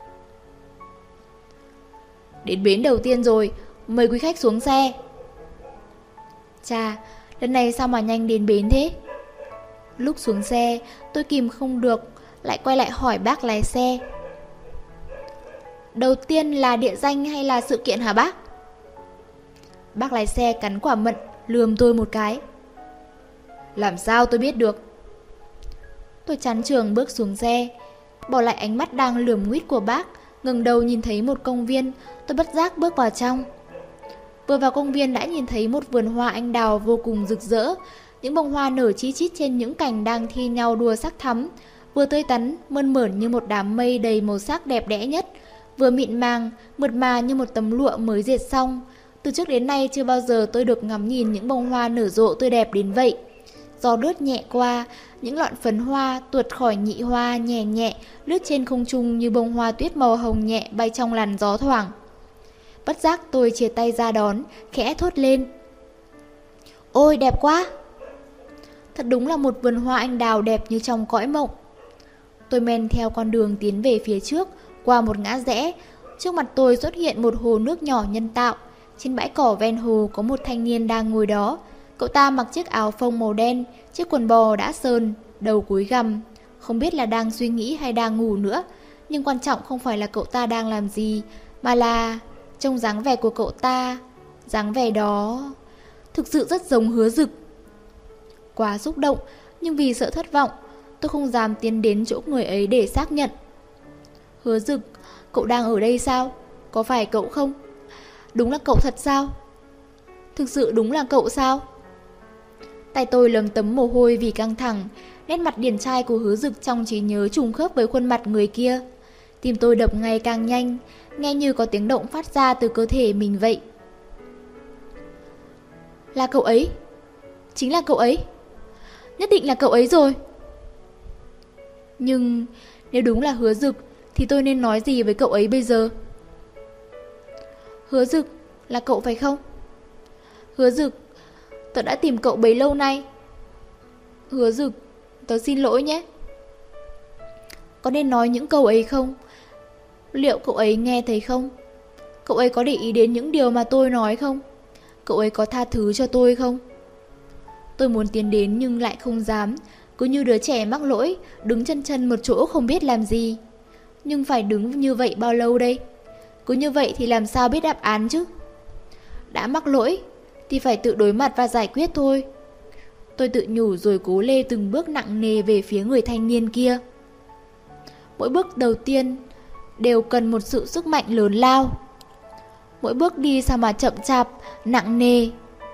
Đến bến đầu tiên rồi, mời quý khách xuống xe. Chà, lần này sao mà nhanh đến bến thế? Lúc xuống xe, tôi kìm không được, lại quay lại hỏi bác lái xe. Đầu tiên là địa danh hay là sự kiện hả bác? Bác lái xe cắn quả mận, lườm tôi một cái. Làm sao tôi biết được? Tôi chán chường bước xuống xe, bỏ lại ánh mắt đang lườm nguýt của bác, ngẩng đầu nhìn thấy một công viên, tôi bất giác bước vào trong. Vừa vào công viên đã nhìn thấy một vườn hoa anh đào vô cùng rực rỡ, những bông hoa nở chí chít trên những cành đang thi nhau đua sắc thắm, vừa tươi tắn, mơn mởn như một đám mây đầy màu sắc đẹp đẽ nhất, vừa mịn màng, mượt mà như một tấm lụa mới dệt xong. Từ trước đến nay chưa bao giờ tôi được ngắm nhìn những bông hoa nở rộ tươi đẹp đến vậy. Gió lướt nhẹ qua, những lọn phấn hoa tuột khỏi nhị hoa nhẹ nhẹ lướt trên không trung như bông hoa tuyết màu hồng nhẹ bay trong làn gió thoảng. Bất giác tôi chia tay ra đón, khẽ thốt lên. Ôi đẹp quá! Thật đúng là một vườn hoa anh đào đẹp như trong cõi mộng. Tôi men theo con đường tiến về phía trước, qua một ngã rẽ. Trước mặt tôi xuất hiện một hồ nước nhỏ nhân tạo. Trên bãi cỏ ven hồ có một thanh niên đang ngồi đó. Cậu ta mặc chiếc áo phông màu đen, chiếc quần bò đã sờn, đầu cúi gằm. Không biết là đang suy nghĩ hay đang ngủ nữa. Nhưng quan trọng không phải là cậu ta đang làm gì, mà là trông dáng vẻ của cậu ta. Dáng vẻ đó thực sự rất giống Hứa Dực. Quá xúc động, nhưng vì sợ thất vọng, tôi không dám tiến đến chỗ người ấy để xác nhận. Hứa Dực, cậu đang ở đây sao? Có phải cậu không? Đúng là cậu thật sao? Thực sự đúng là cậu sao? Tay tôi lấm tấm mồ hôi vì căng thẳng. Nét mặt điển trai của Hứa Dực trong trí nhớ trùng khớp với khuôn mặt người kia. Tim tôi đập ngày càng nhanh, nghe như có tiếng động phát ra từ cơ thể mình vậy. Là cậu ấy. Chính là cậu ấy. Nhất định là cậu ấy rồi. Nhưng nếu đúng là Hứa Dực thì tôi nên nói gì với cậu ấy bây giờ? Hứa Dực, là cậu phải không? Hứa Dực, tớ đã tìm cậu bấy lâu nay. Hứa Dực, tớ xin lỗi nhé. Có nên nói những câu ấy không? Liệu cậu ấy nghe thấy không? Cậu ấy có để ý đến những điều mà tôi nói không? Cậu ấy có tha thứ cho tôi không? Tôi muốn tiến đến nhưng lại không dám, cứ như đứa trẻ mắc lỗi, đứng chân chân một chỗ không biết làm gì. Nhưng phải đứng như vậy bao lâu đây? Cứ như vậy thì làm sao biết đáp án chứ? Đã mắc lỗi thì phải tự đối mặt và giải quyết thôi. Tôi tự nhủ rồi cố lê từng bước nặng nề về phía người thanh niên kia. Mỗi bước đầu tiên đều cần một sự sức mạnh lớn lao. Mỗi bước đi sao mà chậm chạp, nặng nề.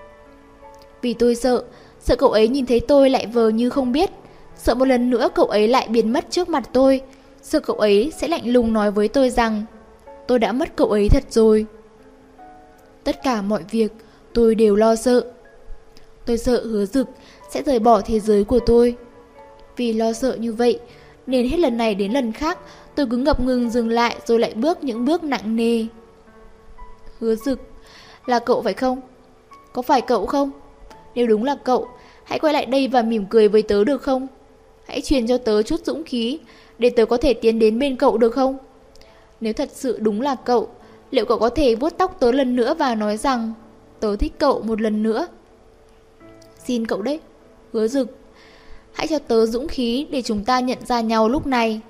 Vì tôi sợ, sợ cậu ấy nhìn thấy tôi lại vờ như không biết. Sợ một lần nữa cậu ấy lại biến mất trước mặt tôi. Sợ cậu ấy sẽ lạnh lùng nói với tôi rằng tôi đã mất cậu ấy thật rồi. Tất cả mọi việc tôi đều lo sợ. Tôi sợ Hứa Dực sẽ rời bỏ thế giới của tôi. Vì lo sợ như vậy nên hết lần này đến lần khác tôi cứ ngập ngừng dừng lại rồi lại bước những bước nặng nề. Hứa Dực, là cậu phải không? Có phải cậu không? Nếu đúng là cậu, hãy quay lại đây và mỉm cười với tớ được không? Hãy truyền cho tớ chút dũng khí để tớ có thể tiến đến bên cậu được không? Nếu thật sự đúng là cậu, liệu cậu có thể vuốt tóc tớ lần nữa và nói rằng tớ thích cậu một lần nữa? Xin cậu đấy, Hứa Dực, hãy cho tớ dũng khí để chúng ta nhận ra nhau lúc này.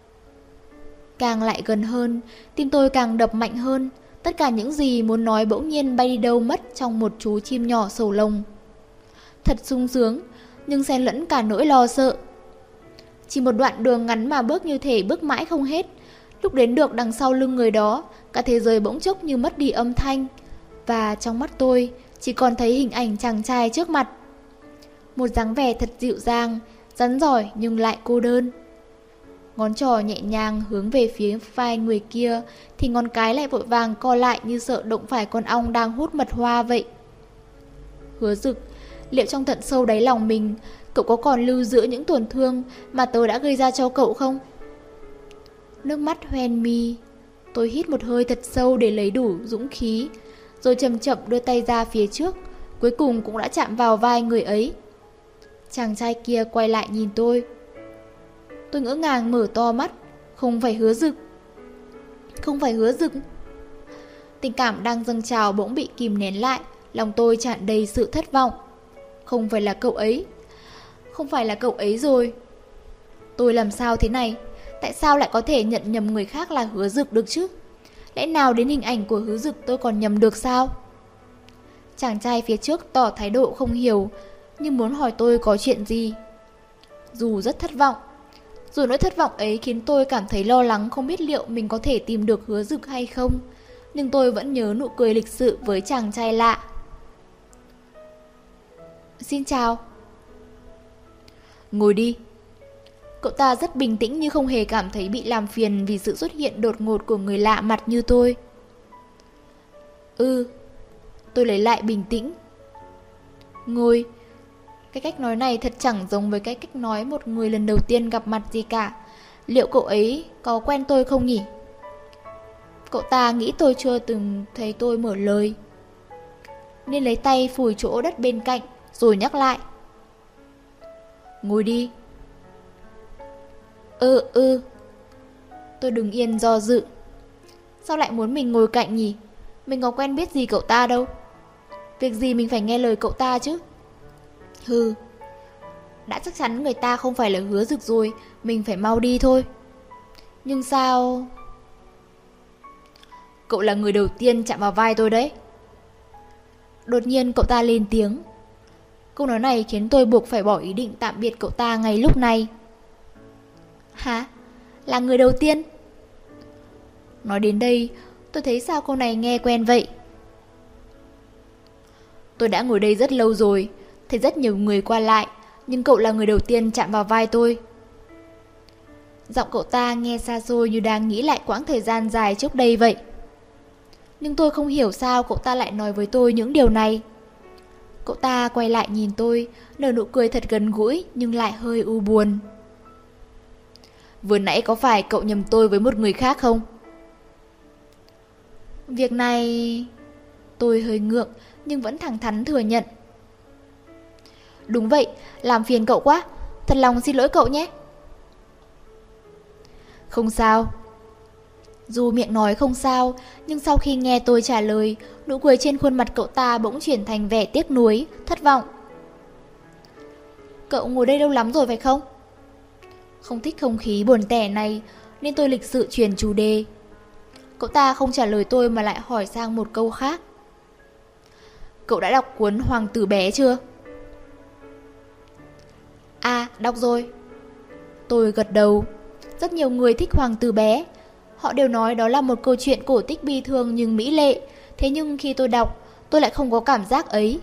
Càng lại gần hơn, tim tôi càng đập mạnh hơn. Tất cả những gì muốn nói bỗng nhiên bay đi đâu mất trong một chú chim nhỏ sầu lồng. Thật sung sướng, nhưng xen lẫn cả nỗi lo sợ. Chỉ một đoạn đường ngắn mà bước như thể bước mãi không hết. Lúc đến được đằng sau lưng người đó, cả thế giới bỗng chốc như mất đi âm thanh. Và trong mắt tôi, chỉ còn thấy hình ảnh chàng trai trước mặt. Một dáng vẻ thật dịu dàng, rắn giỏi nhưng lại cô đơn. Ngón trỏ nhẹ nhàng hướng về phía vai người kia, thì ngón cái lại vội vàng co lại như sợ động phải con ong đang hút mật hoa vậy. Hứa Dực, liệu trong tận sâu đáy lòng mình, cậu có còn lưu giữ những tổn thương mà tớ đã gây ra cho cậu không? Nước mắt hoen mi. Tôi hít một hơi thật sâu để lấy đủ dũng khí, rồi chậm chậm đưa tay ra phía trước, cuối cùng cũng đã chạm vào vai người ấy. Chàng trai kia quay lại nhìn tôi. Tôi ngỡ ngàng mở to mắt. Không phải Hứa Dực. Không phải Hứa Dực. Tình cảm đang dâng trào bỗng bị kìm nén lại. Lòng tôi tràn đầy sự thất vọng. Không phải là cậu ấy. Không phải là cậu ấy rồi. Tôi làm sao thế này? Tại sao lại có thể nhận nhầm người khác là Hứa Dực được chứ? Lẽ nào đến hình ảnh của Hứa Dực tôi còn nhầm được sao? Chàng trai phía trước tỏ thái độ không hiểu, nhưng muốn hỏi tôi có chuyện gì. Dù rất thất vọng, dù nỗi thất vọng ấy khiến tôi cảm thấy lo lắng không biết liệu mình có thể tìm được Hứa Dực hay không, nhưng tôi vẫn nhớ nụ cười lịch sự với chàng trai lạ. Xin chào. Ngồi đi. Cậu ta rất bình tĩnh như không hề cảm thấy bị làm phiền vì sự xuất hiện đột ngột của người lạ mặt như tôi. Ừ. Tôi lấy lại bình tĩnh. Ngồi. Cái cách nói này thật chẳng giống với cái cách nói một người lần đầu tiên gặp mặt gì cả. Liệu cậu ấy có quen tôi không nhỉ? Cậu ta nghĩ tôi chưa từng thấy tôi mở lời, nên lấy tay phủi chỗ đất bên cạnh, rồi nhắc lại. Ngồi đi. Ừ, ừ. Tôi đứng yên do dự. Sao lại muốn mình ngồi cạnh nhỉ? Mình có quen biết gì cậu ta đâu. Việc gì mình phải nghe lời cậu ta chứ? Hừ. Đã chắc chắn người ta không phải là Hứa Dực rồi, mình phải mau đi thôi. Nhưng sao... Cậu là người đầu tiên chạm vào vai tôi đấy. Đột nhiên cậu ta lên tiếng. Câu nói này khiến tôi buộc phải bỏ ý định tạm biệt cậu ta ngay lúc này. Hả? Là người đầu tiên? Nói đến đây, tôi thấy sao câu này nghe quen vậy. Tôi đã ngồi đây rất lâu rồi, thấy rất nhiều người qua lại, nhưng cậu là người đầu tiên chạm vào vai tôi. Giọng cậu ta nghe xa xôi như đang nghĩ lại quãng thời gian dài trước đây vậy. Nhưng tôi không hiểu sao cậu ta lại nói với tôi những điều này. Cậu ta quay lại nhìn tôi, nở nụ cười thật gần gũi nhưng lại hơi u buồn. Vừa nãy có phải cậu nhầm tôi với một người khác không? Việc này... Tôi hơi ngượng nhưng vẫn thẳng thắn thừa nhận. Đúng vậy, làm phiền cậu quá. Thật lòng xin lỗi cậu nhé. Không sao. Dù miệng nói không sao, nhưng sau khi nghe tôi trả lời, nụ cười trên khuôn mặt cậu ta bỗng chuyển thành vẻ tiếc nuối, thất vọng. Cậu ngồi đây lâu lắm rồi phải không? Không thích không khí buồn tẻ này, nên tôi lịch sự chuyển chủ đề. Cậu ta không trả lời tôi mà lại hỏi sang một câu khác. Cậu đã đọc cuốn Hoàng tử bé chưa? À, đọc rồi. Tôi gật đầu. Rất nhiều người thích Hoàng tử bé. Họ đều nói đó là một câu chuyện cổ tích bi thương nhưng mỹ lệ. Thế nhưng khi tôi đọc, tôi lại không có cảm giác ấy.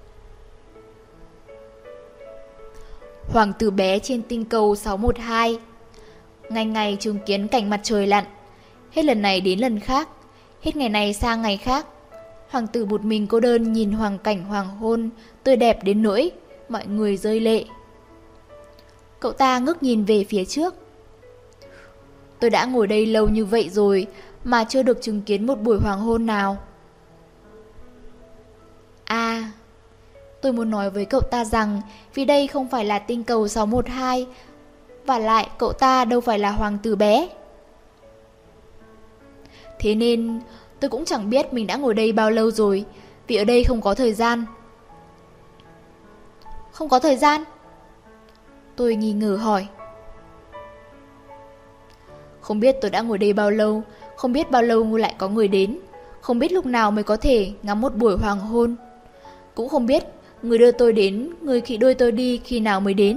Hoàng tử bé trên tinh cầu sáu một hai. Ngày ngày chứng kiến cảnh mặt trời lặn. Hết lần này đến lần khác. Hết ngày này sang ngày khác. Hoàng tử một mình cô đơn nhìn hoàng cảnh hoàng hôn, tươi đẹp đến nỗi mọi người rơi lệ. Cậu ta ngước nhìn về phía trước. Tôi đã ngồi đây lâu như vậy rồi mà chưa được chứng kiến một buổi hoàng hôn nào. À, tôi muốn nói với cậu ta rằng vì đây không phải là tinh cầu sáu một hai, và lại cậu ta đâu phải là hoàng tử bé. Thế nên tôi cũng chẳng biết mình đã ngồi đây bao lâu rồi, vì ở đây không có thời gian. Không có thời gian? Tôi nghi ngờ hỏi. Không biết tôi đã ngồi đây bao lâu, không biết bao lâu lại có người đến, không biết lúc nào mới có thể ngắm một buổi hoàng hôn. Cũng không biết người đưa tôi đến, người khi đưa tôi đi khi nào mới đến.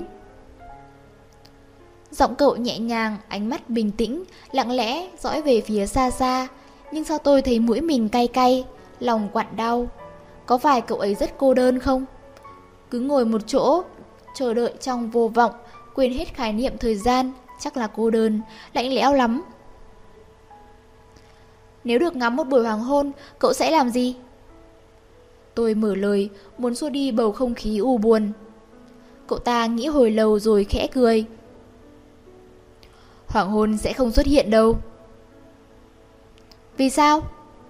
Giọng cậu nhẹ nhàng, ánh mắt bình tĩnh, lặng lẽ dõi về phía xa xa. Nhưng sao tôi thấy mũi mình cay cay, lòng quặn đau. Có phải cậu ấy rất cô đơn không? Cứ ngồi một chỗ, chờ đợi trong vô vọng, quên hết khái niệm thời gian, chắc là cô đơn, lạnh lẽo lắm. Nếu được ngắm một buổi hoàng hôn, cậu sẽ làm gì? Tôi mở lời, muốn xua đi bầu không khí u buồn. Cậu ta nghĩ hồi lâu rồi khẽ cười. Hoàng hôn sẽ không xuất hiện đâu. Vì sao?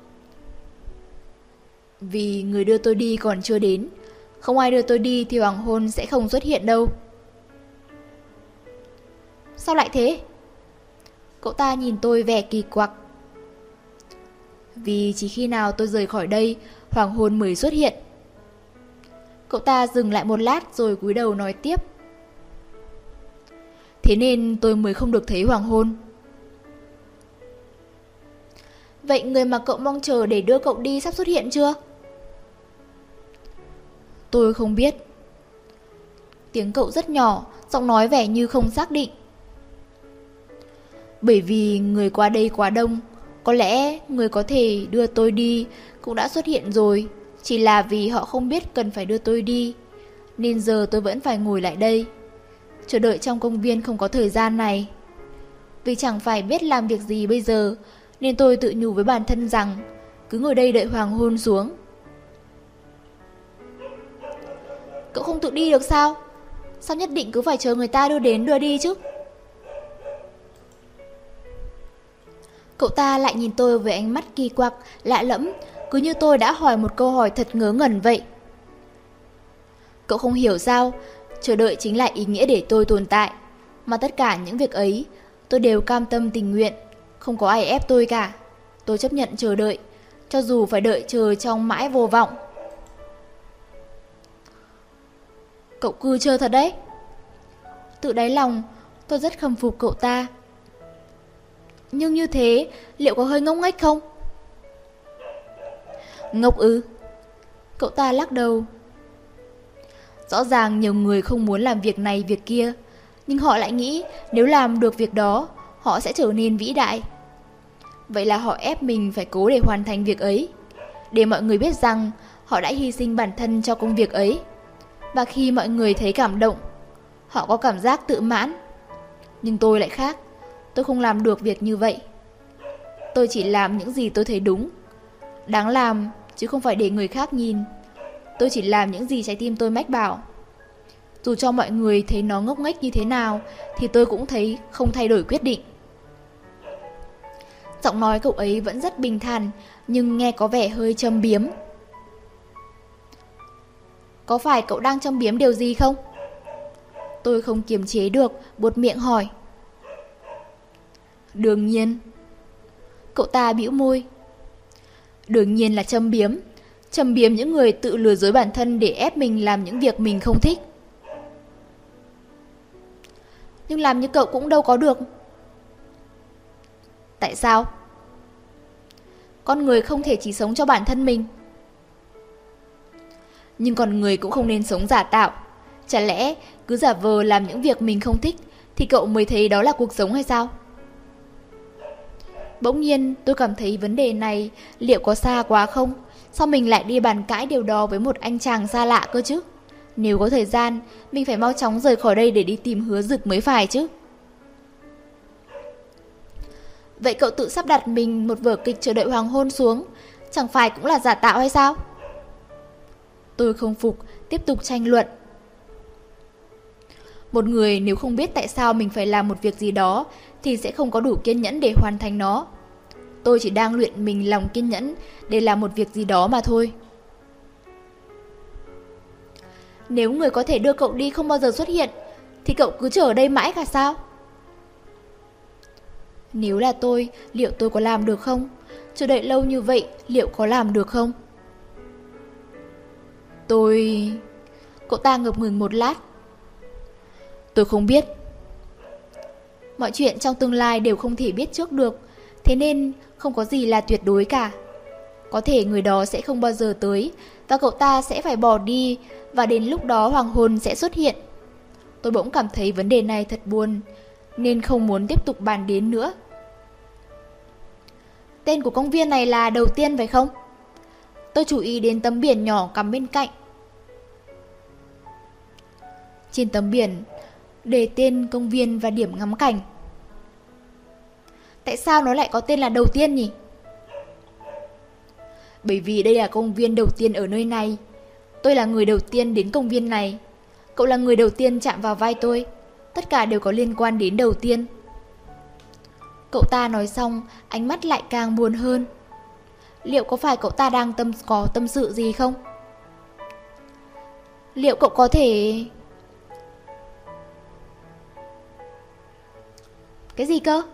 Vì người đưa tôi đi còn chưa đến. Không ai đưa tôi đi thì hoàng hôn sẽ không xuất hiện đâu. Sao lại thế? Cậu ta nhìn tôi vẻ kỳ quặc. Vì chỉ khi nào tôi rời khỏi đây, hoàng hôn mới xuất hiện. Cậu ta dừng lại một lát rồi cúi đầu nói tiếp. Thế nên tôi mới không được thấy hoàng hôn. Vậy người mà cậu mong chờ để đưa cậu đi sắp xuất hiện chưa? Tôi không biết. Tiếng cậu rất nhỏ, giọng nói vẻ như không xác định. Bởi vì người qua đây quá đông, có lẽ người có thể đưa tôi đi cũng đã xuất hiện rồi. Chỉ là vì họ không biết cần phải đưa tôi đi, nên giờ tôi vẫn phải ngồi lại đây, chờ đợi trong công viên không có thời gian này. Vì chẳng phải biết làm việc gì bây giờ, nên tôi tự nhủ với bản thân rằng cứ ngồi đây đợi hoàng hôn xuống. Cậu không tự đi được sao? Sao nhất định cứ phải chờ người ta đưa đến đưa đi chứ? Cậu ta lại nhìn tôi với ánh mắt kỳ quặc, lạ lẫm, cứ như tôi đã hỏi một câu hỏi thật ngớ ngẩn vậy. Cậu không hiểu sao? Chờ đợi chính là ý nghĩa để tôi tồn tại. Mà tất cả những việc ấy, tôi đều cam tâm tình nguyện. Không có ai ép tôi cả. Tôi chấp nhận chờ đợi, cho dù phải đợi chờ trong mãi vô vọng. Cậu cứ chờ thật đấy. Tự đáy lòng, tôi rất khâm phục cậu ta. Nhưng như thế, liệu có hơi ngốc nghếch không? Ngốc ư? Cậu ta lắc đầu. Rõ ràng nhiều người không muốn làm việc này việc kia, nhưng họ lại nghĩ nếu làm được việc đó, họ sẽ trở nên vĩ đại. Vậy là họ ép mình phải cố để hoàn thành việc ấy, để mọi người biết rằng họ đã hy sinh bản thân cho công việc ấy. Và khi mọi người thấy cảm động, họ có cảm giác tự mãn. Nhưng tôi lại khác. Tôi không làm được việc như vậy. Tôi chỉ làm những gì tôi thấy đúng, đáng làm, chứ không phải để người khác nhìn. Tôi chỉ làm những gì trái tim tôi mách bảo. Dù cho mọi người thấy nó ngốc nghếch như thế nào, thì tôi cũng thấy không thay đổi quyết định. Giọng nói cậu ấy vẫn rất bình thản, nhưng nghe có vẻ hơi châm biếm. Có phải cậu đang châm biếm điều gì không? Tôi không kiềm chế được, buột miệng hỏi. Đương nhiên. Cậu ta bĩu môi. Đương nhiên là châm biếm. Châm biếm những người tự lừa dối bản thân để ép mình làm những việc mình không thích. Nhưng làm như cậu cũng đâu có được. Tại sao? Con người không thể chỉ sống cho bản thân mình. Nhưng con người cũng không nên sống giả tạo. Chả lẽ cứ giả vờ làm những việc mình không thích thì cậu mới thấy đó là cuộc sống hay sao? Bỗng nhiên tôi cảm thấy vấn đề này liệu có xa quá không? Sao mình lại đi bàn cãi điều đó với một anh chàng xa lạ cơ chứ? Nếu có thời gian, mình phải mau chóng rời khỏi đây để đi tìm Hứa Dực mới phải chứ. Vậy cậu tự sắp đặt mình một vở kịch chờ đợi hoàng hôn xuống, chẳng phải cũng là giả tạo hay sao? Tôi không phục, tiếp tục tranh luận. Một người nếu không biết tại sao mình phải làm một việc gì đó thì sẽ không có đủ kiên nhẫn để hoàn thành nó. Tôi chỉ đang luyện mình lòng kiên nhẫn để làm một việc gì đó mà thôi. Nếu người có thể đưa cậu đi không bao giờ xuất hiện thì cậu cứ chờ ở đây mãi cả sao? Nếu là tôi, liệu tôi có làm được không? Chờ đợi lâu như vậy, liệu có làm được không? Tôi... Cậu ta ngập ngừng một lát. Tôi không biết. Mọi chuyện trong tương lai đều không thể biết trước được, thế nên không có gì là tuyệt đối cả. Có thể người đó sẽ không bao giờ tới và cậu ta sẽ phải bỏ đi, và đến lúc đó hoàng hôn sẽ xuất hiện. Tôi bỗng cảm thấy vấn đề này thật buồn, nên không muốn tiếp tục bàn đến nữa. Tên của công viên này là Đầu Tiên phải không? tôi chú ý đến tấm biển nhỏ cắm bên cạnh. Trên tấm biển đề tên công viên và điểm ngắm cảnh. Tại sao nó lại có tên là đầu tiên nhỉ? Bởi vì đây là công viên đầu tiên ở nơi này. Tôi là người đầu tiên đến công viên này. Cậu là người đầu tiên chạm vào vai tôi. Tất cả đều có liên quan đến đầu tiên. Cậu ta nói xong, ánh mắt lại càng buồn hơn. Liệu có phải cậu ta đang tâm có tâm sự gì không? Liệu cậu có thể... Cái gì cơ?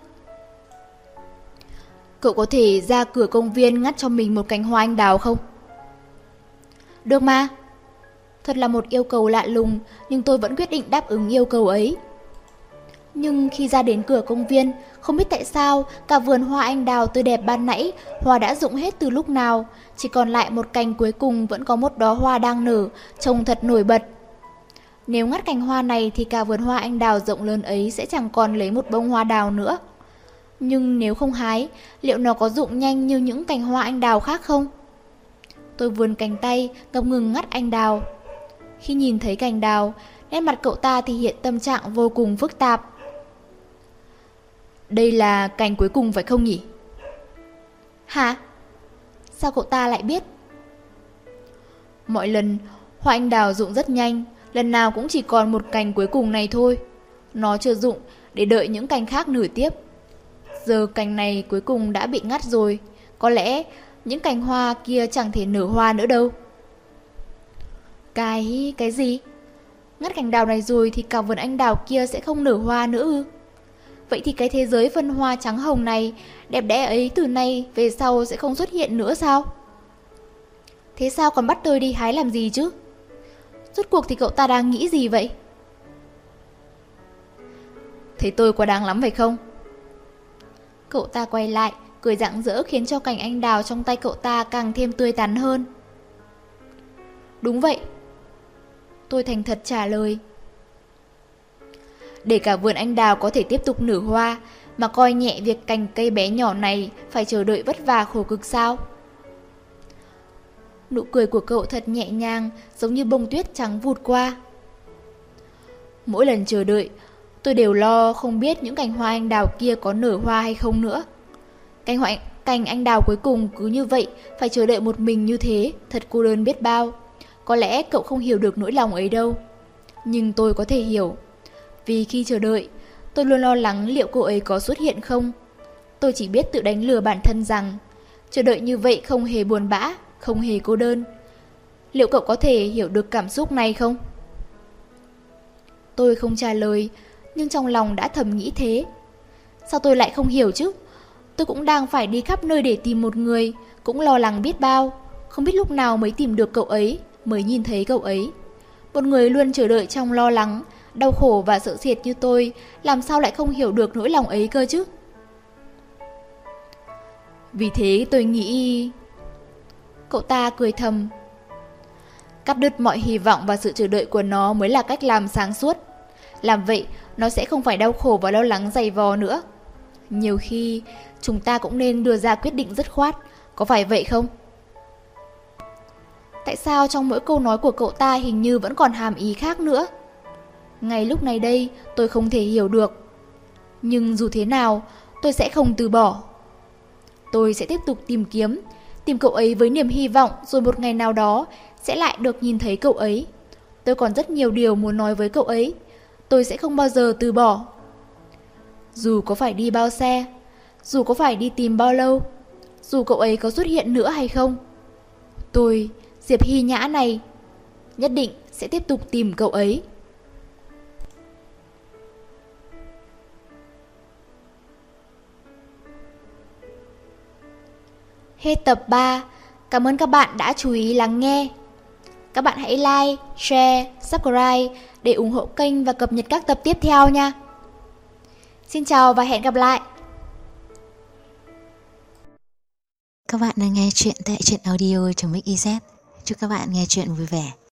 Cậu có thể ra cửa công viên ngắt cho mình một cành hoa anh đào không? Được mà. Thật là một yêu cầu lạ lùng, nhưng tôi vẫn quyết định đáp ứng yêu cầu ấy. Nhưng khi ra đến cửa công viên, không biết tại sao cả vườn hoa anh đào tươi đẹp ban nãy, hoa đã rụng hết từ lúc nào, chỉ còn lại một cành cuối cùng vẫn có một đóa hoa đang nở, trông thật nổi bật. Nếu ngắt cành hoa này thì cả vườn hoa anh đào rộng lớn ấy sẽ chẳng còn lấy một bông hoa đào nữa. Nhưng nếu không hái, liệu nó có rụng nhanh như những cành hoa anh đào khác không? Tôi vươn cánh tay, ngập ngừng ngắt anh đào. Khi nhìn thấy cành đào, nét mặt cậu ta thì hiện tâm trạng vô cùng phức tạp. Đây là cành cuối cùng phải không nhỉ? Hả? Sao cậu ta lại biết? Mọi lần, hoa anh đào rụng rất nhanh, lần nào cũng chỉ còn một cành cuối cùng này thôi. Nó chưa rụng để đợi những cành khác nở tiếp. Giờ cành này cuối cùng đã bị ngắt rồi, có lẽ những cành hoa kia chẳng thể nở hoa nữa đâu. Cái... cái gì? Ngắt cành đào này rồi thì cả vườn anh đào kia sẽ không nở hoa nữa ư? Vậy thì cái thế giới phân hoa trắng hồng này, đẹp đẽ ấy từ nay về sau sẽ không xuất hiện nữa sao? Thế sao còn bắt tôi đi hái làm gì chứ? Rốt cuộc thì cậu ta đang nghĩ gì vậy? Thấy tôi quá đáng lắm phải không? Cậu ta quay lại, cười rạng rỡ khiến cho cành anh đào trong tay cậu ta càng thêm tươi tắn hơn. Đúng vậy. Tôi thành thật trả lời. Để cả vườn anh đào có thể tiếp tục nở hoa, mà coi nhẹ việc cành cây bé nhỏ này phải chờ đợi vất vả khổ cực sao? Nụ cười của cậu thật nhẹ nhàng, giống như bông tuyết trắng vụt qua. Mỗi lần chờ đợi, tôi đều lo không biết những cành hoa anh đào kia có nở hoa hay không nữa. Cành hoa cành anh đào cuối cùng cứ như vậy, phải chờ đợi một mình như thế, thật cô đơn biết bao. Có lẽ cậu không hiểu được nỗi lòng ấy đâu. Nhưng tôi có thể hiểu. Vì khi chờ đợi, tôi luôn lo lắng liệu cô ấy có xuất hiện không. Tôi chỉ biết tự đánh lừa bản thân rằng chờ đợi như vậy không hề buồn bã, không hề cô đơn. Liệu cậu có thể hiểu được cảm xúc này không? Tôi không trả lời, nhưng trong lòng đã thầm nghĩ thế. Sao tôi lại không hiểu chứ? Tôi cũng đang phải đi khắp nơi để tìm một người, cũng lo lắng biết bao. Không biết lúc nào mới tìm được cậu ấy, mới nhìn thấy cậu ấy. Một người luôn chờ đợi trong lo lắng, đau khổ và sợ sệt như tôi, làm sao lại không hiểu được nỗi lòng ấy cơ chứ? Vì thế tôi nghĩ... Cậu ta cười thầm. Cắt đứt mọi hy vọng và sự chờ đợi của nó mới là cách làm sáng suốt. Làm vậy, nó sẽ không phải đau khổ và lo lắng dày vò nữa. Nhiều khi, chúng ta cũng nên đưa ra quyết định dứt khoát. Có phải vậy không? Tại sao trong mỗi câu nói của cậu ta hình như vẫn còn hàm ý khác nữa? Ngay lúc này đây, tôi không thể hiểu được. Nhưng dù thế nào, tôi sẽ không từ bỏ. Tôi sẽ tiếp tục tìm kiếm, tìm cậu ấy với niềm hy vọng rồi một ngày nào đó sẽ lại được nhìn thấy cậu ấy. Tôi còn rất nhiều điều muốn nói với cậu ấy. Tôi sẽ không bao giờ từ bỏ. Dù có phải đi bao xe, dù có phải đi tìm bao lâu, dù cậu ấy có xuất hiện nữa hay không, tôi, Diệp Hy Nhã này, nhất định sẽ tiếp tục tìm cậu ấy. Hết tập ba. Cảm ơn các bạn đã chú ý lắng nghe. Các bạn hãy like, share, subscribe để ủng hộ kênh và cập nhật các tập tiếp theo nha. Xin chào và hẹn gặp lại. Các bạn đang nghe chuyện tại truyện audio chấm ích i dét. Chúc các bạn nghe chuyện vui vẻ.